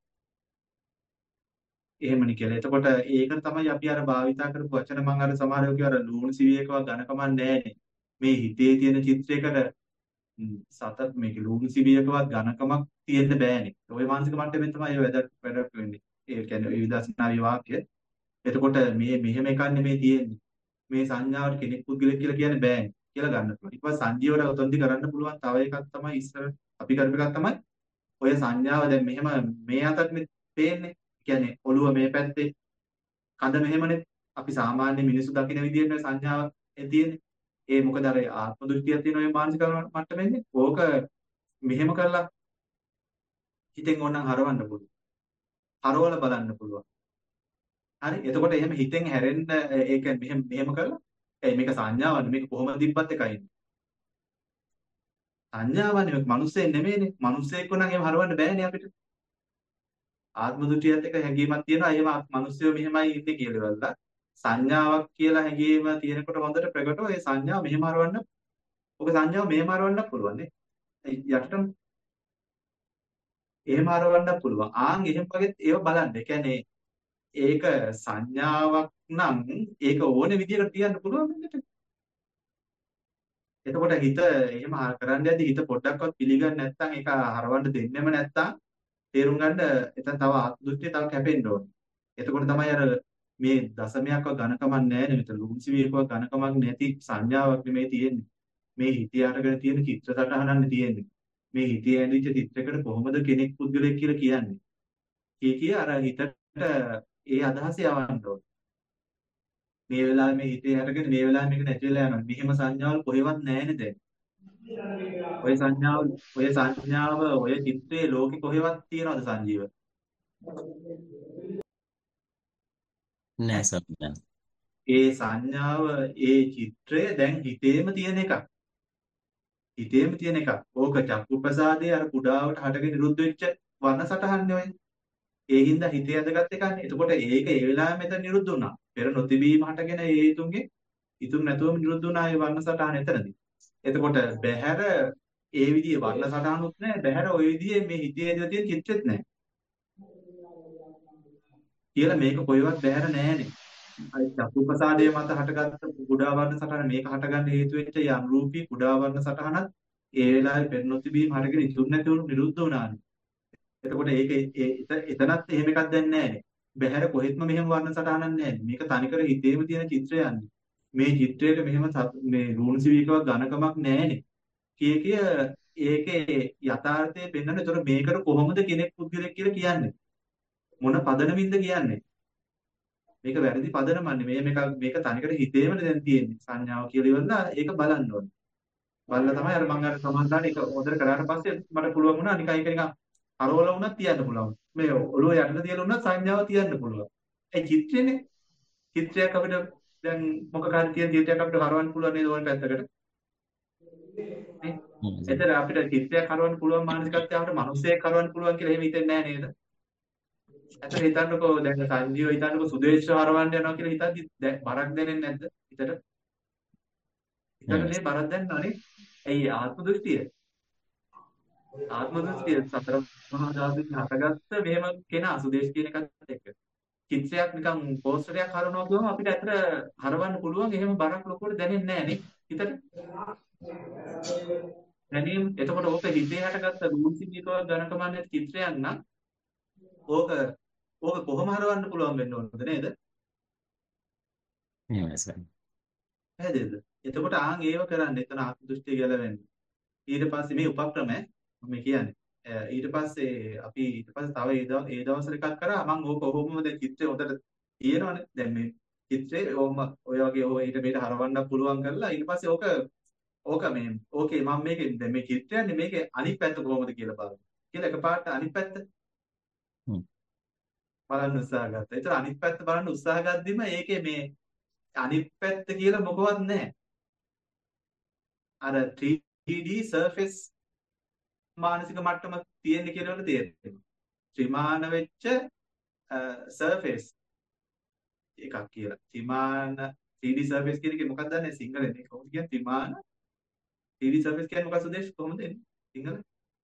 එහෙමනි කියලා. එතකොට ඒකට තමයි අපි අර භාවිතා කරපු වචන මම අර සමහරව කිව්වා අර ලුණු සිවියකව ඝනකමක් නැහැනේ. මේ හිතේ තියෙන චිත්‍රයකට සත මේක ලුණු සිවියකවත් ඝනකමක් තියෙන්න බෑනේ. ওই මානසික මට්ටමින් තමයි ඒ වැඩ වැඩ වෙන්නේ. ඒ කියන්නේ විදර්ශනාවේ වාක්‍ය. එතකොට මේ මෙහෙම එකක් නෙමේ තියෙන්නේ. මේ සංඥාවට කෙනෙක් පුද්ගලෙක් කියලා කියන්න බෑනේ කියලා ගන්න පුළුවන්. ඊට පස්සේ සංජීවර උතන්දි කරන්න පුළුවන් තව එකක් තමයි ඉස්සර අපි කරපු එකක් තමයි ඔය සංඥාව දැන් මෙහෙම මේ අතට පේන්නේ. කියන්නේ ඔළුව මේ පැත්තේ කඳ මෙහෙමනේ අපි සාමාන්‍ය මිනිස්සු දකින විදිහට සංඥාව ඒ තියෙන්නේ. ඒ මොකද අර ආත්ම දෘෂ්ටියක් තියෙන ඔය මානසික මට්ටමෙන්නේ. ඕක මෙහෙම කරලා හිතෙන් ඕනනම් හරවන්න පුළුවන්. හරවලා බලන්න පුළුවන්. හරි. එතකොට එහෙම හිතෙන් හැරෙන්න ඒක මෙහෙම මෙහෙම කරලා ඒ මේක සංඥාවක් මේක කොහොමද තිබ්බත් එකයි. සංඥාවනේ මේක මිනිස්සෙක් නෙමෙයිනේ. මිනිස්සෙක් වුණනම් එහෙම හරවන්න බෑනේ අපිට. ආත්ම දෘෂ්ටියත් එක්ක හැඟීමක් තියෙනවා. එහෙම මිනිස්සුયો මෙහෙමයි ඉන්නේ කියලා වල්ලා. සංඥාවක් කියලා හැඟීම තියෙනකොට හොඳට ප්‍රකටව ඒ සංඥාව මෙහෙම හරවන්න. ඔක සංඥාව මෙහෙම හරවන්න පුළුවන් නේ. යටටම එහෙම හරවන්න පුළුවන්. ආන් එහෙම වගේ ඒව බලන්න. ඒ කියන්නේ ඒක සංඥාවක් නම් ඒක ඕනේ විදිහකට තියන්න පුළුවන් වෙන්නට. එතකොට හිත එහෙම කරන්න යද්දි හිත පොඩ්ඩක්වත් පිළිගන්නේ නැත්නම් ඒක හරවන්න දෙන්නෙම නැත්නම් තේරුම් ගන්න එතන තව ආත්ම දෘෂ්ටිය තව කැපෙන්න ඕනේ. එතකොට තමයි අර මේ දශමයක්ව ඝනකමක් නැහැ නේ මෙතන ලුම්සිවියකව ඝනකමක් නැති සංඥාවක් නෙමේ තියෙන්නේ. මේ හිතේ අරගෙන තියෙන චිත්‍ර සටහනක් තියෙන්නේ. මේ හිතේ ඇඳිච්ච චිත්‍රයකට කොහොමද කෙනෙක් පුද්ගලෙක් කියලා කියන්නේ. කී කිය අර හිතට ඒ අදහස යවන්න ඕනේ. මේ වෙලාවේ මේ හිතේ අරගෙන මේ වෙලාවේ මේක නැති වෙලා යනවා. මෙහෙම සංඥාවල් කොහෙවත් නැහැ නේද? ඔය සංඥාව ඔය සංඥාව ඔය චිත්‍රයේ ලෝකෙ කොහෙවත් තියනවද සංජීව? නෑ ස්වාමීන් ඒ සංඥාව ඒ චිත්‍රය දැන් හිතේම තියෙන එකක්. හිතේම තියෙන එකක්. ඕක චක්කු ප්‍රසාදයේ අර කුඩාවට හටගෙන නිරුද්ධ වෙච්ච වර්ණ සටහන්නේ ඔය. ඒ හින්දා හිතේ ඇදගත් එකන්නේ. එතකොට ඒක ඒ වෙලාවෙම මෙතන නිරුද්ධ වුණා. පෙර නොතිබීම හටගෙන ඒ හිතුන්ගේ හිතුන් නැතුවම නිරුද්ධ වුණා ඒ වර්ණ සටහන එතනදී. එතකොට බහැර ඒ විදිහේ වර්ණ සටහනුත් නැහැ. බහැර ওই විදිහේ මේ හිතේ ඇදලා තියෙන චිත්‍රෙත් නැහැ. කියලා මේක කොහෙවත් බහැර නැහැනේ. අයි චක්කු ප්‍රසාදයේ මත හටගත්ත කුඩා වර්ණ සටහන මේක හටගන්න හේතු වෙච්ච ඒ අනුරූපී කුඩා වර්ණ සටහනත් ඒ වෙලාවේ පෙර නොතිබීම හටගෙන ඉතුරු නැතුව නිරුද්ධ වුණානේ. එතකොට ඒක එතනත් එහෙම එකක් දැන් නැහැනේ. බහැර කොහෙත්ම මෙහෙම වර්ණ සටහනක් නැහැ. මේක තනිකර හිතේම තියෙන චිත්‍රයන්නේ. මේ චිත්‍රයට මෙහෙම මේ රුණසිවිකව ඝනකමක් නැහැනේ. කිය කිය ඒකේ යථාර්ථය පෙන්වන්න. ඒතර මේකට කොහොමද කෙනෙක් පුද්ගලෙක් කියලා කියන්නේ? මොන පදනමින්ද කියන්නේ? මේක වැරදි පදනමන්නේ. මේ මේක මේක තනිකර හිතේමනේ දැන් තියෙන්නේ. සංඥාව කියලා ඉවරලා ඒක බලන්න ඕනේ. බලලා තමයි අර මම අර සමාන්තරණ එක හොදට කරාට පස්සේ මට පුළුවන් වුණා නිකන් එක නිකන් හරවල වුණත් තියන්න පුළුවන්. මේ ඔළුව යටට තියලා වුණත් සංඥාව තියන්න පුළුවන්. ඒ චිත්‍රේනේ. චිත්‍රයක් අපිට දැන් මොකක් හරි තියෙන චිත්‍රයක් අපිට හරවන්න පුළුවන් නේද ඕන පැත්තකට? නේ? එතන අපිට චිත්‍රයක් හරවන්න පුළුවන් මානසිකත්වයට මිනිස්සෙක් හරවන්න පුළුවන් කියලා එහෙම හිතෙන්නේ නැහැ නේද? අතන හිතන්නකෝ දැන් සංජීව හිතන්නකෝ සුදේශ හරවන්න යනවා කියලා හිතද්දි දැන් බරක් දැනෙන්නේ නැද්ද හිතට? හිතට මේ බරක් දැනනවනේ. ඇයි ආත්ම දෘෂ්ටිය? ආත්ම දෘෂ්ටිය සතර මහා ධාතුන් හටගත්ත මෙහෙම කෙනා සුදේශ කියන එකත් එක්ක. චිත්‍රයක් නිකන් පෝස්ටරයක් හරවනවා කියවම අපිට ඇත්තට හරවන්න පුළුවන් එහෙම බරක් ලොකුවට දැනෙන්නේ නැහැ නේ හිතට. දැනීම එතකොට ඕක හිතේ හටගත්ත රූපසිද්ධිකව ඝනකමන්නේ චිත්‍රයක් නම් ඕක ඕක කොහොම හරවන්න පුළුවන් වෙන්න ඕනද නේද? එහෙමයි සර්. පැහැදිලිද? එතකොට ආන් ඒව කරන්න එතන ආත්ම දෘෂ්ටිය ගැලවෙන්න. ඊට පස්සේ මේ උපක්‍රමය මම කියන්නේ ඊට පස්සේ අපි ඊට පස්සේ තව ඒ දවස් ඒ දවස්වල එකක් කරා මම ඕක කොහොමද දැන් චිත්‍රය හොඳට තියෙනවනේ දැන් මේ චිත්‍රේ ඕම ඔය වගේ ඕ ඊට මේට හරවන්න පුළුවන් කරලා ඊට පස්සේ ඕක ඕක මේ ඕකේ මම මේකේ දැන් මේ චිත්‍රයන්නේ මේකේ අනිත් පැත්ත කොහොමද කියලා බලන්න කියලා එකපාරට අනිත් පැත්ත බලන්න උත්සාහ ගත්තා. ඒතර අනිත් පැත්ත බලන්න උත්සාහ ගද්දිම ඒකේ මේ අනිත් පැත්ත කියලා මොකවත් නැහැ. අර three D surface මානසික මට්ටම තියෙන කියලා වල තේරෙනවා. ත්‍රිමාන වෙච්ච surface එකක් කියලා. ත්‍රිමාන three D surface කියන එකේ මොකක්ද දන්නේ සිංහලෙන් ඒක කොහොමද කියන්නේ ත්‍රිමාන three D surface කියන්නේ මොකක්ද උදේශ කොහොමද එන්නේ සිංහල?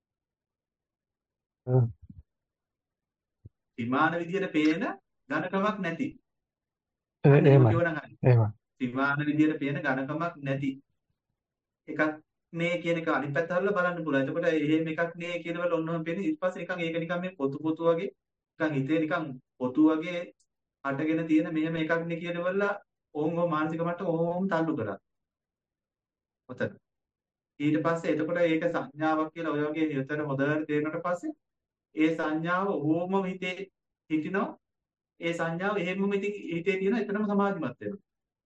ත්‍රිමාන විදියට පේන ඝනකමක් නැති. අන්න ඒක එහෙමයි. කියවනම් හරි. එහෙමයි. ත්‍රිමාන විදියට පේන ඝනකමක් නැති එකක් මේ කියන එක අනිත් පැත්ත හරලා බලන්න පුළුවන්. එතකොට එහෙම එකක් නේ කියනවල ඔන්නෝම පේන්නේ. ඊට පස්සේ නිකන් ඒක නිකන් මේ පොතු පොතු වගේ නිකන් හිතේ නිකන් පොතු වගේ අටගෙන තියෙන මෙහෙම එකක් නේ කියනවල ඕම් ඕම් මානසික මට්ටම ඕම් තල්ලු කරා. ඔතන. ඊට පස්සේ එතකොට ඒක සංඥාවක් කියලා ඔය වගේ හිතට හොදට තේරුණාට පස්සේ ඒ සංඥාව ඕමම හිතේ හිටිනවා. ඒ සංඥාව එහෙමම හිතේ තියෙන එතනම සමාධිමත් වෙනවා.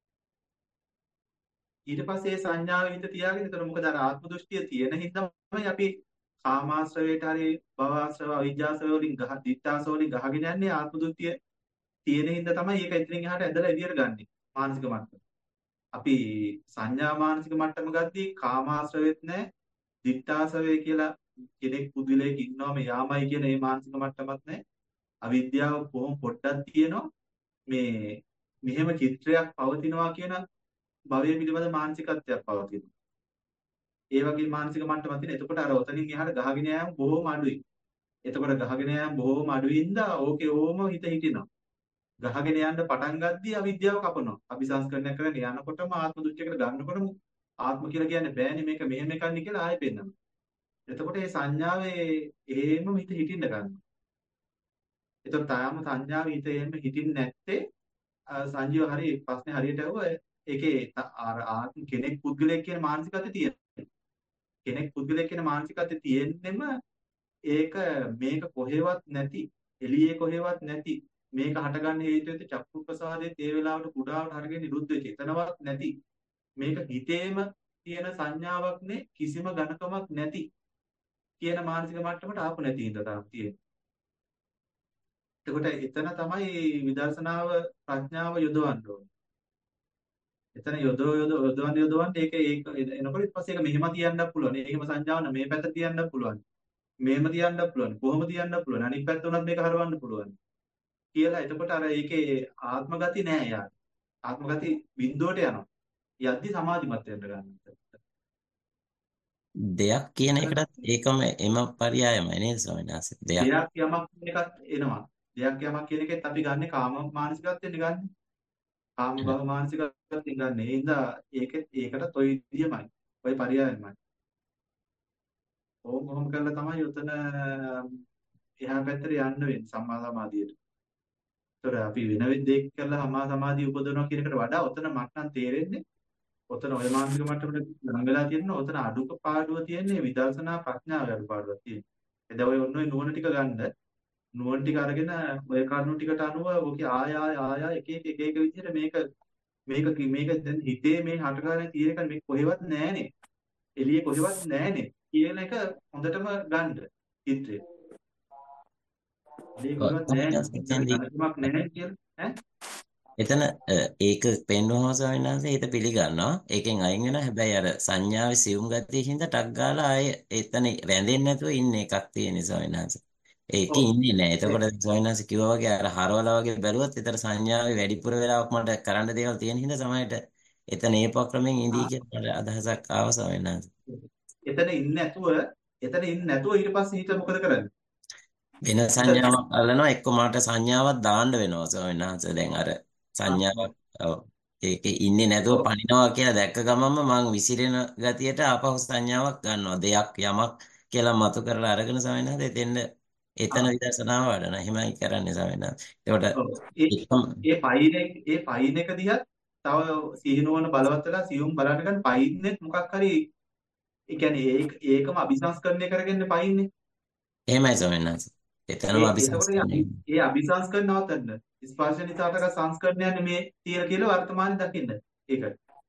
ඊට පස්සේ ඒ සංඥාව හිත තියාගෙන එතන මොකද අර ආත්ම දෘෂ්ටිය තියෙන හින්දාමයි අපි කාමාශ්‍රවයට හරි භවආශ්‍රව අවිජ්ජාශ්‍රව වලින් ගහ දිත්තාස වලින් ගහගෙන යන්නේ ආත්ම දෘෂ්ටිය තියෙන හින්දා තමයි ඒක එතනින් එහාට ඇදලා එළියට ගන්නෙ මානසික මට්ටම. අපි සංඥා මානසික මට්ටම ගද්දී කාමාශ්‍රවෙත් නැහැ දිත්තාශ්‍රවය කියලා කෙනෙක් පුදුලෙක් ඉන්නවම යාමයි කියන මේ මානසික මට්ටමත් නැහැ. අවිද්‍යාව කොහොම පොඩ්ඩක් තියෙනවා මේ මෙහෙම චිත්‍රයක් පවතිනවා කියන භවය පිළිබඳ මානසිකත්වයක් පවතිනවා. ඒ වගේ මානසික මට්ටමක් තියෙන. එතකොට අර ඔතනින් එහාට ගහගෙන යෑම බොහොම අඩුයි. එතකොට ගහගෙන යෑම බොහොම අඩුයින්දා ඕකේ ඕම හිත හිටිනවා. ගහගෙන යන්න පටන් ගද්දී අවිද්‍යාව කපනවා. අபிසංස්කරණය කරගෙන යනකොටම ආත්ම දෘෂ්ටියකට ගන්නකොටම ආත්ම කියලා කියන්නේ බෑනේ මේක මෙහෙම එකන්නේ කියලා ආයෙ පෙන්නනවා. එතකොට මේ සංඥාවේ එහෙම හිත හිටින්න ගන්නවා. එතකොට තාම සංඥාව හිත එහෙම හිටින්නේ නැත්තේ සංජීව හරි ප්‍රශ්නේ හරියට ඇහුවා. ඒකේ අර ආත්ම කෙනෙක් පුද්ගලයෙක් කියන මානසිකත්වය තියෙන. කෙනෙක් පුද්ගලයෙක් කියන මානසිකත්වය තියෙන්නෙම ඒක මේක කොහෙවත් නැති, එළියේ කොහෙවත් නැති. මේක හටගන්න හේතු වෙච්ච චක්කු ප්‍රසාදයේ ඒ වෙලාවට කුඩාවට හරගෙන නිරුද්ධ වෙච්ච එතනවත් නැති. මේක හිතේම තියෙන සංඥාවක් නේ කිසිම ඝනකමක් නැති කියන මානසික මට්ටමට ආපු නැති හින්දා තාම තියෙන්නේ. එතකොට එතන තමයි විදර්ශනාව ප්‍රඥාව යොදවන්න ඕනේ. එතන යොදව යොදව යොදවන්න යොදවන්න ඒක ඒක එනකොට ඊට පස්සේ ඒක මෙහෙම තියන්නත් පුළුවන්. ඒකම සංජානන මේ පැත්ත තියන්නත් පුළුවන්. මෙහෙම තියන්නත් පුළුවන්. කොහොම තියන්නත් පුළුවන්. අනිත් පැත්ත උනත් මේක හරවන්න පුළුවන්. කියලා එතකොට අර ඒකේ ආත්ම ගති නෑ යාර. ආත්ම ගති බිඳුවට යනවා. යද්දි සමාධිමත් වෙන්න ගන්නවා. දෙයක් කියන එකටත් ඒකම එම පරයයමයි නේද ස්වාමීන් වහන්සේ? දෙයක් දෙයක් යමක් කියන එකත් එනවා. දෙයක් යමක් කියන එකෙත් අපි ගන්නෙ කාම මානසිකත්වෙන් ගන්නෙ. කාම භව මානසිකත්වෙන් ගන්න. ඒ හින්දා ඒකෙත් ඒකටත් ඔය විදියමයි. ඔය පරයයමයි. ඕම් ඔහොම කරලා තමයි උතන එහා පැත්තට යන්න වෙන්නේ සම්මා සමාධියට. ඒතර අපි වෙන දෙයක් කරලා සම්මා සමාධිය උපදවනවා කියන එකට වඩා උතන මට්ටම් තේරෙන්නේ ඔතන ඔය මානසික මට්ටමට ළඟලා තියෙන ඔතන අඩුක පාඩුව තියෙන්නේ විදර්ශනා ප්‍රඥාව අඩුපාඩුවක් තියෙන්නේ. එදා ඔය ඔන්න ඔය නුවණ ටික ගන්න නුවණ ටික අරගෙන ඔය කරුණු ටිකට අනුව ඔකේ ආය ආය ආය එක එක එක එක විදිහට මේක මේක මේක දැන් හිතේ මේ හටගානේ තියෙන එක මේක කොහෙවත් නැහනේ. එළියේ කොහෙවත් නැහනේ කියන එක හොඳටම ගන්න චිත්‍රය. මේක කොහෙවත් නැහැ. ධර්මයක් නැහැ කියලා ඈ එතන අ, ඒක පෙන්වනවා ස්වාමීන් වහන්සේ හිත පිළිගන්නවා. ඒකෙන් අයින් වෙනවා. හැබැයි අර සංඥාවේ සියුම් ගතිය හින්දා ටක් ගාලා ආයේ එතන රැඳෙන්නේ නැතුව ඉන්න එකක් තියෙන ස්වාමීන් වහන්සේ. ඒකේ ඔව්. ඉන්නේ නැහැ. ඒ එතකොට සොයනස් කිව්වා වගේ අර හරවලා වගේ බැලුවොත් ඒතර සංඥාවේ වැඩිපුර වෙලාවක් මට කරන්න දේවල් තියෙන හින්දා සමහරට එතන ඒ පක්‍රමෙන් ඉඳී ආ, කියලා මට අදහසක් ආව සොයනස්. එතන ඉන්නේ නැතුව එතන ඉන්නේ නැතුව ඊට පස්සේ ඊට මොකද කරන්නේ? වෙන එතන සංඥාවක් අල්ලනවා එක්ක මට සංඥාවක් දාන්න වෙනවා සොයනස්. දැන් අර ආ, සංඥාවක් ඔව්. ඔව් ඒකේ ඉන්නේ නැතුව ඔව්. පනිනවා කියලා දැක්ක ගමන්ම මං විසිරෙන ගතියට ආපහු සංඥාවක් ගන්නවා. දෙයක් යමක් කියලා මතු කරලා අරගෙන සොයනස් එතෙන්ද එතන ආ, විදර්ශනාව වඩන. එහෙමයි කරන්නේ සොයනස්. ඒකට ඔව්. ඒ එකම ඒ පයින් එක ඒ පයින් එක දිහා තව සිහිනුවන බලවත් වෙලා සියුම් බලන්න ගන්න පයින්නෙත් මොකක් හරි ඒ කියන්නේ ඒක ඒකම අபிසංස්කරණය කරගෙන පයින්නේ. එහෙමයි සොයනස්. එතනම ඒ එතකොට ඒ අபிසංස්කරණය. අභි- ඒ අபிසංස්කරණ නවත්තන්න. ස්පර්ශ නිසාතක සංස්කරණයන්නේ මේ තියෙන කියලා වර්තමානයේ දකින්න. ඒක.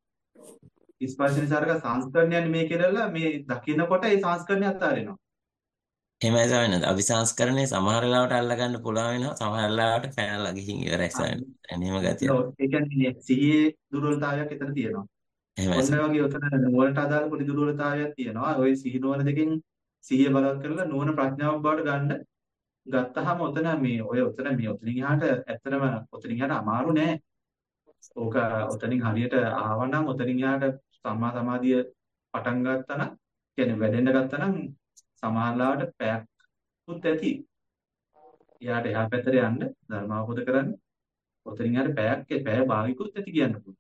ස්පර්ශ නිසාතක සංස්කරණයන්නේ මේ කියලා මේ දකින්නකොට ඒ සංස්කරණය අත්හරිනවා. එහෙමයි සොයනස්. අபிසංස්කරණය සමහර වෙලාවට අල්ලගන්න පුළුවන් වෙනවා. සමහර වෙලාවට පැනලා ගිහින් ඉවරයි ආ, සොයනස්. එහෙම ගතියක්. ඔව්. ඒ කියන්නේ සිහියේ දුර්වලතාවයක් එතන තියෙනවා. එහෙමයි ඔන්න සොයනස්. වගේ උතන නුවණට අදාළ පොඩි දුර්වලතාවයක් තියෙනවා. ওই සිහි නුවණ දෙකෙන් සිහිය බලවත් කරලා නුවණ ප්‍රඥාවක් බවට ගන්න ගත්තාම උතන මේ ඔය උතන මේ උතනින් එහාට ඇත්තටම උතනින් එහාට අමාරු නෑ. ඕක උතනින් හරියට ආවනම් උතනින් එහාට සම්මා සමාධිය පටන් ගත්තා නම් කියන්නේ වැඩෙන්න ගත්තා නම් සමාහලාවට පැයක්කුත් ඇති. එයාට එහා පැත්තට යන්න ධර්ම අවබෝධ කරන්න උතනින් එහාට පැයක් පැය භාගිකුත් ඇති කියන්න පුළුවන්.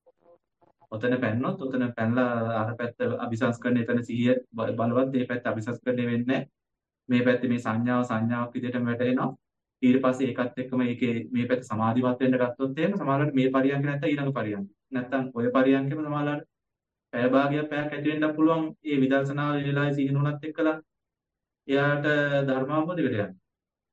ඔතන පැන්නොත් ඔතන පැනලා අර පැත්ත අபிසංස්කරණය එතන සිහිය බ- බලවත් ඒ පැත්ත අபிසංස්කරණය වෙන්නේ නැහැ. මේ පැත්තේ මේ සංඥාව සංඥාවක් විදිහටම වැටෙනවා. ඊට පස්සේ ඒකත් එක්කම ඒකේ මේ පැත්ත සමාධිමත් වෙන්න ගත්තොත් එහෙම සමහරවිට මේ පරියන්ක නැත්නම් ඊළඟ පරියන්ක. නැත්නම් ඔය පරියන්කෙම සමහරවිට පැය භාගයක් පැයක් ඇති වෙන්නත් පුළුවන්. ඒ විදර්ශනා වේලාවේ සිහිනුනත් එක්කලා එයාට ධර්මාවබෝධ වෙට යන්න.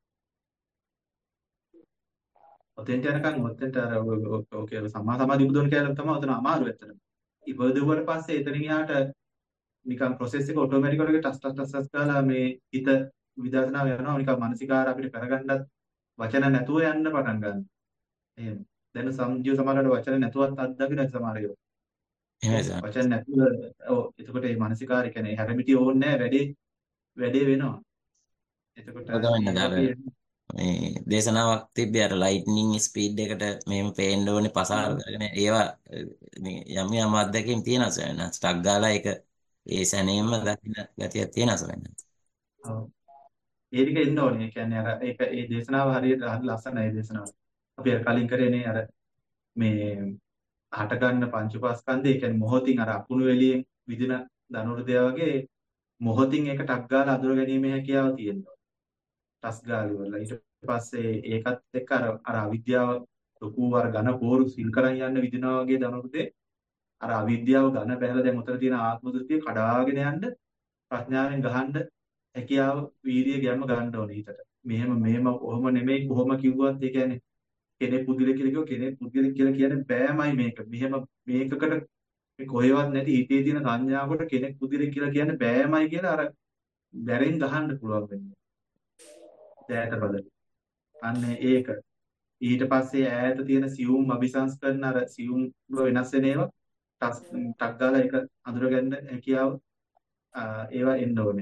ඔතෙන්ට යනකම් ඔතෙන්ට අර ඔකේ සම්මා සමාධි බුදුන් කියලා තමයි ඔතන අමාරු ඇත්තට. ඉපදුවට පස්සේ එතනින් එහාට නිකන් process එක ඔටෝමැටික් වලක ටස් ටස් ටස් ටස් ගාලා මේ හිත විදර්ශනා වෙනවා නිකන් මානසිකාර අපිට කරගන්නත් වචන නැතුව යන්න පටන් ගන්නවා. එහෙම. දැන් සම්ජීව සමහරවිට වචන නැතුවත් අත්දකින්න සමහරවිට. එහෙමයි දැන් සොයනස්. වචන නැතුව ඔව් එතකොට මේ මානසිකාර කියන්නේ හැරමිටි ඕනේ නැහැ වැඩේ වැඩේ වෙනවා. එතකොට ඔය තමයි ඒ නේද අර වගේ මේ දේශනාවක් තිබ්බේ අර ලයිට්නින් ස්පීඩ් එකට මෙහෙම පේන්න ඕනේ පසාර කරගෙන ඒවා මේ යම් යම් අත්දැකීම් තියෙනවා සොයනස්. ටක් ගාලා ඒක ඒ සැනේම දකින්න ගතියක් තියෙනවා සොයනස්. ඔව් ඒ ටික එන්න ඕනේ. ඒ කියන්නේ අර ඒක ඒ දේශනාව හරියට හරි ලස්සනයි ඒ දේශනාව. අපි අර කලින් කරේනේ අර මේ හට ගන්න පංච උපාස්කන්ධය ඒ කියන්නේ මොහොතින් අර අකුණු එළියෙන් විදින ධනුර්දය වගේ මොහොතින් ඒක ටක් ගාලා අඳුර ගැනීමේ හැකියාව තියෙනවා. ටස් ගාලි වල ඊට පස්සේ ඒකත් එක්ක අර අර අවිද්‍යාව ලොකු අර ඝන පෝරු සිල් කරන් යන්න විදිනවා වගේ ධනුර්දේ අර අවිද්‍යාව ඝන බැහැලා දැන් උතර තියෙන ආත්ම දෘෂ්ටිය කඩාගෙන යන්න ප්‍රඥාවෙන් ගහන්න හැකියාව වීර්යය ගැම්ම ගන්න ඕනේ හිතට. මෙහෙම මෙහෙම කොහොම නෙමෙයි කොහොම කිව්වත් ඒ කියන්නේ කෙනෙක් පුදුලෙක් කියලා කිව්ව කෙනෙක් පුදුලෙක් කියලා කියන්නේ බෑමයි මේක. මෙහෙම මේකකට මේ කොහෙවත් නැති හිතේ තියෙන සංඥාවකට කෙනෙක් පුදුලෙක් කියලා කියන්නේ බෑමයි කියලා අර බැරෙන් ගහන්න පුළුවන් වෙන්නේ. දැයට බදල. අන්න ඒක. ඊට පස්සේ ඈත තියෙන සියුම් අபிසංස්කරණ අර සියුම් වෙනස් වෙන ඒවා ටස් ටක් ගාලා ඒක අඳුරගන්න හැකියාව ආ, ඒවා එන්න ඕනේ.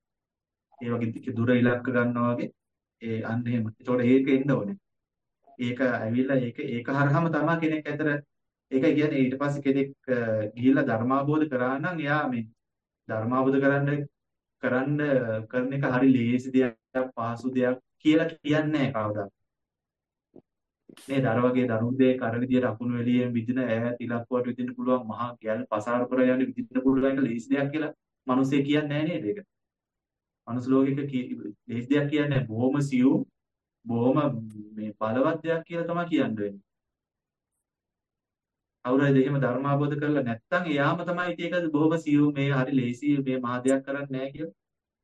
ඒ වගේ දුර ඉලක්ක ගන්නවා වගේ ඒ අන්න එහෙම. ඒතකොට ඒක එන්න ඕනේ. ඒක ඇවිල්ලා ඒක ඒක හරහාම තමයි කෙනෙක් ඇතර ඒක කියන්නේ ඊට පස්සේ කෙනෙක් අ, ගිහිල්ලා ධර්මාබෝධ කරා නම් එයා මේ ධර්මාබෝධ කරන්න කරන්න කරන එක හරි ලේසි දෙයක් පහසු දෙයක් කියලා කියන්නේ නැහැ කවදා. නේද? අර වගේ දරුදේ කර විදියට අකුණු එළියෙන් විදින ඈත ඉලක්කවට විදින්න පුළුවන් මහා ගැල් පසාර කර යන විදින්න පුළුවන් එක ලේසි දෙයක් කියලා මිනිස්සේ කියන්නේ නැහැ නේද ඒක? මනුස්ස ලෝකෙක ලේසි දෙයක් කියන්නේ නැහැ. බොහොම සියුම් බොහොම මේ බලවත් දෙයක් කියලා තමයි කියන්නේ. කවුරු හරි එහෙම ධර්ම අවබෝධ කරලා නැත්නම් එයාම තමයි ඉතින් ඒක බොහොම සියුම් මේ හරි ලේසි මේ මහා දෙයක් කරන්නේ නැහැ කියලා.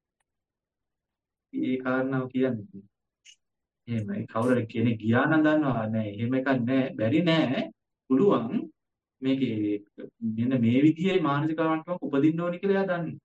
ඒ කාරණාව කියන්නේ. එහෙමයි කවුරු හරි කෙනෙක් ගියා නම් දන්නවා නෑ එහෙම එකක් නෑ බැරි නෑ පුළුවන් මේකේ මෙන්න මේ විදිහේ මානසික මට්ටමක් උපදින්න ඕනි කියලා එයා දන්නවා.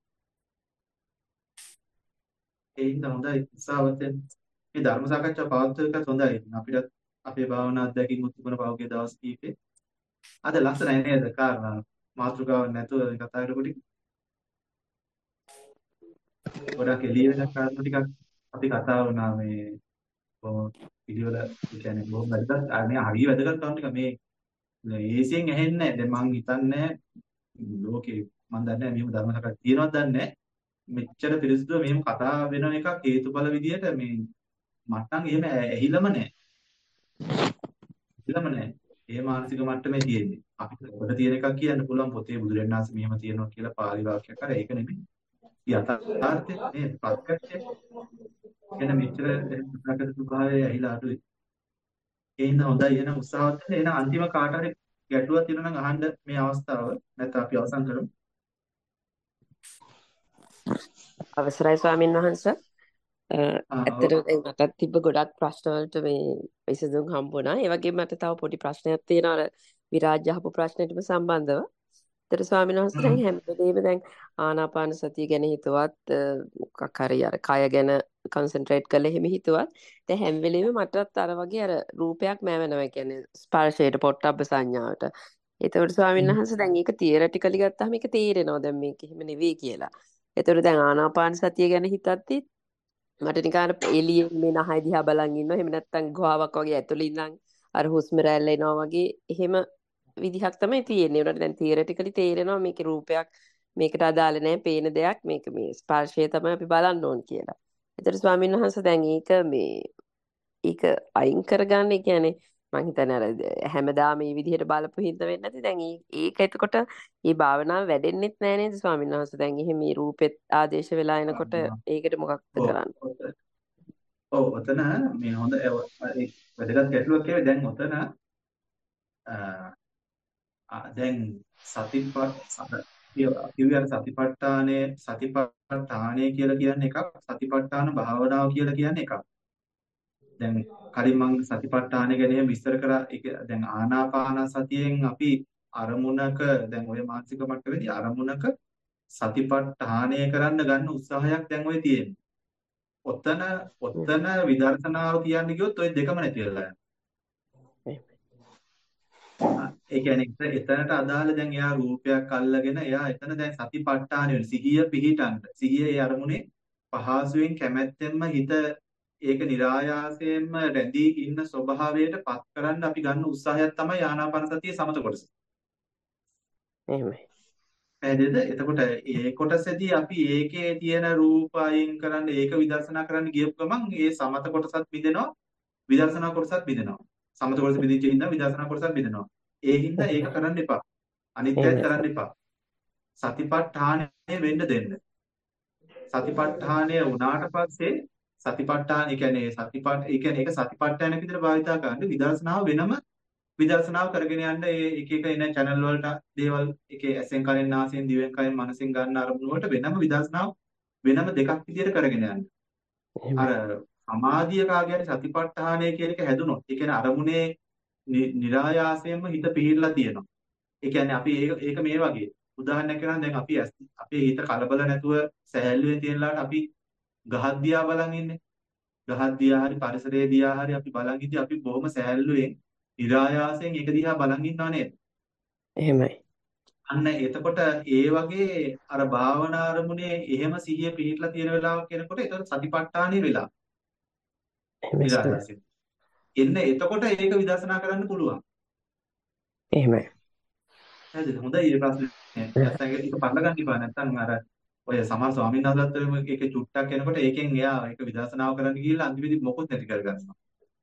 ඒ හින්දා හොඳයි උත්සාහවත් මේ ධර්ම සාකච්ඡා පවත්වන එකත් හොඳයි. අපිට අපේ භාවනා අධ්‍යක්ෂින් උත්පන්න පෞගේ දවස් කීපේ අද ලස්සනයි නේද කාරණා මාතෘකාවක් නැතුව කතා කරපොටි ගොඩක් එළිය වෙන කාරණා ටිකක් අපි කතා වුණා මේ බොහොම පිළිවෙල ඒ කියන්නේ බොහොම වැදගත් අනේ හරිය වැදගත් කරුණු ටික මේ ඒසියෙන් ඇහෙන්නේ නැහැ. දැන් මං හිතන්නේ ලෝකේ මං දන්නේ නැහැ මෙහෙම ධර්මකථා තියෙනවද දන්නේ නැහැ. මෙච්චර පිරිසිදුව මෙහෙම කතා වෙන එකක් හේතුඵල විදියට මේ මට නම් එහෙම ඇහිලම නැහැ. ඇහිලම නැහැ. ඒ මානසික මට්ටමේ තියෙන්නේ. අපිට පොත තියෙන එකක් කියන්න පුළුවන් පොතේ බුදුරජාණන් වහන්සේ මෙහෙම තියෙනවා කියලා පාළි වාක්‍යයක් අර ඒක නෙමෙයි. යථාර්ථය නේ ප්‍රත්‍යක්ෂය. එන මෙච්චර ප්‍රකට ස්වභාවය ඇහිලා අඩුයි. ඒ හින්දා හොඳයි එන උත්සාහවත් වෙන්න. එන අන්තිම කාට හරි ගැටලුවක් තියෙනවා නම් අහන්න මේ අවස්ථාව. නැත්නම් අපි අවසන් කරමු. අවසරයි ස්වාමින් වහන්සේ. ආ ඔව්. ඇත්තටම දැන් මටත් තිබ්බ ගොඩක් ප්‍රශ්න වලට මේ විසඳුම් හම්බුණා. ඒ වගේම මට තව පොඩි ප්‍රශ්නයක් තියෙනවා අර විරාජ්‍ය අහපු ප්‍රශ්නෙටම සම්බන්ධව. ඒතර ස්වාමීන් වහන්සේ දැන් හැම වෙලේම දැන් ආනාපාන සතිය ගැන හිතුවත් මොකක් හරි අර කය ගැන කන්සන්ට්‍රේට් කරලා එහෙම හිතුවත් දැන් හැම වෙලේම මටත් අර වගේ අර රූපයක් මැවෙනවා. කියන්නේ ස්පර්ශයට පොට්ටබ්බ සංඥාවට. ඒතකොට ස්වාමීන් වහන්සේ දැන් ඒක තියරටිකලි ගත්තාම ඒක තේරෙනවා දැන් මේක එහෙම නෙවෙයි කියලා. ඒතකොට දැන් ආනාපාන සතිය ගැන හිතද්දි මට නිකන් අර එළියෙන් මේ නහය දිහා බලන් ඉන්නවා. එහෙම නැත්නම් ගුහාවක් වගේ ඇතුළේ ඉඳන් අර හුස්ම රැල්ල එනවා වගේ එහෙම විදිහක් තමයි තියෙන්නේ. උනට දැන් තියරටිකලි තේරෙනවා මේකේ රූපයක් මේකට අදාළ නැහැ, පේන දෙයක් මේක මේ ස්පර්ශය තමයි අපි බලන්න ඕන කියලා. ඒතර ස්වාමීන් වහන්සේ දැන් ඒක මේ ඒක අයින් කරගන්න, ඒ කියන්නේ මං හිතන්නේ අර හැමදාම මේ විදිහට බලපු හින්දා වෙන්නේ නැති. දැන් ඒක එතකොට මේ භාවනාව වැඩෙන්නෙත් නැහැ නේද ස්වාමීන් වහන්සේ? දැන් එහෙම මේ රූපෙත් ආදේශ වෙලා එනකොට ඒකට මොකක්ද කරන්නේ? ඔව් ඔතන මේ හොඳ ඒ වැදගත් ගැටලුවක් කියලා. දැන් ඔතන දැන් සතිපත් කිව්වේ අර සතිපට්ඨානයේ සතිපට්ඨානය කියලා කියන්නේ එකක්, සතිපට්ඨාන භාවනාව කියලා කියන්නේ එකක්. දැන් කලින් මම සතිපට්ඨානය ගැන එහෙම විස්තර කරා. ඒක දැන් ආනාපාන සතියෙන් අපි අරමුණක දැන් ওই මානසික මට්ටමේදී අරමුණක සතිපට්ඨානය කරන්න ගන්න උත්සාහයක් දැන් ඔය තියෙන්නේ. ඔතන ඔතන විදර්ශනාව කියන්නේ කිව්වොත් ඔය දෙකම නැති වෙලා යනවා. ඒ කියන්නේ එතනට අදාළ දැන් එයා රූපයක් අල්ලගෙන එයා එතන දැන් සතිපට්ඨාන වෙන සිහිය පිහිටන්න. සිහිය ඒ අරමුණේ පහසුවෙන් කැමැත්තෙන්ම හිත ඒක નિરાයාසයෙන්ම රැඳී ඉන්න ස්වභාවයට පත් කරන්න අපි ගන්න උත්සාහයක් තමයි ආනාපාන සතියේ සමත කොටස. එහෙමයි. පැහැදිලිද? එතකොට ඒ කොටසදී අපි ඒකේ තියෙන රූප අයින් කරන්න ඒක විදර්ශනා කරන්න ගියපු ගමන් ඒ සමත කොටසත් බිඳෙනවා, විදර්ශනා කොටසත් බිඳෙනවා. සමත කොටස බිඳිච්ච හින්දා විදර්ශනා කොටසත් බිඳෙනවා. ඒ හින්දා ඒක කරන්න එපා. අනිත්‍යයත් කරන්න එපා. සතිපට්ඨානය වෙන්න දෙන්න. සතිපට්ඨානය වුණාට පස්සේ සතිපට්ඨාන ඒ කියන්නේ සතිපට්ඨ ඒ කියන්නේ ඒක සතිපට්ඨානයක් විදිහට භාවිතා කරන්න විදර්ශනාව වෙනම විදර්ශනාව කරගෙන යන්න ඒ එක එක එන channel වලට දේවල් එකේ ඇසෙන් කනෙන් නාසයෙන් දිවෙන් කයෙන් මනසෙන් ගන්න අරමුණු වලට වෙනම විදර්ශනාව වෙනම දෙකක් විදිහට කරගෙන යන්න. අර සමාධිය කාගේ සතිපට්ඨානය කියන එක හැදුනොත් ඒ කියන්නේ අරමුණේ નિરાයාසයෙන්ම හිත පිහිරලා තියෙනවා. ඒ කියන්නේ අපි ඒක ඒක මේ වගේ උදාහරණයක් කරනවා. දැන් අපි අපේ හිත කලබල නැතුව සැහැල්ලුවෙන් තියෙනලාට අපි ගහක් දිහා බලන් ඉන්නේ. ගහක් දිහා හරි පරිසරයේ දිහා හරි අපි බලන් ඉඳි අපි බොහොම සැහැල්ලුවෙන් ඉරායාසයෙන් ඒක දිහා බලන් ඉන්නව නේද? එහෙමයි. අන්න එතකොට ඒ වගේ අර භාවනා අරමුණේ එහෙම සිහිය පිහිටලා තියෙන වෙලාවක් කෙනකොට ඒතකොට සතිපට්ඨානෙ වෙලා. ඉරායාසයෙන්. එන්න එතකොට ඒක විදර්ශනා කරන්න පුළුවන්. එහෙමයි. හරිද? හොඳයි මේ ප්‍රශ්නේ. නැත්නම් ඒක පන්න ගන්න ඉපා නැත්නම් අර ඔය සමහර ස්වාමීන් වහන්සේලාත් ඒකේ චුට්ටක් එනකොට ඒකෙන් එයා ඒක විදර්ශනාව කරන්න ගිහිල්ලා අන්තිමේදී මොකොත් නැති කරගන්නවා.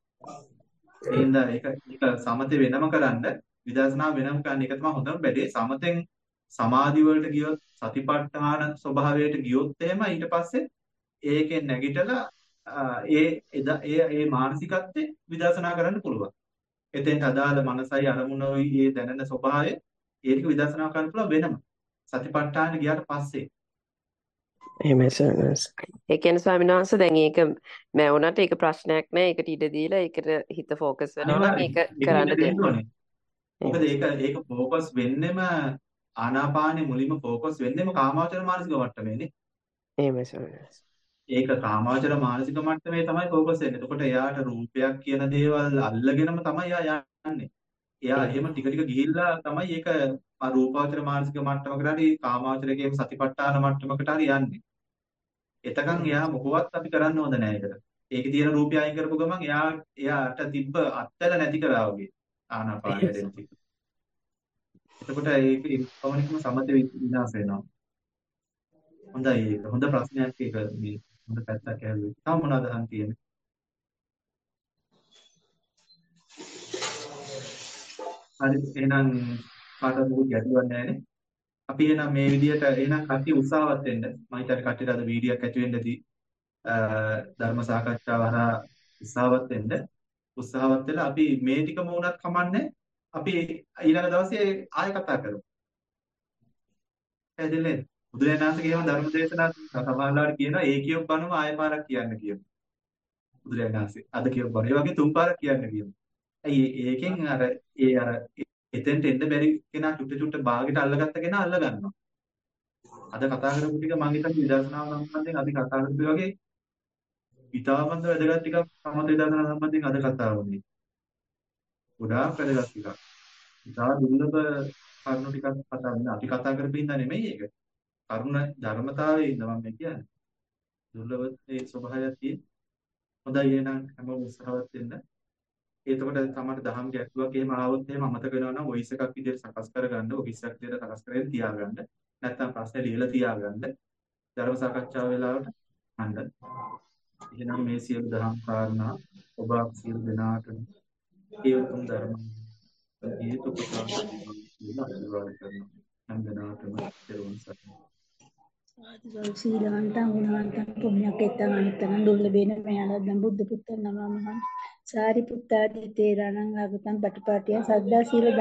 ඒ හින්දා ඒක ඒක සමතේ වෙනම කරන්න විදර්ශනාව වෙනම කරන්න ඒක තමයි හොඳම වැඩේ. සමතෙන් සමාධි වලට ගියොත් සතිපට්ඨාන ස්වභාවයට ගියොත් එහෙම ඊට පස්සේ ඒකෙන් නැගිටලා ඒ ඒ ඒ මානසිකත්වයේ විදර්ශනා කරන්න පුළුවන්. එතෙන්ට අදාළ මනසයි අරමුණයි ඒ දැනෙන ස්වභාවය ඒක විදර්ශනා කරන්න පුළුවන් වෙනම. සතිපට්ඨාන ගියාට පස්සේ එහෙමයි සර්නස්. ඒ කියන්නේ ස්වාමීන් වහන්සේ දැන් ඒක මම වුණාට ඒක ප්‍රශ්නයක් නෑ. ඒකට ඉඩ දීලා ඒකට හිත ફોකස් වෙනවා නම් ඒක කරන්න දෙන්න. මොකද ඒක ඒක ફોකස් වෙන්නෙම ආනාපානෙ මුලින්ම ફોකස් වෙන්නෙම කාමාවචර මානසික මට්ටමේනේ. එහෙමයි සර්නස්. ඒක කාමාවචර මානසික මට්ටමේ තමයි ફોකස් වෙන්නේ. එතකොට එයාට රූපයක් කියන දේවල් අල්ලගෙනම තමයි එයා යන්නේ. එයා එහෙම ටික ටික ගිහිල්ලා තමයි ඒක රූපාවචර මානසික මට්ටමකට හරි කාමාවචරකේම සතිපට්ඨාන මට්ටමකට හරි යන්නේ. එතකන් එයා මොකවත් අපි කරන්න හොඳ නැහැ ඒකට. ඒකේ තියෙන රූපය අයින් කරපු ගමන් එයා එයාට තිබ්බ අත්වල නැති කරා වගේ ආනාපාන වැඩෙන ටික. එතකොට ඒක පවණිකම සමත විනාශ වෙනවා. හොඳයි ඒක. හොඳ ප්‍රශ්නයක් ඒක මේ හොඳ පැත්තක් ඇහුවේ. තව මොනවද අහන්න තියෙන්නේ? හරි එහෙනම් කාටවත් මොකුත් ගැටලුවක් නැහැ නේ. අපි එහෙනම් මේ විදිහට එහෙනම් කටි උත්සාහවත් වෙන්න. මම හිතන්නේ කට්ටියට අද වීඩියෝක් ඇති වෙන්න ඇති ධර්ම සාකච්ඡාව හරහා උත්සාහවත් වෙන්න. උත්සාහවත් වෙලා අපි මේ ටිකම වුණත් කමන්නේ. අපි ඊළඟ දවසේ ආයෙ කතා කරමු. පැහැදිලි නේද? බුදුරජාණන් වහන්සේ කියනවා ධර්ම දේශනා සමාලාවට කියනවා ඒ කියොත් බණම ආයෙ පාරක් කියන්න කියනවා. බුදුරජාණන් වහන්සේ අද කියොත් බණ. ඒ වගේ තුන් පාරක් කියන්න කියනවා. ඇයි ඒකෙන් අර ඒ අර එතෙන්ට එන්න බැරි කෙනා චුට්ට චුට්ට භාගයට අල්ලගත්ත කෙනා අල්ල ගන්නවා. අද කතා කරපු ටික මම හිතන්නේ විදර්ශනා සම්බන්ධයෙන් අපි කතා කරපු වගේ ඉතාමත් වැදගත් ටිකක් සමථ විදර්ශනා සම්බන්ධයෙන් අද කතා වුණේ. ගොඩාක් වැදගත් ටිකක්. ඉතා දුර්ලභ කරුණු ටිකක් කතා වෙනවා. අපි කතා කරපින්ද නෙමෙයි ඒක. කරුණ ධර්මතාවයේ ඉඳ මම කියන්නේ. දුර්ලභ ඒ ස්වභාවයක් තියෙන. හොඳයි එහෙනම් හැමෝම උත්සාහවත් වෙන්න. එතකොට තමයි දහම් ගැටලුවක් එහෙම ආවොත් එහෙම අමතක වෙනවා නම් වොයිස් එකක් විදිහට සකස් කරගන්න, ඔෆිස් එකක් විදිහට සකස් කරගෙන තියාගන්න. නැත්නම් ප්‍රශ්න ලියලා තියාගන්න. ධර්ම සාකච්ඡාව වෙලාවට අහන්න. එහෙනම් මේ සියලු දහම් කාරණා ඔබ සියලු දෙනාටම ඒ උතුම් ධර්ම හේතු ප්‍රකාශ කියලා ආශිර්වාද කරනවා. හැම දිනකටම පෙරවන් සරණයි. ආදිවාසී සීලවන්තං ගුණවන්තං පුණ්‍යකෙත්තං අනුත්තං දුර්ලභේන මයාලද්දං බුද්ධ පුත්තං නමං සාරිපුත්තාදී තේරණං ආගතං පටිපාටිය සද්දා සීල